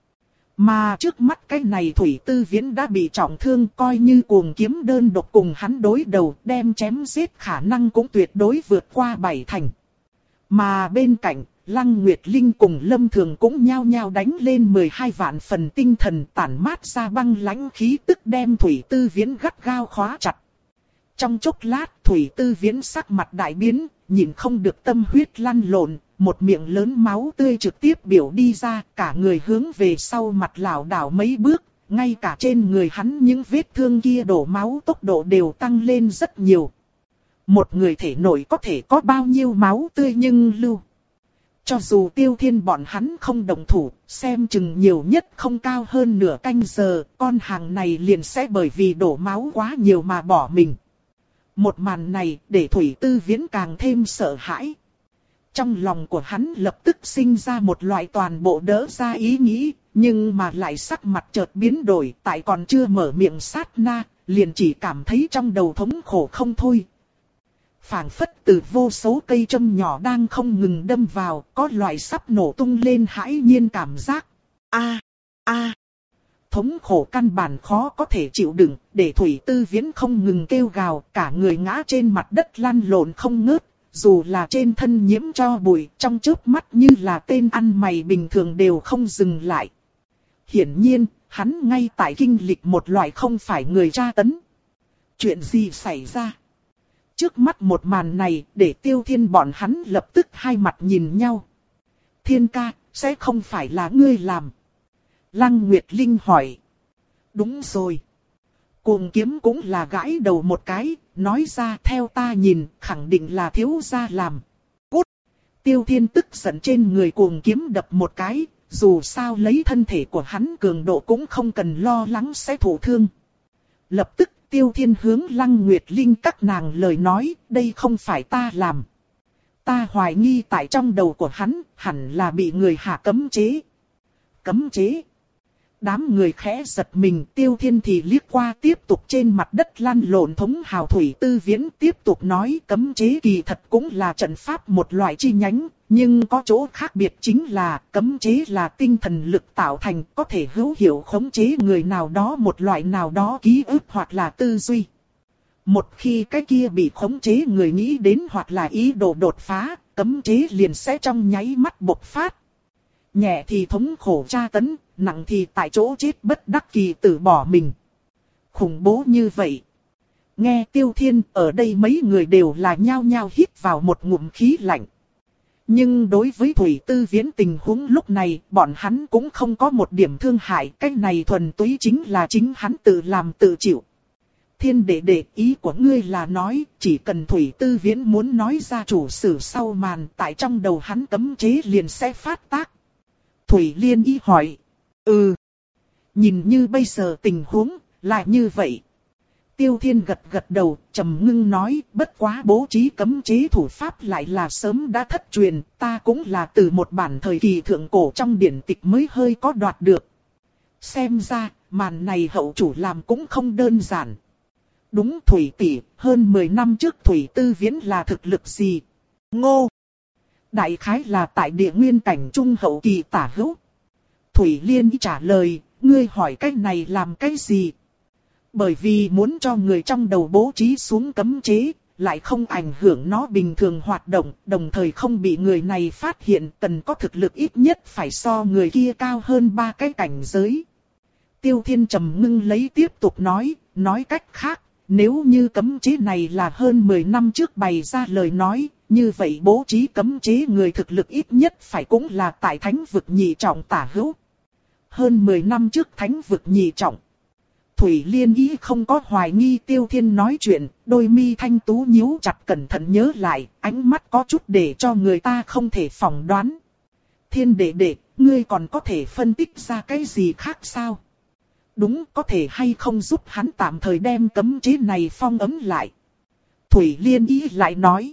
Mà trước mắt cái này Thủy Tư Viễn đã bị trọng thương, coi như cuồng kiếm đơn độc cùng hắn đối đầu, đem chém giết khả năng cũng tuyệt đối vượt qua bảy thành. Mà bên cạnh, Lăng Nguyệt Linh cùng Lâm Thường cũng nhao nhao đánh lên mười hai vạn phần tinh thần, tản mát ra băng lãnh khí tức đem Thủy Tư Viễn gắt gao khóa chặt. Trong chốc lát, Thủy Tư Viễn sắc mặt đại biến, nhìn không được tâm huyết lăn lộn, một miệng lớn máu tươi trực tiếp biểu đi ra, cả người hướng về sau mặt lảo đảo mấy bước, ngay cả trên người hắn những vết thương kia đổ máu tốc độ đều tăng lên rất nhiều. Một người thể nội có thể có bao nhiêu máu tươi nhưng lưu. Cho dù Tiêu Thiên bọn hắn không động thủ, xem chừng nhiều nhất không cao hơn nửa canh giờ, con hàng này liền sẽ bởi vì đổ máu quá nhiều mà bỏ mình. Một màn này để Thủy Tư Viễn càng thêm sợ hãi. Trong lòng của hắn lập tức sinh ra một loại toàn bộ đỡ ra ý nghĩ, nhưng mà lại sắc mặt chợt biến đổi, tại còn chưa mở miệng sát na, liền chỉ cảm thấy trong đầu thống khổ không thôi. Phảng phất từ vô số cây châm nhỏ đang không ngừng đâm vào, có loại sắp nổ tung lên hãi nhiên cảm giác. A, a, thống khổ căn bản khó có thể chịu đựng, để Thủy Tư Viễn không ngừng kêu gào, cả người ngã trên mặt đất lăn lộn không ngớt, dù là trên thân nhiễm cho bụi, trong chớp mắt như là tên ăn mày bình thường đều không dừng lại. Hiển nhiên, hắn ngay tại kinh lịch một loại không phải người tra tấn. Chuyện gì xảy ra? Trước mắt một màn này, để Tiêu Thiên bọn hắn lập tức hai mặt nhìn nhau. Thiên ca, sẽ không phải là ngươi làm? Lăng Nguyệt Linh hỏi. Đúng rồi. Cuồng Kiếm cũng là gãi đầu một cái, nói ra theo ta nhìn, khẳng định là thiếu gia làm. Cút! Tiêu Thiên tức giận trên người Cuồng Kiếm đập một cái, dù sao lấy thân thể của hắn cường độ cũng không cần lo lắng sẽ thụ thương. Lập tức Tiêu Thiên hướng Lăng Nguyệt Linh các nàng lời nói, đây không phải ta làm. Ta hoài nghi tại trong đầu của hắn, hẳn là bị người hạ cấm chế. Cấm chế? Đám người khẽ giật mình, Tiêu Thiên thì liếc qua tiếp tục trên mặt đất lăn lộn thống hào Thủy Tư Viễn tiếp tục nói cấm chế kỳ thật cũng là trận pháp một loại chi nhánh, nhưng có chỗ khác biệt chính là cấm chế là tinh thần lực tạo thành, có thể hữu hiệu khống chế người nào đó một loại nào đó ký ức hoặc là tư duy. Một khi cái kia bị khống chế người nghĩ đến hoặc là ý đồ đột phá, cấm chế liền sẽ trong nháy mắt bộc phát. Nhẹ thì thống khổ tra tấn, nặng thì tại chỗ chết bất đắc kỳ tử bỏ mình. Khủng bố như vậy. Nghe Tiêu Thiên ở đây mấy người đều là nhao nhao hít vào một ngụm khí lạnh. Nhưng đối với Thủy Tư Viễn tình huống lúc này, bọn hắn cũng không có một điểm thương hại. Cái này thuần túy chính là chính hắn tự làm tự chịu. Thiên đệ đệ, ý của ngươi là nói, chỉ cần Thủy Tư Viễn muốn nói ra chủ sử sau màn, tại trong đầu hắn cấm chế liền sẽ phát tác. Thủy Liên ý hỏi. Ừ. Nhìn như bây giờ tình huống, lại như vậy. Tiêu Thiên gật gật đầu, trầm ngưng nói, bất quá bố trí cấm chế thủ pháp lại là sớm đã thất truyền, ta cũng là từ một bản thời kỳ thượng cổ trong điển tịch mới hơi có đoạt được. Xem ra, màn này hậu chủ làm cũng không đơn giản. Đúng Thủy tỷ, hơn mười năm trước Thủy Tư Viễn là thực lực gì? Ngô! Đại khái là tại địa nguyên cảnh trung hậu kỳ tả hữu. Thủy Liên trả lời, ngươi hỏi cái này làm cái gì? Bởi vì muốn cho người trong đầu bố trí xuống cấm chế, lại không ảnh hưởng nó bình thường hoạt động, đồng thời không bị người này phát hiện, cần có thực lực ít nhất phải so người kia cao hơn ba cái cảnh giới. Tiêu Thiên trầm ngưng lấy tiếp tục nói, nói cách khác, nếu như cấm chế này là hơn mười năm trước bày ra lời nói, như vậy bố trí cấm chế người thực lực ít nhất phải cũng là tại thánh vực nhị trọng tả hữu. Hơn mười năm trước thánh vực nhị trọng. Thủy Liên ý không có hoài nghi Tiêu Thiên nói chuyện, đôi mi thanh tú nhíu chặt cẩn thận nhớ lại, ánh mắt có chút để cho người ta không thể phỏng đoán. Thiên đệ đệ, ngươi còn có thể phân tích ra cái gì khác sao? Đúng, có thể hay không giúp hắn tạm thời đem cấm chế này phong ấn lại. Thủy Liên ý lại nói.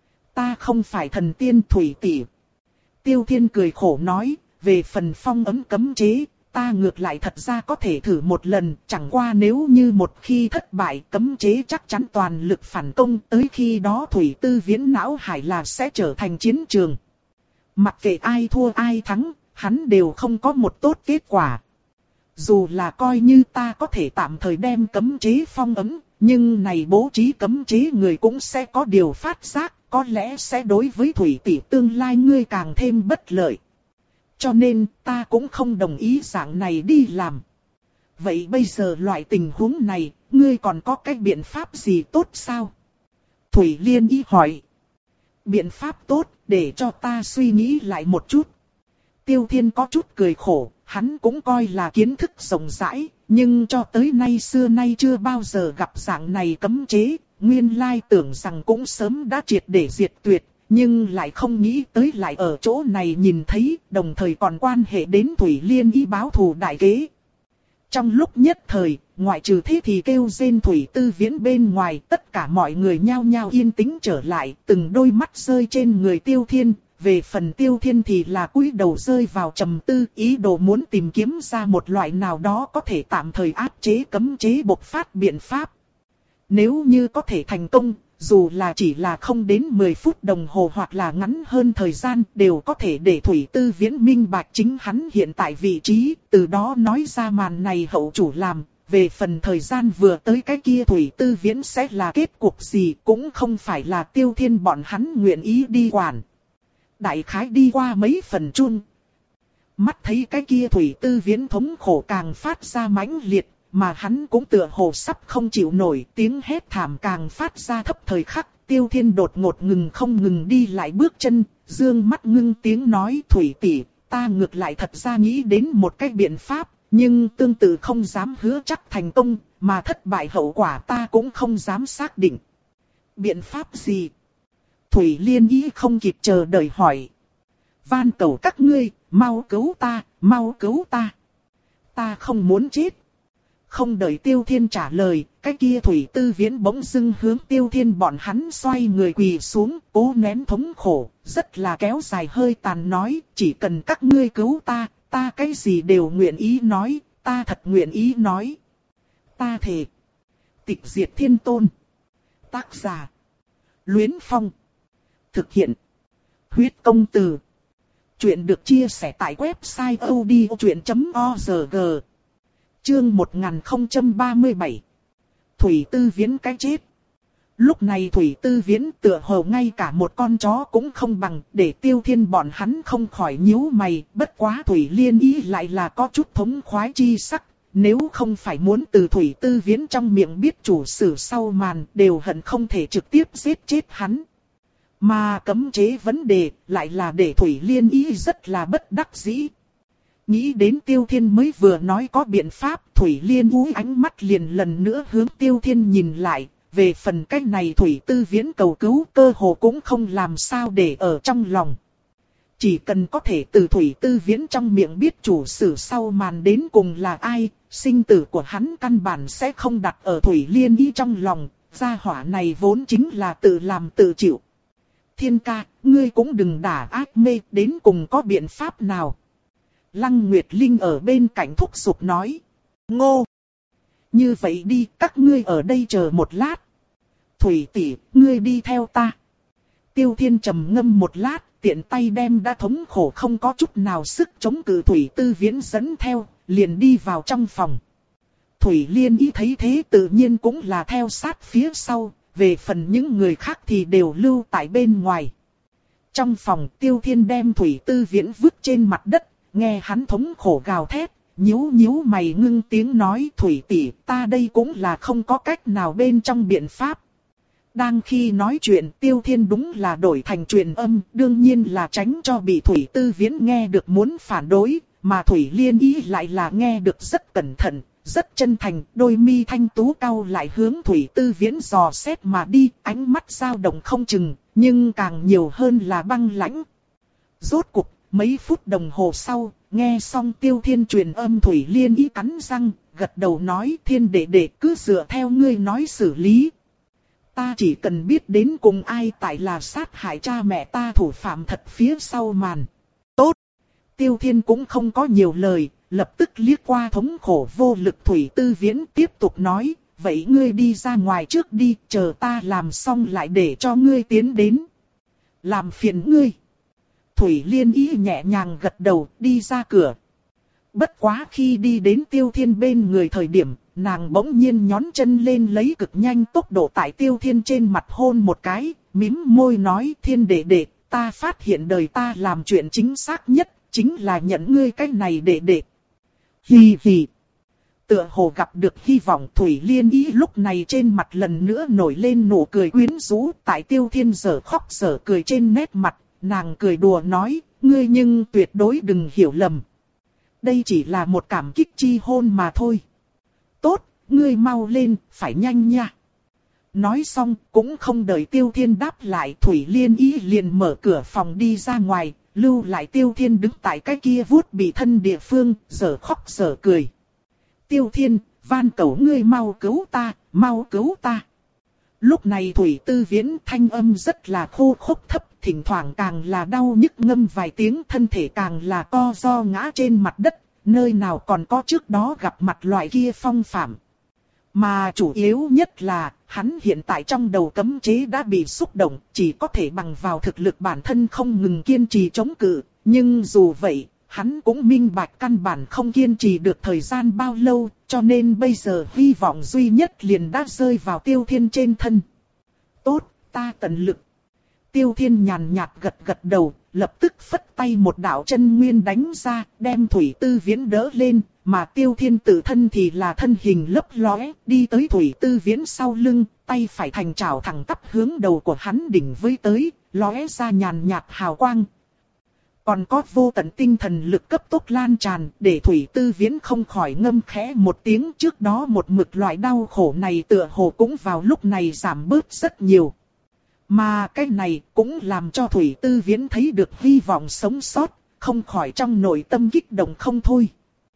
Ta không phải thần tiên Thủy tỷ. Tiêu Thiên cười khổ nói, về phần phong ấn cấm chế, ta ngược lại thật ra có thể thử một lần, chẳng qua nếu như một khi thất bại cấm chế chắc chắn toàn lực phản công, tới khi đó Thủy Tư Viễn não hải là sẽ trở thành chiến trường. Mặc kệ ai thua ai thắng, hắn đều không có một tốt kết quả. Dù là coi như ta có thể tạm thời đem cấm chế phong ấn, nhưng này bố trí cấm chế người cũng sẽ có điều phát giác, có lẽ sẽ đối với Thủy tỷ tương lai ngươi càng thêm bất lợi. Cho nên ta cũng không đồng ý dạng này đi làm. Vậy bây giờ loại tình huống này, ngươi còn có cái biện pháp gì tốt sao? Thủy Liên ý hỏi. Biện pháp tốt, để cho ta suy nghĩ lại một chút. Tiêu Thiên có chút cười khổ, hắn cũng coi là kiến thức rộng rãi, nhưng cho tới nay xưa nay chưa bao giờ gặp dạng này cấm chế, nguyên lai tưởng rằng cũng sớm đã triệt để diệt tuyệt. Nhưng lại không nghĩ tới lại ở chỗ này nhìn thấy, đồng thời còn quan hệ đến Thủy Liên ý báo thù đại kế. Trong lúc nhất thời, ngoại trừ thế thì kêu rên Thủy Tư Viễn bên ngoài, tất cả mọi người nhao nhao yên tĩnh trở lại, từng đôi mắt rơi trên người Tiêu Thiên. Về phần Tiêu Thiên thì là cúi đầu rơi vào trầm tư, ý đồ muốn tìm kiếm ra một loại nào đó có thể tạm thời áp chế cấm chế bộc phát biện pháp. Nếu như có thể thành công, dù là chỉ là không đến mười phút đồng hồ hoặc là ngắn hơn thời gian, đều có thể để Thủy Tư Viễn minh bạch chính hắn hiện tại vị trí, từ đó nói ra màn này hậu chủ làm. Về phần thời gian vừa tới cái kia Thủy Tư Viễn sẽ là kết cục gì cũng không phải là Tiêu Thiên bọn hắn nguyện ý đi quản. Đại khái đi qua mấy phần chun. Mắt thấy cái kia Thủy Tư Viễn thống khổ càng phát ra mãnh liệt, mà hắn cũng tựa hồ sắp không chịu nổi, tiếng hét thảm càng phát ra thấp thời khắc. Tiêu Thiên đột ngột ngừng không ngừng đi lại bước chân, dương mắt ngưng tiếng nói: Thủy tỷ, ta ngược lại thật ra nghĩ đến một cái biện pháp, nhưng tương tự không dám hứa chắc thành công, mà thất bại hậu quả ta cũng không dám xác định. Biện pháp gì? Thủy Liên Ý không kịp chờ đợi hỏi. Van cầu các ngươi, mau cứu ta, mau cứu ta. Ta không muốn chết. Không đợi Tiêu Thiên trả lời, cái kia Thủy Tư Viễn bỗng dưng hướng Tiêu Thiên bọn hắn xoay người quỳ xuống, cố nén thống khổ, rất là kéo dài hơi tàn nói, chỉ cần các ngươi cứu ta, ta cái gì đều nguyện ý nói, ta thật nguyện ý nói. Ta thề. Tịch diệt thiên tôn. Tác giả: Luyến Phong. Thực hiện: Huyết Công Từ. Chuyện được chia sẻ tại website odchuyện chấm org. Chương một nghìn không trăm ba mươi bảy. Thủy Tư Viễn cái chết. Lúc này Thủy Tư Viễn tựa hồ ngay cả một con chó cũng không bằng, để Tiêu Thiên bọn hắn không khỏi nhíu mày. Bất quá Thủy Liên Ý lại là có chút thống khoái chi sắc. Nếu không phải muốn từ Thủy Tư Viễn trong miệng biết chủ sử sau màn, đều hận không thể trực tiếp giết chết hắn. Mà cấm chế vấn đề lại là để Thủy Liên Ý rất là bất đắc dĩ. Nghĩ đến Tiêu Thiên mới vừa nói có biện pháp, Thủy Liên Ý ánh mắt liền lần nữa hướng Tiêu Thiên nhìn lại. Về phần cách này Thủy Tư Viễn cầu cứu cơ hồ cũng không làm sao để ở trong lòng. Chỉ cần có thể từ Thủy Tư Viễn trong miệng biết chủ sử sau màn đến cùng là ai, sinh tử của hắn căn bản sẽ không đặt ở Thủy Liên Ý trong lòng. Gia hỏa này vốn chính là tự làm tự chịu. Thiên ca, ngươi cũng đừng đả ác mê, đến cùng có biện pháp nào? Lăng Nguyệt Linh ở bên cạnh thúc giục nói. Ngô! Như vậy đi, các ngươi ở đây chờ một lát. Thủy tỷ, ngươi đi theo ta. Tiêu Thiên trầm ngâm một lát, tiện tay đem đã thống khổ không có chút nào sức chống cự Thủy Tư Viễn dẫn theo, liền đi vào trong phòng. Thủy Liên Ý thấy thế tự nhiên cũng là theo sát phía sau. Về phần những người khác thì đều lưu tại bên ngoài. Trong phòng Tiêu Thiên đem Thủy Tư Viễn vứt trên mặt đất, nghe hắn thống khổ gào thét, nhíu nhíu mày ngưng tiếng nói: Thủy tỷ, ta đây cũng là không có cách nào bên trong biện pháp. Đang khi nói chuyện Tiêu Thiên đúng là đổi thành truyền âm, đương nhiên là tránh cho bị Thủy Tư Viễn nghe được muốn phản đối, mà Thủy Liên Ý lại là nghe được rất cẩn thận. Rất chân thành, đôi mi thanh tú cau lại hướng Thủy Tư Viễn dò xét mà đi, ánh mắt dao động không chừng, nhưng càng nhiều hơn là băng lãnh. Rốt cuộc, mấy phút đồng hồ sau, nghe xong Tiêu Thiên truyền âm Thủy Liên Ý cắn răng, gật đầu nói: Thiên đệ đệ cứ dựa theo ngươi nói xử lý. Ta chỉ cần biết đến cùng ai tại là sát hại cha mẹ ta thủ phạm thật phía sau màn. Tốt! Tiêu Thiên cũng không có nhiều lời. Lập tức liếc qua thống khổ vô lực Thủy Tư Viễn tiếp tục nói, vậy ngươi đi ra ngoài trước đi, chờ ta làm xong lại để cho ngươi tiến đến. Làm phiền ngươi. Thủy Liên Ý nhẹ nhàng gật đầu, đi ra cửa. Bất quá khi đi đến Tiêu Thiên bên người thời điểm, nàng bỗng nhiên nhón chân lên lấy cực nhanh tốc độ tại Tiêu Thiên trên mặt hôn một cái, mím môi nói: Thiên đệ đệ, ta phát hiện đời ta làm chuyện chính xác nhất, chính là nhận ngươi cái này đệ đệ. Hì hì. Tựa hồ gặp được hy vọng Thủy Liên Ý lúc này trên mặt lần nữa nổi lên nụ cười quyến rũ, tại Tiêu Thiên dở khóc dở cười trên nét mặt, nàng cười đùa nói, ngươi nhưng tuyệt đối đừng hiểu lầm. Đây chỉ là một cảm kích chi hôn mà thôi. Tốt, ngươi mau lên, phải nhanh nha. Nói xong, cũng không đợi Tiêu Thiên đáp lại, Thủy Liên Ý liền mở cửa phòng đi ra ngoài, lưu lại Tiêu Thiên đứng tại cái kia vuốt bị thân địa phương, dở khóc dở cười. Tiêu Thiên, van cầu ngươi mau cứu ta, mau cứu ta. Lúc này Thủy Tư Viễn thanh âm rất là khô khốc thấp, thỉnh thoảng càng là đau nhức ngâm vài tiếng, thân thể càng là co ro ngã trên mặt đất, nơi nào còn có trước đó gặp mặt loại kia phong phạm. Mà chủ yếu nhất là, hắn hiện tại trong đầu cấm chế đã bị xúc động, chỉ có thể bằng vào thực lực bản thân không ngừng kiên trì chống cự, nhưng dù vậy, hắn cũng minh bạch căn bản không kiên trì được thời gian bao lâu, cho nên bây giờ hy vọng duy nhất liền đã rơi vào Tiêu Thiên trên thân. Tốt, ta tận lực. Tiêu Thiên nhàn nhạt gật gật đầu, lập tức phất tay một đạo chân nguyên đánh ra, đem Thủy Tư Viễn đỡ lên, mà Tiêu Thiên tự thân thì là thân hình lấp lóe, đi tới Thủy Tư Viễn sau lưng, tay phải thành chảo thẳng tắp hướng đầu của hắn đỉnh với tới, lóe ra nhàn nhạt hào quang. Còn có vô tận tinh thần lực cấp tốc lan tràn, để Thủy Tư Viễn không khỏi ngâm khẽ một tiếng, trước đó một mực loại đau khổ này tựa hồ cũng vào lúc này giảm bớt rất nhiều. Mà cái này cũng làm cho Thủy Tư Viễn thấy được hy vọng sống sót, không khỏi trong nội tâm kích động không thôi.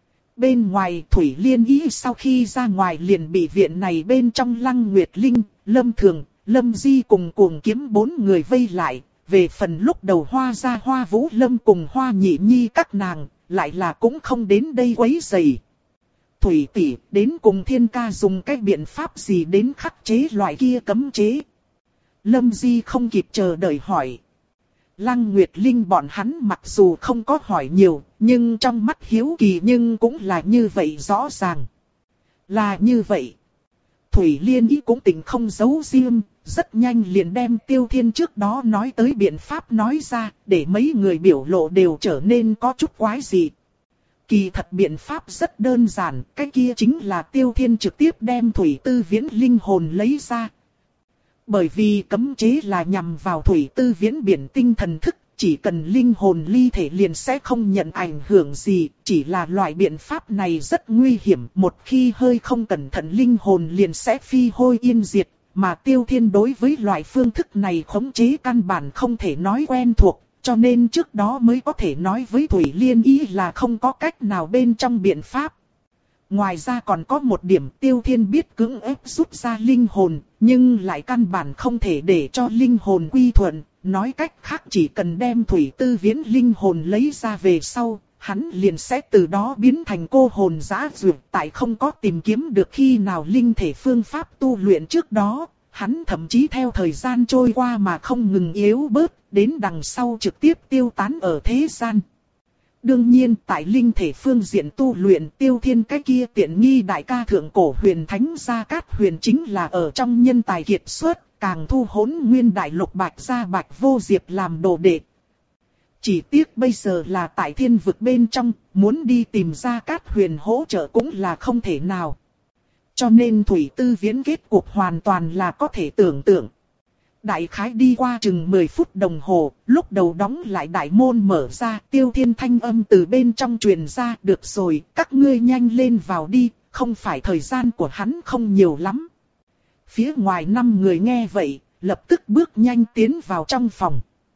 Bên ngoài Thủy Liên Ý sau khi ra ngoài liền bị viện này bên trong Lăng Nguyệt Linh, Lâm Thường, Lâm Di cùng Cuồng Kiếm bốn người vây lại. Về phần lúc đầu Hoa Gia Hoa Vũ Lâm cùng Hoa Nhị Nhi các nàng, lại là cũng không đến đây quấy rầy. Thủy tỷ, đến cùng Thiên ca dùng cái biện pháp gì đến khắc chế loại kia cấm chế? Lâm Di không kịp chờ đợi hỏi. Lăng Nguyệt Linh bọn hắn mặc dù không có hỏi nhiều, nhưng trong mắt hiếu kỳ nhưng cũng là như vậy rõ ràng. Là như vậy. Thủy Liên Ý cũng tỉnh không giấu riêng, rất nhanh liền đem Tiêu Thiên trước đó nói tới biện pháp nói ra, để mấy người biểu lộ đều trở nên có chút quái dị. Kỳ thật biện pháp rất đơn giản, cái kia chính là Tiêu Thiên trực tiếp đem Thủy Tư Viễn linh hồn lấy ra. Bởi vì cấm chế là nhằm vào Thủy Tư Viễn biển tinh thần thức, chỉ cần linh hồn ly thể liền sẽ không nhận ảnh hưởng gì, chỉ là loại biện pháp này rất nguy hiểm, một khi hơi không cẩn thận linh hồn liền sẽ phi hôi yên diệt, mà Tiêu Thiên đối với loại phương thức này khống chế căn bản không thể nói quen thuộc, cho nên trước đó mới có thể nói với Thủy Liên Ý là không có cách nào bên trong biện pháp. Ngoài ra còn có một điểm Tiêu Thiên biết cưỡng ép rút ra linh hồn, nhưng lại căn bản không thể để cho linh hồn quy thuận. Nói cách khác chỉ cần đem Thủy Tư Viễn linh hồn lấy ra về sau, hắn liền sẽ từ đó biến thành cô hồn dã dược. Tại không có tìm kiếm được khi nào linh thể phương pháp tu luyện trước đó, hắn thậm chí theo thời gian trôi qua mà không ngừng yếu bớt, đến đằng sau trực tiếp tiêu tán ở thế gian. Đương nhiên tại linh thể phương diện tu luyện Tiêu Thiên cái kia tiện nghi đại ca thượng cổ huyền thánh Gia Cát Huyền chính là ở trong nhân tài kiệt xuất, càng thu Hỗn Nguyên đại lục Bạch Gia Bạch Vô Diệp làm đồ đệ. Chỉ tiếc bây giờ là tại thiên vực bên trong, muốn đi tìm Gia Cát Huyền hỗ trợ cũng là không thể nào. Cho nên Thủy Tư Viễn kết cục hoàn toàn là có thể tưởng tượng. Đại khái đi qua chừng mười phút đồng hồ, lúc đầu đóng lại đại môn mở ra, Tiêu Thiên thanh âm từ bên trong truyền ra, được rồi, các ngươi nhanh lên vào đi, không phải thời gian của hắn không nhiều lắm. Phía ngoài năm người nghe vậy, lập tức bước nhanh tiến vào trong phòng.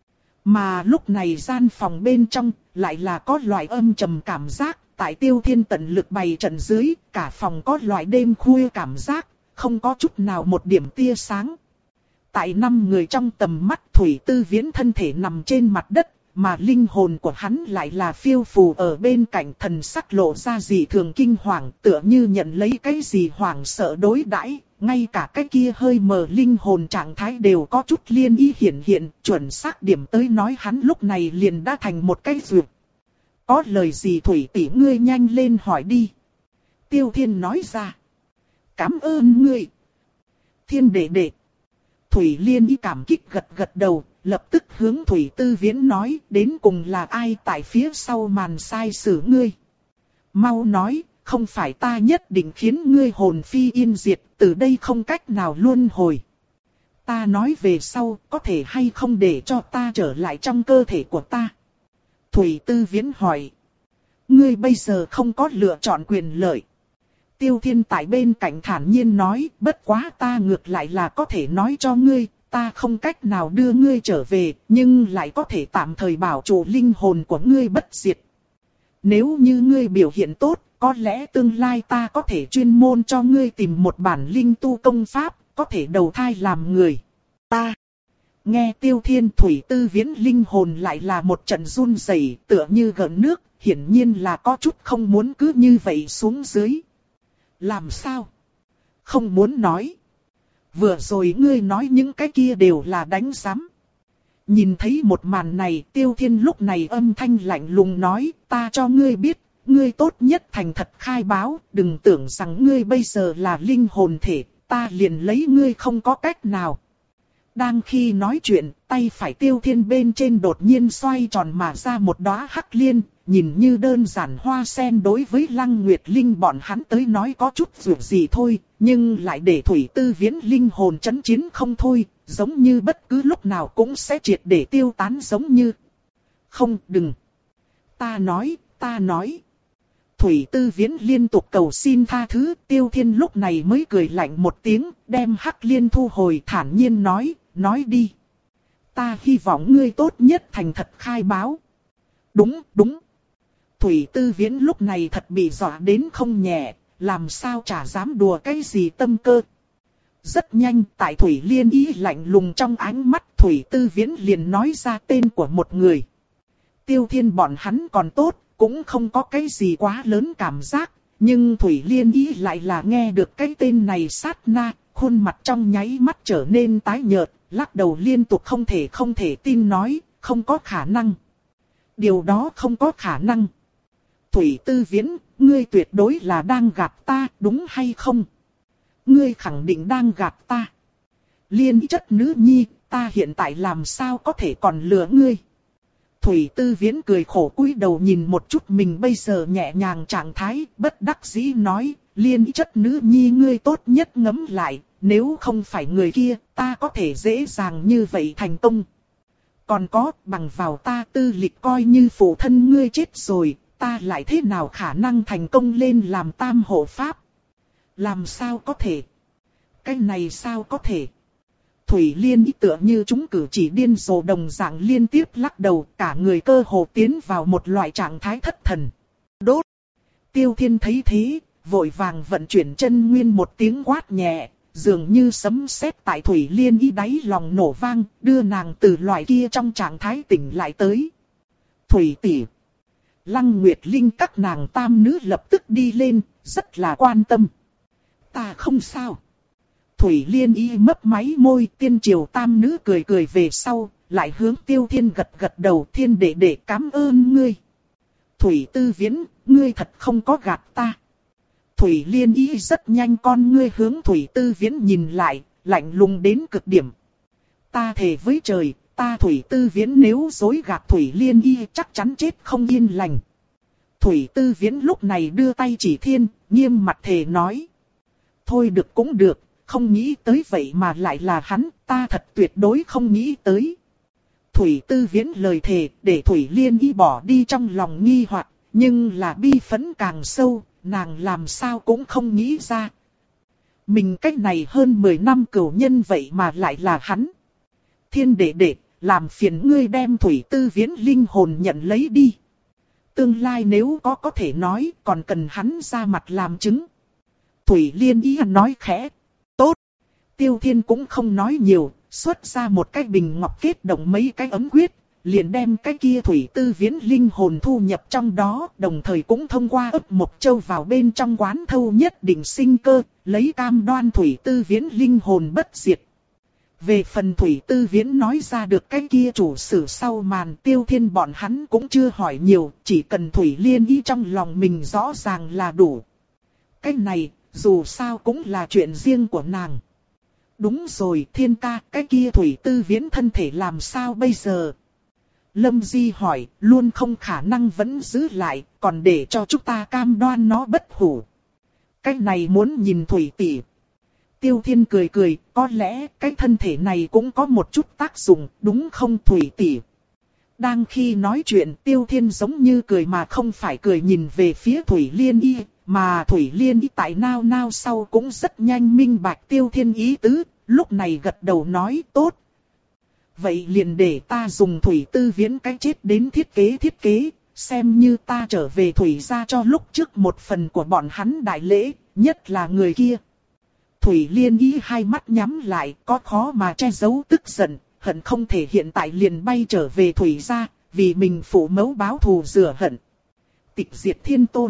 Mà lúc này gian phòng bên trong, lại là có loại âm trầm cảm giác, tại Tiêu Thiên tận lực bày trận dưới, cả phòng có loại đêm khuya cảm giác, không có chút nào một điểm tia sáng. Tại năm người trong tầm mắt Thủy Tư Viễn thân thể nằm trên mặt đất, mà linh hồn của hắn lại là phiêu phù ở bên cạnh, thần sắc lộ ra dị thường kinh hoàng, tựa như nhận lấy cái gì hoảng sợ đối đãi, ngay cả cái kia hơi mờ linh hồn trạng thái đều có chút liên ý hiện hiện, chuẩn xác điểm tới nói hắn lúc này liền đã thành một cái dược. Có lời gì Thủy tỷ ngươi nhanh lên hỏi đi. Tiêu Thiên nói ra. Cảm ơn ngươi. Thiên đệ đệ. Thủy Liên Ý cảm kích gật gật đầu, lập tức hướng Thủy Tư Viễn nói, đến cùng là ai tại phía sau màn sai xử ngươi. Mau nói, không phải ta nhất định khiến ngươi hồn phi yên diệt, từ đây không cách nào luân hồi. Ta nói về sau, có thể hay không để cho ta trở lại trong cơ thể của ta. Thủy Tư Viễn hỏi. Ngươi bây giờ không có lựa chọn quyền lợi. Tiêu Thiên tại bên cạnh thản nhiên nói, bất quá ta ngược lại là có thể nói cho ngươi, ta không cách nào đưa ngươi trở về, nhưng lại có thể tạm thời bảo trụ linh hồn của ngươi bất diệt. Nếu như ngươi biểu hiện tốt, có lẽ tương lai ta có thể chuyên môn cho ngươi tìm một bản linh tu công pháp, có thể đầu thai làm người. Ta. Nghe Tiêu Thiên, Thủy Tư Viễn linh hồn lại là một trận run rẩy, tựa như gợn nước, hiển nhiên là có chút không muốn cứ như vậy xuống dưới. Làm sao? Không muốn nói. Vừa rồi ngươi nói những cái kia đều là đánh giám. Nhìn thấy một màn này, Tiêu Thiên lúc này âm thanh lạnh lùng nói, ta cho ngươi biết, ngươi tốt nhất thành thật khai báo, đừng tưởng rằng ngươi bây giờ là linh hồn thể, ta liền lấy ngươi không có cách nào. Đang khi nói chuyện, tay phải Tiêu Thiên bên trên đột nhiên xoay tròn mà ra một đóa hắc liên, nhìn như đơn giản hoa sen đối với Lăng Nguyệt Linh bọn hắn tới nói có chút dù gì thôi, nhưng lại để Thủy Tư Viễn linh hồn chấn chiến không thôi, giống như bất cứ lúc nào cũng sẽ triệt để tiêu tán giống như. Không, đừng. Ta nói, ta nói. Thủy Tư Viễn liên tục cầu xin tha thứ, Tiêu Thiên lúc này mới cười lạnh một tiếng, đem hắc liên thu hồi thản nhiên nói, nói đi. Ta hy vọng ngươi tốt nhất thành thật khai báo. Đúng, đúng. Thủy Tư Viễn lúc này thật bị dọa đến không nhẹ, làm sao chả dám đùa cái gì tâm cơ. Rất nhanh, tại Thủy Liên ý lạnh lùng trong ánh mắt, Thủy Tư Viễn liền nói ra tên của một người. Tiêu Thiên bọn hắn còn tốt, cũng không có cái gì quá lớn cảm giác, nhưng Thủy Liên ý lại là nghe được cái tên này sát na, khuôn mặt trong nháy mắt trở nên tái nhợt, lắc đầu liên tục không thể không thể tin nói, không có khả năng. Điều đó không có khả năng. Thủy Tư Viễn, ngươi tuyệt đối là đang gạt ta, đúng hay không? Ngươi khẳng định đang gạt ta. Liên chất nữ nhi, ta hiện tại làm sao có thể còn lừa ngươi? Thủy Tư Viễn cười khổ cúi đầu nhìn một chút mình bây giờ nhẹ nhàng trạng thái, bất đắc dĩ nói, liên chất nữ nhi ngươi tốt nhất ngẫm lại, nếu không phải người kia, ta có thể dễ dàng như vậy thành công. Còn có, bằng vào ta tư lịch coi như phụ thân ngươi chết rồi, ta lại thế nào khả năng thành công lên làm tam hộ pháp? Làm sao có thể? Cái này sao có thể? Thủy Liên ý tựa như chúng cử chỉ điên rồ đồng dạng liên tiếp lắc đầu, cả người cơ hồ tiến vào một loại trạng thái thất thần. Đốt! Tiêu Thiên thấy thế, vội vàng vận chuyển chân nguyên một tiếng quát nhẹ, dường như sấm sét tại Thủy Liên ý đáy lòng nổ vang, đưa nàng từ loại kia trong trạng thái tỉnh lại tới. Thủy tỷ! Lăng Nguyệt Linh các nàng tam nữ lập tức đi lên, rất là quan tâm. Ta không sao. Thủy Liên y mấp máy môi, tiên triều tam nữ cười cười về sau, lại hướng Tiêu Thiên gật gật đầu, Thiên đệ đệ cảm ơn ngươi. Thủy Tư Viễn, ngươi thật không có gạt ta. Thủy Liên y rất nhanh con ngươi hướng Thủy Tư Viễn nhìn lại, lạnh lùng đến cực điểm. Ta thề với trời, ta Thủy Tư Viễn nếu dối gạt Thủy Liên y chắc chắn chết không yên lành. Thủy Tư Viễn lúc này đưa tay chỉ thiên, nghiêm mặt thề nói. Thôi được cũng được, không nghĩ tới vậy mà lại là hắn, ta thật tuyệt đối không nghĩ tới. Thủy Tư Viễn lời thề để Thủy Liên y bỏ đi trong lòng nghi hoặc, nhưng là bi phẫn càng sâu, nàng làm sao cũng không nghĩ ra. Mình cách này hơn mười năm cửu nhân vậy mà lại là hắn. Thiên đệ đệ, làm phiền ngươi đem Thủy Tư Viễn linh hồn nhận lấy đi. Tương lai nếu có có thể nói, còn cần hắn ra mặt làm chứng. Thủy Liên ý nói khẽ. Tốt. Tiêu Thiên cũng không nói nhiều, xuất ra một cái bình ngọc kết động mấy cái ấm quyết, liền đem cái kia Thủy Tư Viễn linh hồn thu nhập trong đó, đồng thời cũng thông qua ấp một châu vào bên trong quán thâu nhất định sinh cơ, lấy cam đoan Thủy Tư Viễn linh hồn bất diệt. Về phần Thủy Tư Viễn nói ra được cái kia chủ sử sau màn, Tiêu Thiên bọn hắn cũng chưa hỏi nhiều, chỉ cần Thủy Liên ý trong lòng mình rõ ràng là đủ. Cái này, dù sao cũng là chuyện riêng của nàng. Đúng rồi Thiên ca, cái kia Thủy Tư Viễn thân thể làm sao bây giờ? Lâm Di hỏi, luôn không khả năng vẫn giữ lại, còn để cho chúng ta cam đoan nó bất hủ. Cái này muốn nhìn Thủy tỷ. Tiêu Thiên cười cười, có lẽ cái thân thể này cũng có một chút tác dụng, đúng không Thủy tỷ? Đang khi nói chuyện, Tiêu Thiên giống như cười mà không phải cười nhìn về phía Thủy Liên y, mà Thủy Liên y tại nao nao sau cũng rất nhanh minh bạch Tiêu Thiên ý tứ, lúc này gật đầu nói tốt. Vậy liền để ta dùng Thủy Tư Viễn cái chết đến thiết kế thiết kế, xem như ta trở về Thủy gia cho lúc trước một phần của bọn hắn đại lễ, nhất là người kia. Thủy Liên ý hai mắt nhắm lại, có khó mà che giấu tức giận, hận không thể hiện tại liền bay trở về Thủy gia, vì mình phụ mẫu báo thù rửa hận. Tịch diệt thiên tôn.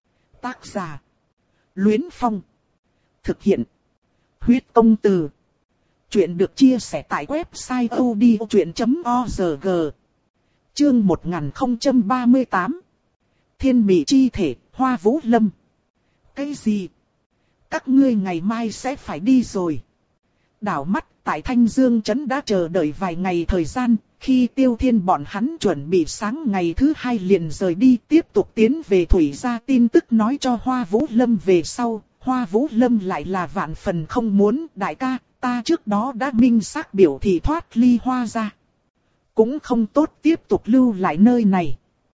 Tác giả: Luyến Phong. Thực hiện: Huyết Công Từ. Chuyện được chia sẻ tại website odchuyện chấm org. Chương một nghìn không trăm ba mươi tám. Thiên Mị chi thể, Hoa Vũ Lâm. Cái gì? Các ngươi ngày mai sẽ phải đi rồi. Đảo mắt tại Thanh Dương Trấn đã chờ đợi vài ngày thời gian, khi Tiêu Thiên bọn hắn chuẩn bị sáng ngày thứ hai liền rời đi tiếp tục tiến về Thủy gia, tin tức nói cho Hoa Vũ Lâm về sau. Hoa Vũ Lâm lại là vạn phần không muốn. Đại ca, ta trước đó đã minh xác biểu thị thoát ly Hoa gia. Cũng không tốt tiếp tục lưu lại nơi này.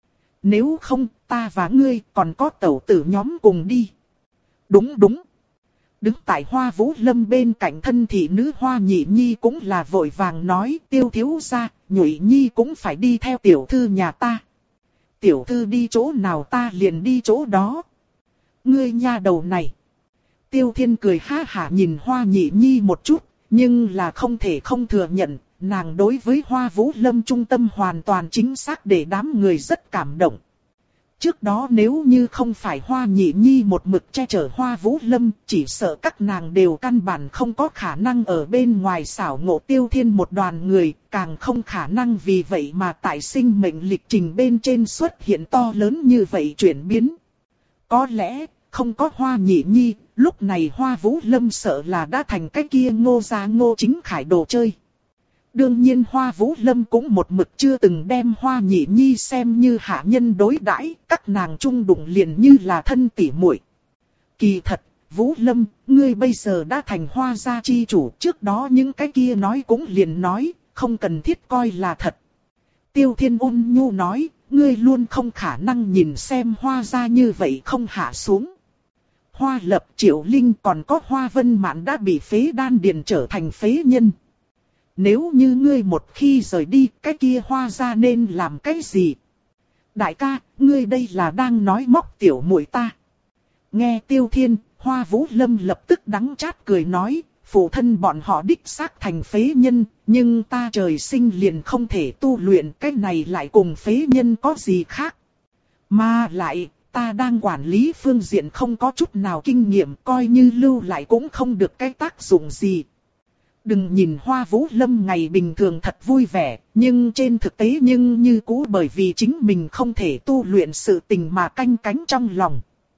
Nếu không, ta và ngươi còn có tẩu tử nhóm cùng đi. Đúng đúng. Đứng tại Hoa Vũ Lâm bên cạnh thân thị nữ Hoa Nhị Nhi cũng là vội vàng nói, Tiêu thiếu gia, Nhụy Nhi cũng phải đi theo tiểu thư nhà ta. Tiểu thư đi chỗ nào ta liền đi chỗ đó. Ngươi nha đầu này. Tiêu Thiên cười ha hả nhìn Hoa Nhị Nhi một chút, nhưng là không thể không thừa nhận, nàng đối với Hoa Vũ Lâm trung tâm hoàn toàn chính xác để đám người rất cảm động. Trước đó nếu như không phải Hoa Nhị Nhi một mực che chở Hoa Vũ Lâm, chỉ sợ các nàng đều căn bản không có khả năng ở bên ngoài xảo ngộ Tiêu Thiên một đoàn người, càng không khả năng vì vậy mà tại sinh mệnh lịch trình bên trên xuất hiện to lớn như vậy chuyển biến. Có lẽ, không có Hoa Nhị Nhi, lúc này Hoa Vũ Lâm sợ là đã thành cái kia Ngô gia Ngô Chính Khải đồ chơi. Đương nhiên Hoa Vũ Lâm cũng một mực chưa từng đem Hoa Nhị Nhi xem như hạ nhân đối đãi, các nàng chung đụng liền như là thân tỉ muội. Kỳ thật, Vũ Lâm, ngươi bây giờ đã thành Hoa gia chi chủ, trước đó những cái kia nói cũng liền nói, không cần thiết coi là thật. Tiêu Thiên ôn nhu nói, ngươi luôn không khả năng nhìn xem Hoa gia như vậy không hạ xuống. Hoa Lập, Triệu Linh còn có Hoa Vân Mạn đã bị phế đan điền trở thành phế nhân. Nếu như ngươi một khi rời đi, cái kia Hoa gia nên làm cái gì? Đại ca, ngươi đây là đang nói móc tiểu muội ta. Nghe Tiêu Thiên, Hoa Vũ Lâm lập tức đắng chát cười nói, phụ thân bọn họ đích xác thành phế nhân, nhưng ta trời sinh liền không thể tu luyện, cái này lại cùng phế nhân có gì khác. Mà lại, ta đang quản lý phương diện không có chút nào kinh nghiệm, coi như lưu lại cũng không được cái tác dụng gì. Đừng nhìn Hoa Vũ Lâm ngày bình thường thật vui vẻ, nhưng trên thực tế nhưng như cũ bởi vì chính mình không thể tu luyện sự tình mà canh cánh trong lòng.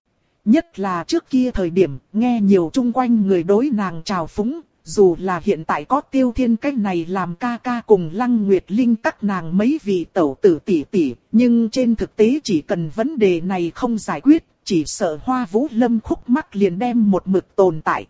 Nhất là trước kia thời điểm, nghe nhiều chung quanh người đối nàng trào phúng, dù là hiện tại có Tiêu Thiên cái này làm ca ca cùng Lăng Nguyệt Linh các nàng mấy vị tẩu tử tỷ tỷ, nhưng trên thực tế chỉ cần vấn đề này không giải quyết, chỉ sợ Hoa Vũ Lâm khúc mắc liền đem một mực tồn tại.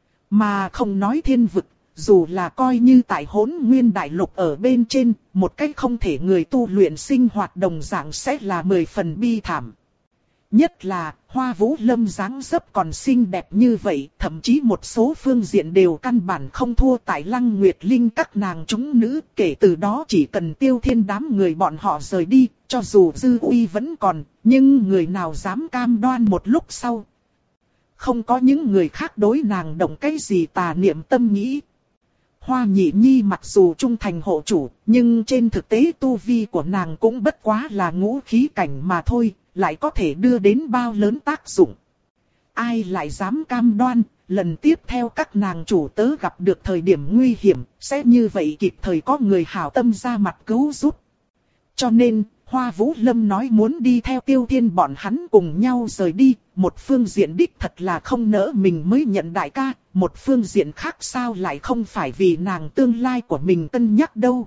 Mà không nói thiên vực, dù là coi như tại Hỗn Nguyên Đại Lục ở bên trên, một cách không thể người tu luyện sinh hoạt đồng dạng sẽ là mười phần bi thảm. Nhất là, Hoa Vũ Lâm dáng dấp còn xinh đẹp như vậy, thậm chí một số phương diện đều căn bản không thua tại Lăng Nguyệt Linh các nàng chúng nữ. Kể từ đó chỉ cần Tiêu Thiên đám người bọn họ rời đi, cho dù dư uy vẫn còn, nhưng người nào dám cam đoan một lúc sau. Không có những người khác đối nàng động cái gì tà niệm tâm nghĩ. Hoa Nhị Nhi mặc dù trung thành hộ chủ, nhưng trên thực tế tu vi của nàng cũng bất quá là ngũ khí cảnh mà thôi, lại có thể đưa đến bao lớn tác dụng. Ai lại dám cam đoan, lần tiếp theo các nàng chủ tớ gặp được thời điểm nguy hiểm, sẽ như vậy kịp thời có người hảo tâm ra mặt cứu giúp. Cho nên, Hoa Vũ Lâm nói muốn đi theo Tiêu Thiên bọn hắn cùng nhau rời đi, một phương diện đích thật là không nỡ mình mới nhận đại ca, một phương diện khác sao lại không phải vì nàng tương lai của mình cân nhắc đâu.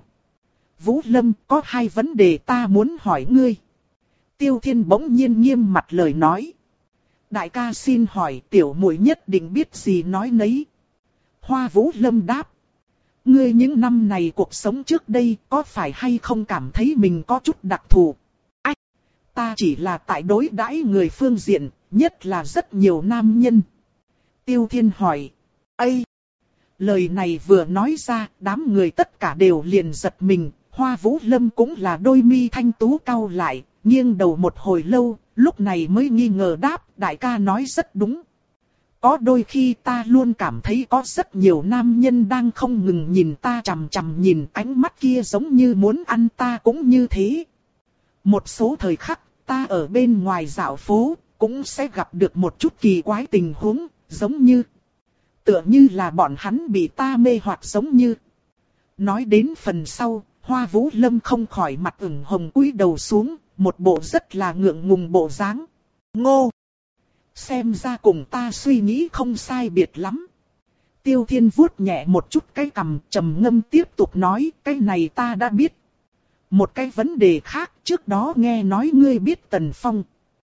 Vũ Lâm, có hai vấn đề ta muốn hỏi ngươi. Tiêu Thiên bỗng nhiên nghiêm mặt lời nói. Đại ca xin hỏi, tiểu muội nhất định biết gì nói nấy. Hoa Vũ Lâm đáp. Ngươi những năm này cuộc sống trước đây có phải hay không cảm thấy mình có chút đặc thù? Ách! Ta chỉ là tại đối đãi người phương diện, nhất là rất nhiều nam nhân. Tiêu Thiên hỏi. Ây! Lời này vừa nói ra, đám người tất cả đều liền giật mình. Hoa Vũ Lâm cũng là đôi mi thanh tú cau lại. nghiêng đầu một hồi lâu, lúc này mới nghi ngờ đáp, đại ca nói rất đúng. Có đôi khi ta luôn cảm thấy có rất nhiều nam nhân đang không ngừng nhìn ta chằm chằm, nhìn ánh mắt kia giống như muốn ăn ta cũng như thế. Một số thời khắc, ta ở bên ngoài dạo phố, cũng sẽ gặp được một chút kỳ quái tình huống, giống như... tựa như là bọn hắn bị ta mê hoặc giống như... Nói đến phần sau, Hoa Vũ Lâm không khỏi mặt ửng hồng cúi đầu xuống, một bộ rất là ngượng ngùng bộ dáng. Ngô! Xem ra cùng ta suy nghĩ không sai biệt lắm. Tiêu Thiên vuốt nhẹ một chút cái cằm, trầm ngâm tiếp tục nói, cái này ta đã biết. Một cái vấn đề khác, trước đó nghe nói ngươi biết Tần Phong.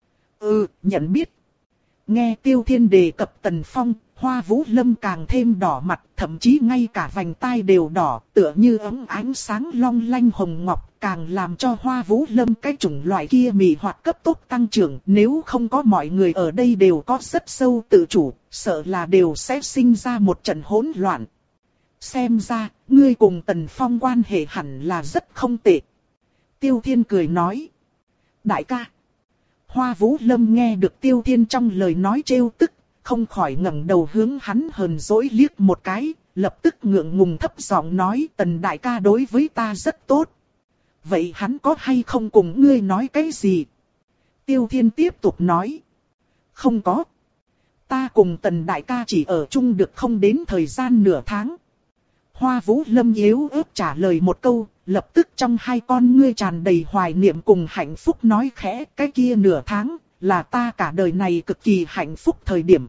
Ừ, nhận biết. Nghe Tiêu Thiên đề cập Tần Phong, Hoa Vũ Lâm càng thêm đỏ mặt, thậm chí ngay cả vành tai đều đỏ, tựa như ấm ánh sáng long lanh hồng ngọc, càng làm cho Hoa Vũ Lâm cái chủng loại kia mị hoặc cấp tốc tăng trưởng. Nếu không có mọi người ở đây đều có rất sâu tự chủ, sợ là đều sẽ sinh ra một trận hỗn loạn. Xem ra, ngươi cùng Tần Phong quan hệ hẳn là rất không tệ. Tiêu Thiên cười nói. Đại ca. Hoa Vũ Lâm nghe được Tiêu Thiên trong lời nói trêu tức, không khỏi ngẩng đầu hướng hắn hờn dỗi liếc một cái, lập tức ngượng ngùng thấp giọng nói, Tần đại ca đối với ta rất tốt. Vậy hắn có hay không cùng ngươi nói cái gì? Tiêu Thiên tiếp tục nói. Không có. Ta cùng Tần đại ca chỉ ở chung được không đến thời gian nửa tháng. Hoa Vũ Lâm yếu ớt trả lời một câu, lập tức trong hai con ngươi tràn đầy hoài niệm cùng hạnh phúc nói khẽ, cái kia nửa tháng, là ta cả đời này cực kỳ hạnh phúc thời điểm.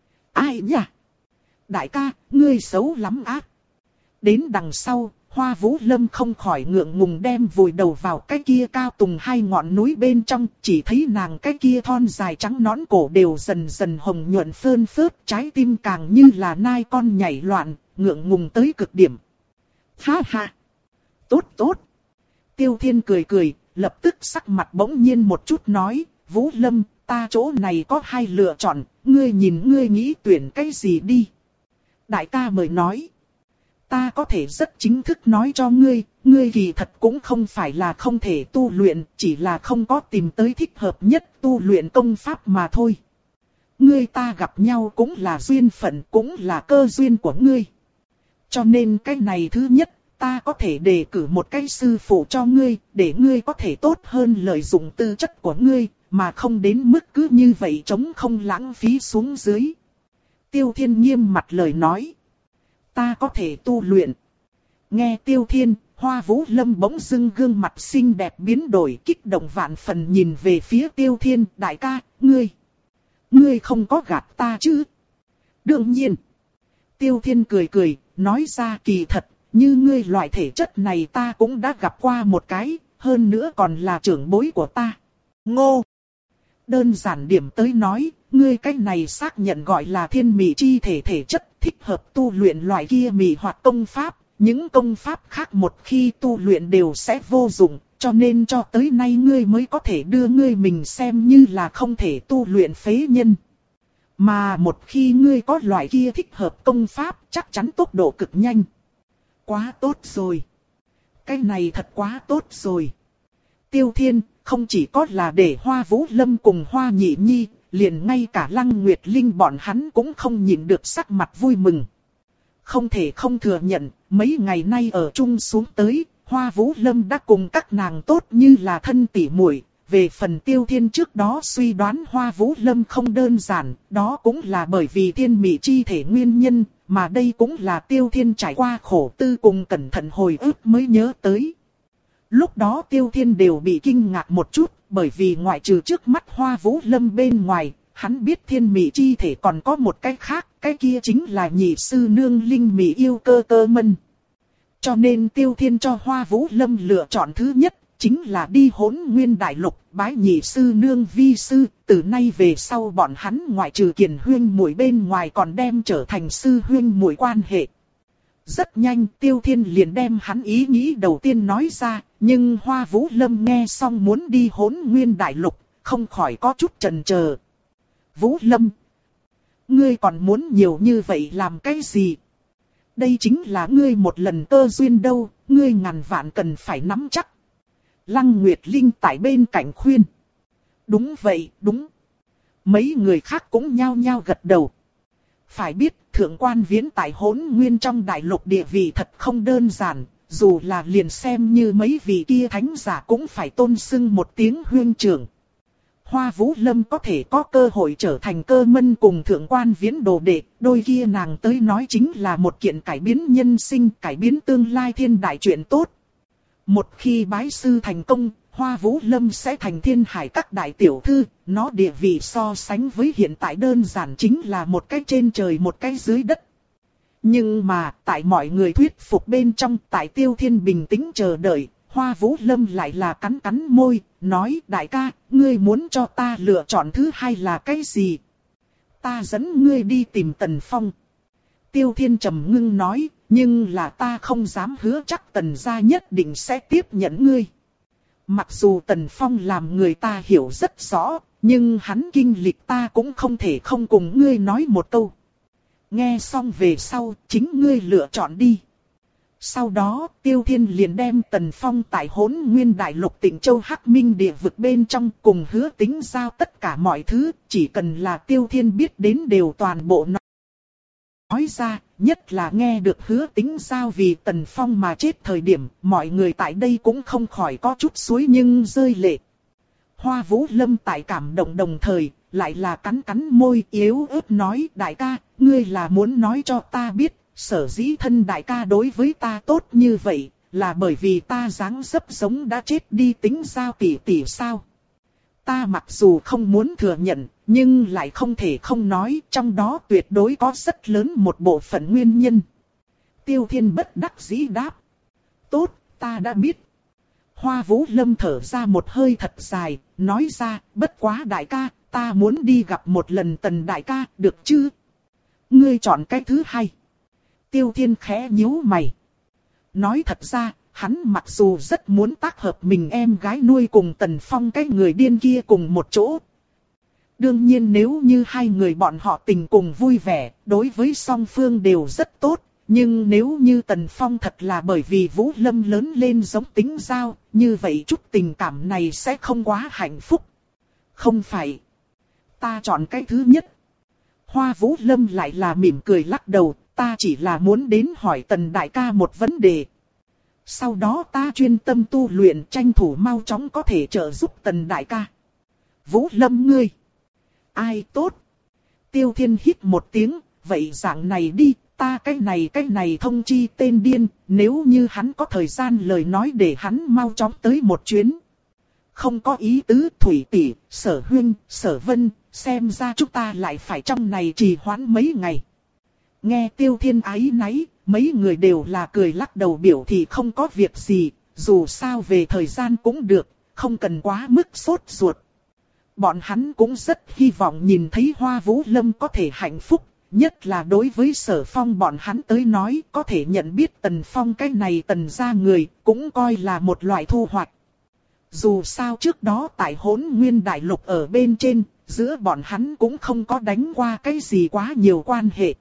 Ai nhỉ? Đại ca, ngươi xấu lắm á. Đến đằng sau, Hoa Vũ Lâm không khỏi ngượng ngùng đem vùi đầu vào cái kia cao tùng hai ngọn núi bên trong, chỉ thấy nàng cái kia thon dài trắng nõn cổ đều dần dần hồng nhuận phơn phớt, trái tim càng như là nai con nhảy loạn, ngượng ngùng tới cực điểm. Ha ha! Tốt tốt! Tiêu Thiên cười cười, lập tức sắc mặt bỗng nhiên một chút nói, Vũ Lâm, ta chỗ này có hai lựa chọn, ngươi nhìn ngươi nghĩ tuyển cái gì đi. Đại ca mời nói. Ta có thể rất chính thức nói cho ngươi, ngươi kỳ thật cũng không phải là không thể tu luyện, chỉ là không có tìm tới thích hợp nhất tu luyện công pháp mà thôi. Ngươi ta gặp nhau cũng là duyên phận, cũng là cơ duyên của ngươi. Cho nên cái này thứ nhất, ta có thể đề cử một cái sư phụ cho ngươi, để ngươi có thể tốt hơn lợi dụng tư chất của ngươi, mà không đến mức cứ như vậy chống không lãng phí xuống dưới. Tiêu Thiên nghiêm mặt lời nói. Ta có thể tu luyện. Nghe Tiêu Thiên, Hoa Vũ Lâm bỗng dưng gương mặt xinh đẹp biến đổi, kích động vạn phần nhìn về phía Tiêu Thiên, đại ca, ngươi. Ngươi không có gạt ta chứ? Đương nhiên. Tiêu Thiên cười cười, nói ra kỳ thật, như ngươi loại thể chất này ta cũng đã gặp qua một cái, hơn nữa còn là trưởng bối của ta. Ngô. Đơn giản điểm tới nói, ngươi cách này xác nhận gọi là thiên mị chi thể thể chất, thích hợp tu luyện loại kia mị hoặc công pháp. Những công pháp khác một khi tu luyện đều sẽ vô dụng, cho nên cho tới nay ngươi mới có thể đưa ngươi mình xem như là không thể tu luyện phế nhân. Mà một khi ngươi có loại kia thích hợp công pháp, chắc chắn tốc độ cực nhanh. Quá tốt rồi. Cái này thật quá tốt rồi. Tiêu Thiên, không chỉ có là để Hoa Vũ Lâm cùng Hoa Nhị Nhi, liền ngay cả Lăng Nguyệt Linh bọn hắn cũng không nhịn được sắc mặt vui mừng. Không thể không thừa nhận, mấy ngày nay ở chung xuống tới, Hoa Vũ Lâm đã cùng các nàng tốt như là thân tỉ muội. Về phần Tiêu Thiên trước đó suy đoán Hoa Vũ Lâm không đơn giản, đó cũng là bởi vì thiên mị chi thể nguyên nhân, mà đây cũng là Tiêu Thiên trải qua khổ tư cùng cẩn thận hồi ức mới nhớ tới. Lúc đó Tiêu Thiên đều bị kinh ngạc một chút, bởi vì ngoại trừ trước mắt Hoa Vũ Lâm bên ngoài, hắn biết thiên mị chi thể còn có một cái khác, cái kia chính là nhị sư nương linh mị yêu cơ cơ mân. Cho nên Tiêu Thiên cho Hoa Vũ Lâm lựa chọn thứ nhất, chính là đi Hỗn Nguyên Đại Lục, bái nhị sư nương vi sư, từ nay về sau bọn hắn ngoại trừ kiền huyên muội bên ngoài còn đem trở thành sư huyên muội quan hệ. Rất nhanh Tiêu Thiên liền đem hắn ý nghĩ đầu tiên nói ra, nhưng Hoa Vũ Lâm nghe xong muốn đi Hỗn Nguyên Đại Lục, không khỏi có chút chần chờ. Vũ Lâm, ngươi còn muốn nhiều như vậy làm cái gì? Đây chính là ngươi một lần cơ duyên đâu, ngươi ngàn vạn cần phải nắm chắc. Lăng Nguyệt Linh tại bên cạnh khuyên. Đúng vậy, đúng. Mấy người khác cũng nhao nhao gật đầu. Phải biết, thượng quan viễn tại Hỗn Nguyên trong đại lục địa vị thật không đơn giản. Dù là liền xem như mấy vị kia thánh giả cũng phải tôn xưng một tiếng huyên trưởng. Hoa Vũ Lâm có thể có cơ hội trở thành cơ mân cùng thượng quan viễn đồ đệ, đôi kia nàng tới nói chính là một kiện cải biến nhân sinh, cải biến tương lai thiên đại chuyện tốt. Một khi bái sư thành công, Hoa Vũ Lâm sẽ thành thiên hải các đại tiểu thư, nó địa vị so sánh với hiện tại đơn giản chính là một cái trên trời một cái dưới đất. Nhưng mà, tại mọi người thuyết phục bên trong, tại Tiêu Thiên bình tĩnh chờ đợi, Hoa Vũ Lâm lại là cắn cắn môi, nói đại ca, ngươi muốn cho ta lựa chọn thứ hai là cái gì? Ta dẫn ngươi đi tìm Tần Phong. Tiêu Thiên trầm ngưng nói, nhưng là ta không dám hứa chắc Tần gia nhất định sẽ tiếp nhận ngươi. Mặc dù Tần Phong làm người ta hiểu rất rõ, nhưng hắn kinh lịch ta cũng không thể không cùng ngươi nói một câu. Nghe xong về sau, chính ngươi lựa chọn đi. Sau đó, Tiêu Thiên liền đem Tần Phong tại Hỗn Nguyên đại lục Tịnh Châu Hắc Minh địa vực bên trong cùng Hứa Tĩnh giao tất cả mọi thứ, chỉ cần là Tiêu Thiên biết đến đều toàn bộ nói. Nói ra, nhất là nghe được Hứa Tĩnh giao vì Tần Phong mà chết thời điểm, mọi người tại đây cũng không khỏi có chút suối nhưng rơi lệ. Hoa Vũ Lâm tại cảm động đồng thời, lại là cắn cắn môi yếu ớt nói đại ca, ngươi là muốn nói cho ta biết, sở dĩ thân đại ca đối với ta tốt như vậy, là bởi vì ta dáng dấp giống đã chết đi Tĩnh giao tỷ tỷ sao? Ta mặc dù không muốn thừa nhận, nhưng lại không thể không nói, trong đó tuyệt đối có rất lớn một bộ phận nguyên nhân. Tiêu Thiên bất đắc dĩ đáp. Tốt, ta đã biết. Hoa Vũ Lâm thở ra một hơi thật dài, nói ra, bất quá đại ca, ta muốn đi gặp một lần Tần đại ca, được chứ? Ngươi chọn cái thứ hai. Tiêu Thiên khẽ nhíu mày. Nói thật ra, hắn mặc dù rất muốn tác hợp mình em gái nuôi cùng Tần Phong cái người điên kia cùng một chỗ. Đương nhiên nếu như hai người bọn họ tình cùng vui vẻ, đối với song phương đều rất tốt. Nhưng nếu như Tần Phong thật là bởi vì Vũ Lâm lớn lên giống Tĩnh giao, như vậy chút tình cảm này sẽ không quá hạnh phúc. Không phải. Ta chọn cái thứ nhất. Hoa Vũ Lâm lại là mỉm cười lắc đầu, ta chỉ là muốn đến hỏi Tần đại ca một vấn đề. Sau đó ta chuyên tâm tu luyện tranh thủ mau chóng có thể trợ giúp Tần đại ca. Vũ Lâm ngươi. Ai tốt? Tiêu Thiên hít một tiếng, vậy dạng này đi, ta cái này cái này thông chi tên điên, nếu như hắn có thời gian lời nói để hắn mau chóng tới một chuyến. Không có ý tứ Thủy tỷ, Sở Huyên, Sở Vân, xem ra chúng ta lại phải trong này trì hoãn mấy ngày. Nghe Tiêu Thiên áy náy, mấy người đều là cười lắc đầu biểu thị không có việc gì, dù sao về thời gian cũng được, không cần quá mức sốt ruột. Bọn hắn cũng rất hy vọng nhìn thấy Hoa Vũ Lâm có thể hạnh phúc, nhất là đối với Sở Phong bọn hắn tới nói có thể nhận biết Tần Phong cái này Tần gia người, cũng coi là một loại thu hoạch. Dù sao trước đó tại Hỗn Nguyên đại lục ở bên trên, giữa bọn hắn cũng không có đánh qua cái gì quá nhiều quan hệ.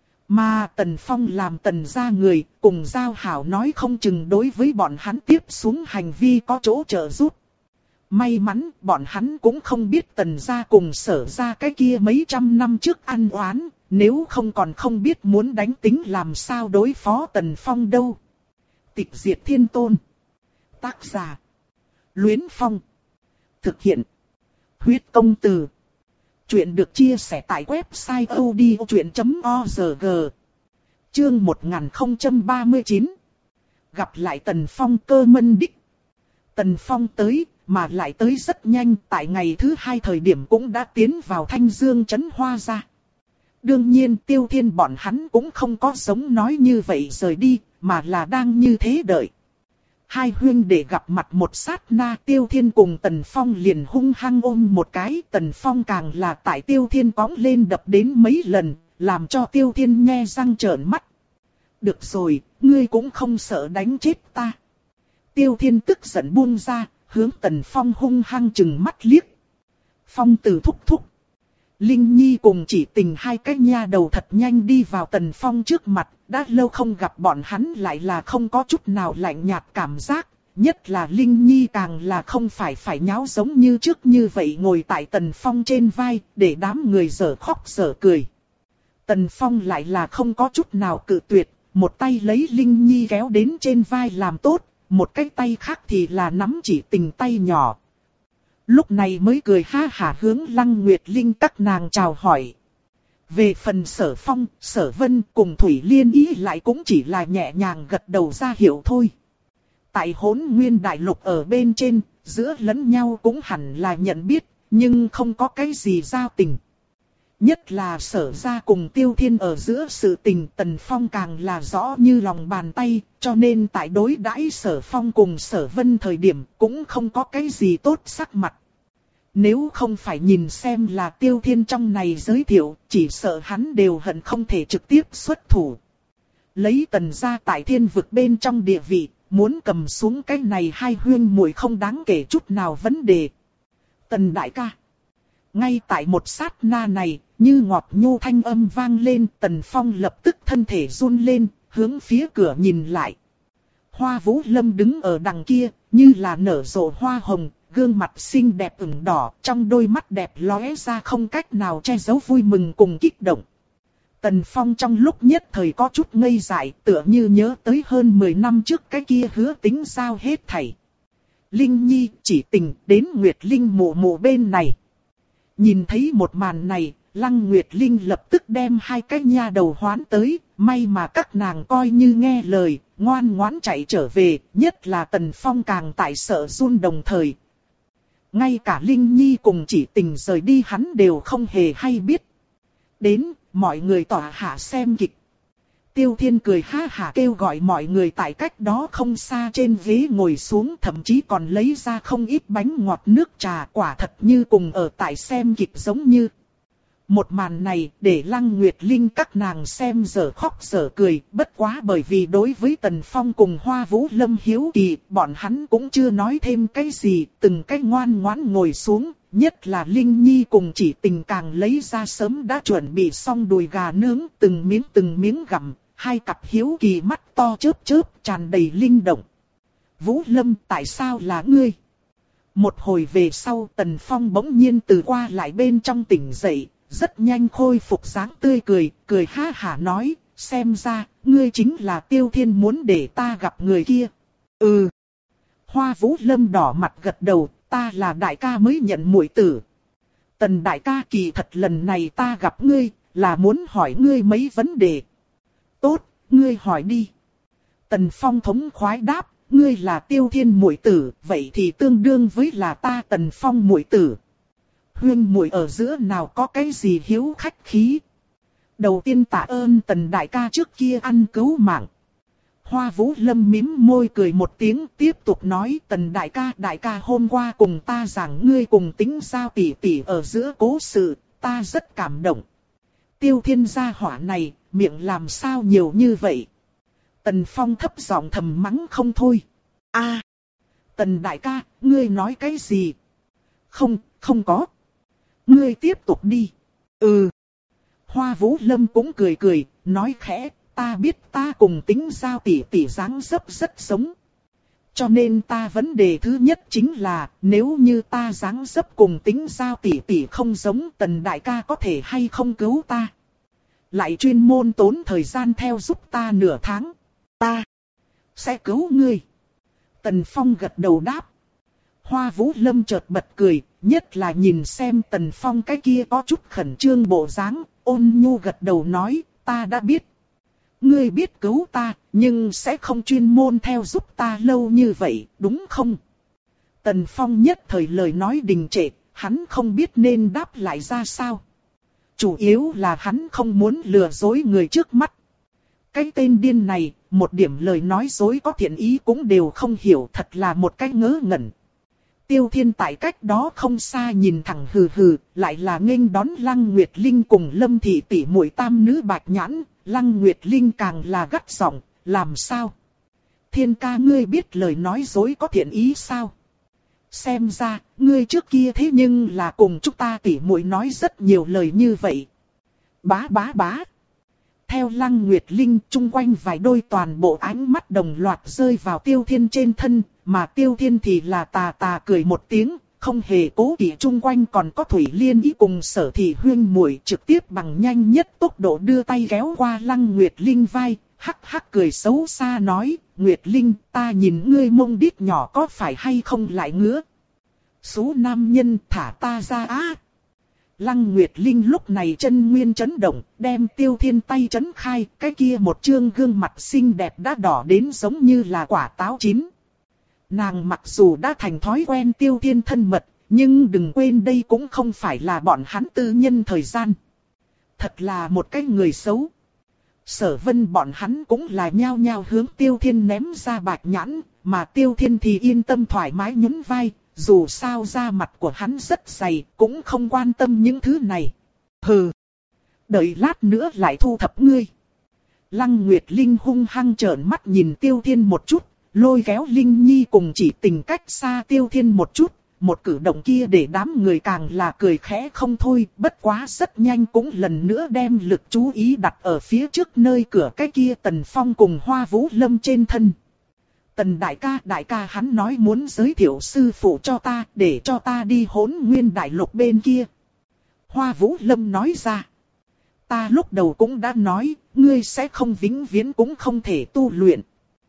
Mà Tần Phong làm Tần gia người, cùng giao hảo nói không chừng đối với bọn hắn tiếp xuống hành vi có chỗ trợ giúp. May mắn bọn hắn cũng không biết Tần gia cùng Sở gia cái kia mấy trăm năm trước ăn oán, nếu không còn không biết muốn đánh tính làm sao đối phó Tần Phong đâu. Tịch diệt thiên tôn. Tác giả. Luyến Phong. Thực hiện. Huyết công từ. Chuyện được chia sẻ tại website odchuyện chấm org. Chương một nghìn không trăm ba mươi chín. Gặp lại Tần Phong cơ mân đích. Tần Phong tới, mà lại tới rất nhanh, tại ngày thứ hai thời điểm cũng đã tiến vào Thanh Dương trấn Hoa gia. Đương nhiên Tiêu Thiên bọn hắn cũng không có giống nói như vậy rời đi, mà là đang như thế đợi. Hai huynh để gặp mặt một sát na, Tiêu Thiên cùng Tần Phong liền hung hăng ôm một cái, Tần Phong càng là tại Tiêu Thiên cõng lên đập đến mấy lần, làm cho Tiêu Thiên nhe răng trợn mắt. Được rồi, ngươi cũng không sợ đánh chết ta. Tiêu Thiên tức giận buông ra, hướng Tần Phong hung hăng chừng mắt liếc. Phong Tử thúc thúc. Linh Nhi cùng Chỉ Tình hai cái nha đầu thật nhanh đi vào Tần Phong trước mặt, đã lâu không gặp bọn hắn lại là không có chút nào lạnh nhạt cảm giác, nhất là Linh Nhi càng là không phải phải nháo giống như trước như vậy ngồi tại Tần Phong trên vai, để đám người dở khóc dở cười. Tần Phong lại là không có chút nào cự tuyệt, một tay lấy Linh Nhi kéo đến trên vai làm tốt, một cái tay khác thì là nắm chỉ tình tay nhỏ. Lúc này mới cười ha hả hướng Lăng Nguyệt Linh các nàng chào hỏi. Về phần Sở Phong, Sở Vân cùng Thủy Liên ý lại cũng chỉ là nhẹ nhàng gật đầu ra hiệu thôi. Tại Hỗn Nguyên Đại Lục ở bên trên, giữa lẫn nhau cũng hẳn là nhận biết, nhưng không có cái gì giao tình. Nhất là Sở gia cùng Tiêu Thiên ở giữa sự tình Tần Phong càng là rõ như lòng bàn tay, cho nên tại đối đãi Sở Phong cùng Sở Vân thời điểm cũng không có cái gì tốt sắc mặt. Nếu không phải nhìn xem là Tiêu Thiên trong này giới thiệu, chỉ sợ hắn đều hận không thể trực tiếp xuất thủ. Lấy Tần gia tại thiên vực bên trong địa vị, muốn cầm xuống cái này hai huyên muội không đáng kể chút nào vấn đề. Tần đại ca. Ngay tại một sát na này, như ngọt nhu thanh âm vang lên, Tần Phong lập tức thân thể run lên, hướng phía cửa nhìn lại. Hoa Vũ Lâm đứng ở đằng kia, như là nở rộ hoa hồng, gương mặt xinh đẹp ửng đỏ, trong đôi mắt đẹp lóe ra không cách nào che giấu vui mừng cùng kích động. Tần Phong trong lúc nhất thời có chút ngây dại, tựa như nhớ tới hơn mười năm trước cái kia hứa tính giao hết thảy. Linh Nhi chỉ tình đến Nguyệt Linh mụ mụ bên này. Nhìn thấy một màn này, Lăng Nguyệt Linh lập tức đem hai cái nha đầu hoán tới, may mà các nàng coi như nghe lời, ngoan ngoãn chạy trở về, nhất là Tần Phong càng tại sợ run đồng thời. Ngay cả Linh Nhi cùng chỉ tình rời đi hắn đều không hề hay biết. Đến, mọi người tỏa hạ xem kịch. Tiêu Thiên cười ha hả kêu gọi mọi người tại cách đó không xa trên ghế ngồi xuống, thậm chí còn lấy ra không ít bánh ngọt nước trà, quả thật như cùng ở tại xem kịch giống như. Một màn này để Lăng Nguyệt Linh các nàng xem dở khóc dở cười, bất quá bởi vì đối với Tần Phong cùng Hoa Vũ Lâm hiếu kỳ, bọn hắn cũng chưa nói thêm cái gì, từng cái ngoan ngoãn ngồi xuống, nhất là Linh Nhi cùng chỉ tình càng lấy ra sớm đã chuẩn bị xong đùi gà nướng, từng miếng từng miếng gặm, hai cặp hiếu kỳ mắt to chớp chớp tràn đầy linh động. Vũ Lâm, tại sao là ngươi? Một hồi về sau Tần Phong bỗng nhiên từ qua lại bên trong tỉnh dậy. Rất nhanh khôi phục dáng tươi cười, cười ha hả nói, xem ra, ngươi chính là Tiêu Thiên muốn để ta gặp người kia. Ừ. Hoa Vũ Lâm đỏ mặt gật đầu, ta là đại ca mới nhận muội tử. Tần đại ca kỳ thật lần này ta gặp ngươi, là muốn hỏi ngươi mấy vấn đề. Tốt, ngươi hỏi đi. Tần Phong thống khoái đáp, ngươi là Tiêu Thiên muội tử, vậy thì tương đương với là ta Tần Phong muội tử. Huyên muội ở giữa nào có cái gì hiếu khách khí. Đầu tiên tạ ơn Tần đại ca trước kia ăn cứu mạng. Hoa Vũ Lâm mím môi cười một tiếng tiếp tục nói, Tần đại ca đại ca hôm qua cùng ta giảng ngươi cùng Tính Giao tỷ tỷ ở giữa cố sự, ta rất cảm động. Tiêu Thiên gia hỏa này, miệng làm sao nhiều như vậy. Tần Phong thấp giọng thầm mắng không thôi. A, Tần đại ca, ngươi nói cái gì? Không, không có. Ngươi tiếp tục đi. Ừ. Hoa Vũ Lâm cũng cười cười, nói khẽ, ta biết ta cùng Tính Giao tỷ tỷ dáng dấp rất giống. Cho nên ta vấn đề thứ nhất chính là, nếu như ta dáng dấp cùng Tính Giao tỷ tỷ không giống, Tần đại ca có thể hay không cứu ta? Lại chuyên môn tốn thời gian theo giúp ta nửa tháng. Ta sẽ cứu ngươi. Tần Phong gật đầu đáp. Hoa Vũ Lâm chợt bật cười, nhất là nhìn xem Tần Phong cái kia có chút khẩn trương bộ dáng, ôn nhu gật đầu nói, ta đã biết. Ngươi biết cứu ta, nhưng sẽ không chuyên môn theo giúp ta lâu như vậy, đúng không? Tần Phong nhất thời lời nói đình trệ, hắn không biết nên đáp lại ra sao. Chủ yếu là hắn không muốn lừa dối người trước mắt. Cái tên điên này, một điểm lời nói dối có thiện ý cũng đều không hiểu, thật là một cái ngớ ngẩn. Tiêu Thiên tại cách đó không xa nhìn thẳng hừ hừ, lại là nghênh đón Lăng Nguyệt Linh cùng Lâm Thị tỷ muội tam nữ bạch nhãn, Lăng Nguyệt Linh càng là gắt giọng, làm sao? Thiên ca ngươi biết lời nói dối có thiện ý sao? Xem ra, ngươi trước kia thế nhưng là cùng chúng ta tỷ muội nói rất nhiều lời như vậy. Bá bá bá. Theo Lăng Nguyệt Linh chung quanh vài đôi toàn bộ ánh mắt đồng loạt rơi vào Tiêu Thiên trên thân, mà Tiêu Thiên thì là tà tà cười một tiếng, không hề cố kỵ chung quanh còn có Thủy Liên ý cùng Sở Thị huyên muội, trực tiếp bằng nhanh nhất tốc độ đưa tay kéo qua Lăng Nguyệt Linh vai, hắc hắc cười xấu xa nói, Nguyệt Linh, ta nhìn ngươi mông đít nhỏ có phải hay không lại ngứa. Số nam nhân thả ta ra á. Lăng Nguyệt Linh lúc này chân nguyên chấn động, đem Tiêu Thiên tay chấn khai, cái kia một trương gương mặt xinh đẹp đã đỏ đến giống như là quả táo chín. Nàng mặc dù đã thành thói quen Tiêu Thiên thân mật, nhưng đừng quên đây cũng không phải là bọn hắn tư nhân thời gian. Thật là một cái người xấu. Sở Vân bọn hắn cũng là nhao nhao hướng Tiêu Thiên ném ra bạch nhãn, mà Tiêu Thiên thì yên tâm thoải mái nhún vai, dù sao da mặt của hắn rất dày, cũng không quan tâm những thứ này. Hừ, đợi lát nữa lại thu thập ngươi. Lăng Nguyệt Linh hung hăng trợn mắt nhìn Tiêu Thiên một chút, lôi kéo Linh Nhi cùng chỉ tình cách xa Tiêu Thiên một chút. Một cử động kia để đám người càng là cười khẽ không thôi, bất quá rất nhanh cũng lần nữa đem lực chú ý đặt ở phía trước nơi cửa cái kia Tần Phong cùng Hoa Vũ Lâm trên thân. Tần đại ca, đại ca hắn nói muốn giới thiệu sư phụ cho ta, để cho ta đi Hỗn Nguyên Đại Lục bên kia. Hoa Vũ Lâm nói ra. Ta lúc đầu cũng đã nói, ngươi sẽ không vĩnh viễn cũng không thể tu luyện.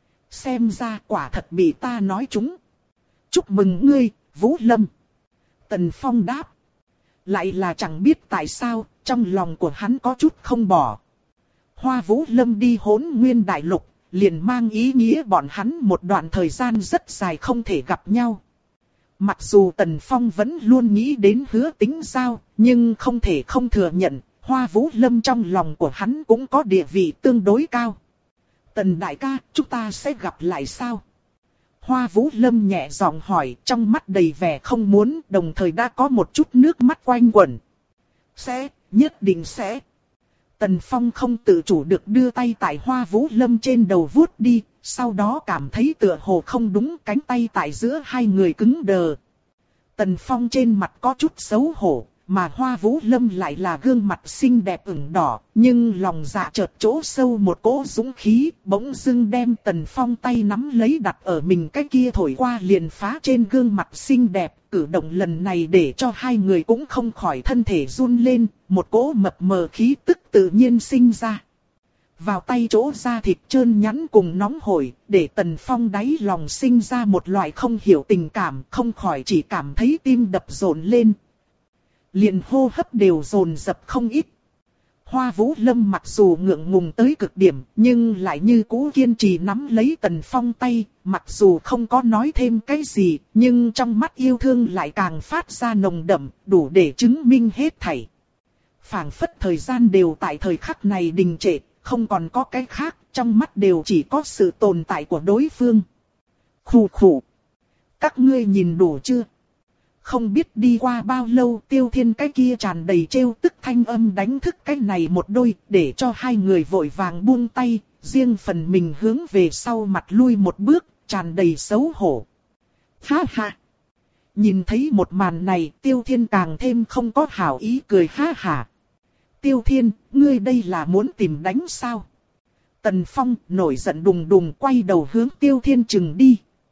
Xem ra quả thật bị ta nói trúng. Chúc mừng ngươi, Vũ Lâm. Tần Phong đáp. Lại là chẳng biết tại sao, trong lòng của hắn có chút không bỏ. Hoa Vũ Lâm đi Hỗn Nguyên Đại Lục, liền mang ý nghĩa bọn hắn một đoạn thời gian rất dài không thể gặp nhau. Mặc dù Tần Phong vẫn luôn nghĩ đến Hứa Tĩnh Giao, nhưng không thể không thừa nhận, Hoa Vũ Lâm trong lòng của hắn cũng có địa vị tương đối cao. Tần đại ca, chúng ta sẽ gặp lại sao? Hoa Vũ Lâm nhẹ giọng hỏi, trong mắt đầy vẻ không muốn, đồng thời đã có một chút nước mắt quanh quẩn. Sẽ, nhất định sẽ. Tần Phong không tự chủ được đưa tay tại Hoa Vũ Lâm trên đầu vuốt đi, sau đó cảm thấy tựa hồ không đúng, cánh tay tại giữa hai người cứng đờ. Tần Phong trên mặt có chút xấu hổ, mà Hoa Vũ Lâm lại là gương mặt xinh đẹp ửng đỏ, nhưng lòng dạ chợt chỗ sâu một cỗ dũng khí, bỗng dưng đem Tần Phong tay nắm lấy đặt ở mình cái kia thổi qua liền phá trên gương mặt xinh đẹp, cử động lần này để cho hai người cũng không khỏi thân thể run lên, một cỗ mập mờ khí tức tự nhiên sinh ra. Vào tay chỗ da thịt trơn nhẵn cùng nóng hổi, để Tần Phong đáy lòng sinh ra một loại không hiểu tình cảm, không khỏi chỉ cảm thấy tim đập rộn lên. Liền hô hấp đều dồn dập không ít. Hoa Vũ Lâm mặc dù ngượng ngùng tới cực điểm, nhưng lại như cũ kiên trì nắm lấy Tần Phong tay, mặc dù không có nói thêm cái gì, nhưng trong mắt yêu thương lại càng phát ra nồng đậm, đủ để chứng minh hết thảy. Phảng phất thời gian đều tại thời khắc này đình trệ, không còn có cái khác, trong mắt đều chỉ có sự tồn tại của đối phương. Khủ khủ. Các ngươi nhìn đủ chưa? Không biết đi qua bao lâu, Tiêu Thiên cái kia tràn đầy trêu tức thanh âm đánh thức cái này một đôi, để cho hai người vội vàng buông tay, riêng phần mình hướng về sau mặt lui một bước, tràn đầy xấu hổ. Ha ha! Nhìn thấy một màn này, Tiêu Thiên càng thêm không có hảo ý cười ha ha. Tiêu Thiên, ngươi đây là muốn tìm đánh sao? Tần Phong nổi giận đùng đùng quay đầu hướng Tiêu Thiên chừng đi.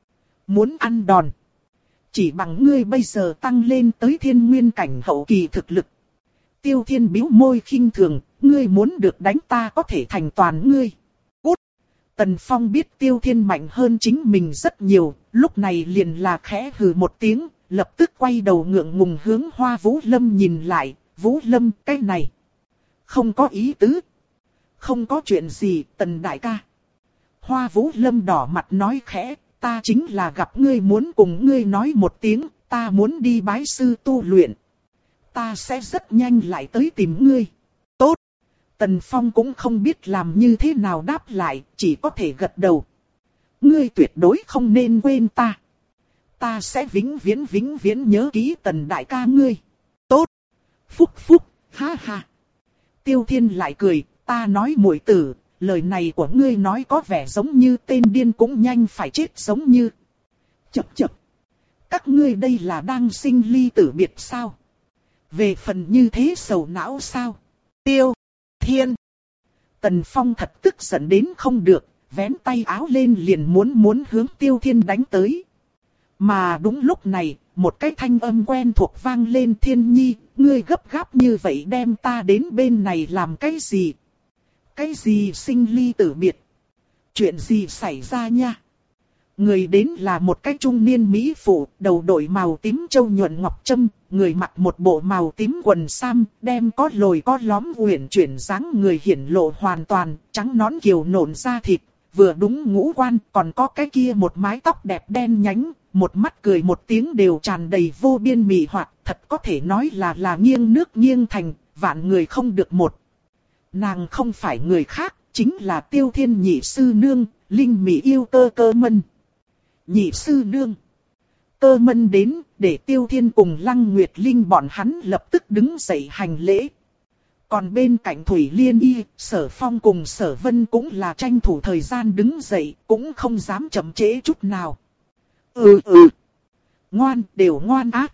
Muốn ăn đòn. Chỉ bằng ngươi bây giờ tăng lên tới thiên nguyên cảnh hậu kỳ thực lực. Tiêu Thiên bĩu môi khinh thường, ngươi muốn được đánh ta có thể thành toàn ngươi. Cút! Tần Phong biết Tiêu Thiên mạnh hơn chính mình rất nhiều, lúc này liền là khẽ hừ một tiếng, lập tức quay đầu ngượng ngùng hướng Hoa Vũ Lâm nhìn lại. Vũ Lâm, cái này không có ý tứ. Không có chuyện gì, Tần đại ca. Hoa Vũ Lâm đỏ mặt nói khẽ. Ta chính là gặp ngươi muốn cùng ngươi nói một tiếng, ta muốn đi bái sư tu luyện. Ta sẽ rất nhanh lại tới tìm ngươi. Tốt. Tần Phong cũng không biết làm như thế nào đáp lại, chỉ có thể gật đầu. Ngươi tuyệt đối không nên quên ta. Ta sẽ vĩnh viễn vĩnh viễn nhớ kỹ Tần đại ca ngươi. Tốt. Phúc phúc, ha ha. Tiêu Thiên lại cười, ta nói muội tử. Lời này của ngươi nói có vẻ giống như tên điên cũng nhanh phải chết giống như. Chập chập. Các ngươi đây là đang sinh ly tử biệt sao? Về phần như thế sầu não sao? Tiêu Thiên. Tần Phong thật tức giận đến không được, vén tay áo lên liền muốn muốn hướng Tiêu Thiên đánh tới. Mà đúng lúc này, một cái thanh âm quen thuộc vang lên. Thiên Nhi, ngươi gấp gáp như vậy đem ta đến bên này làm cái gì? Cái gì sinh ly tử biệt? Chuyện gì xảy ra nha? Người đến là một cái trung niên mỹ phụ, đầu đội màu tím châu nhuận ngọc trâm, người mặc một bộ màu tím quần sam, đem có lồi có lõm uyển chuyển dáng người hiển lộ hoàn toàn, trắng nõn kiều nộn da thịt, vừa đúng ngũ quan, còn có cái kia một mái tóc đẹp đen nhánh, một mắt cười một tiếng đều tràn đầy vô biên mị hoặc, thật có thể nói là là nghiêng nước nghiêng thành, vạn người không được một. Nàng không phải người khác, chính là Tiêu Thiên nhị sư nương, Linh Mỹ yêu Cơ Cơ Mân. Nhị sư nương. Cơ Mân đến, để Tiêu Thiên cùng Lăng Nguyệt Linh bọn hắn lập tức đứng dậy hành lễ. Còn bên cạnh Thủy Liên Y, Sở Phong cùng Sở Vân cũng là tranh thủ thời gian đứng dậy, cũng không dám chậm trễ chút nào. Ừ ừ. Ngoan, đều ngoan ác.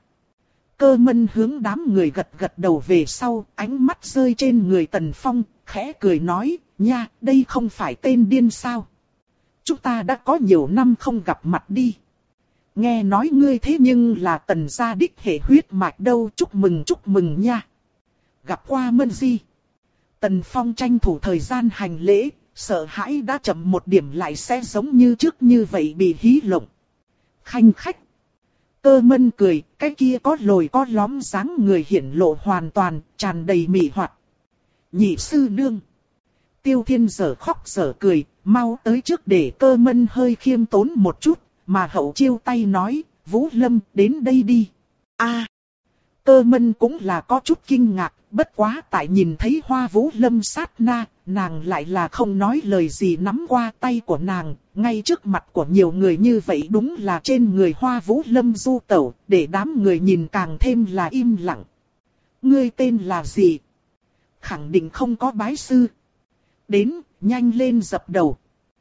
Cơ Mân hướng đám người gật gật đầu về sau, ánh mắt rơi trên người Tần Phong, khẽ cười nói, nha, đây không phải tên điên sao? Chúng ta đã có nhiều năm không gặp mặt đi. Nghe nói ngươi thế nhưng là Tần gia đích hệ huyết mạch đâu, chúc mừng chúc mừng nha. Gặp qua Mân Di. Tần Phong tranh thủ thời gian hành lễ, sợ hãi đã chậm một điểm lại sẽ giống như trước như vậy bị hí lộng. Khanh khách. Cơ Mân cười, cái kia có lồi có lõm dáng người hiển lộ hoàn toàn, tràn đầy mị hoặc. Nhị sư nương. Tiêu Thiên giở khóc giở cười, mau tới trước để Cơ Mân hơi khiêm tốn một chút, mà hậu chiêu tay nói, Vũ Lâm đến đây đi. A, Cơ Mân cũng là có chút kinh ngạc, bất quá tại nhìn thấy Hoa Vũ Lâm sát na, nàng lại là không nói lời gì nắm qua tay của nàng, ngay trước mặt của nhiều người như vậy đúng là trên người Hoa Vũ Lâm du tẩu, để đám người nhìn càng thêm là im lặng. Ngươi tên là gì? Khẳng định không có bái sư. Đến, nhanh lên dập đầu.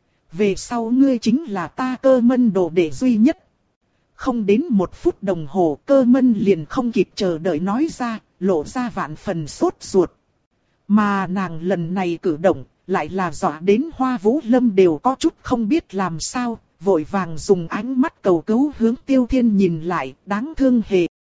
Về sau ngươi chính là ta Cơ Mân đồ đệ duy nhất. Không đến một phút đồng hồ Cơ Mân liền không kịp chờ đợi nói ra, lộ ra vạn phần sốt ruột. Mà nàng lần này cử động, lại là dọa đến Hoa Vũ Lâm đều có chút không biết làm sao, vội vàng dùng ánh mắt cầu cứu hướng Tiêu Thiên nhìn lại, đáng thương hề.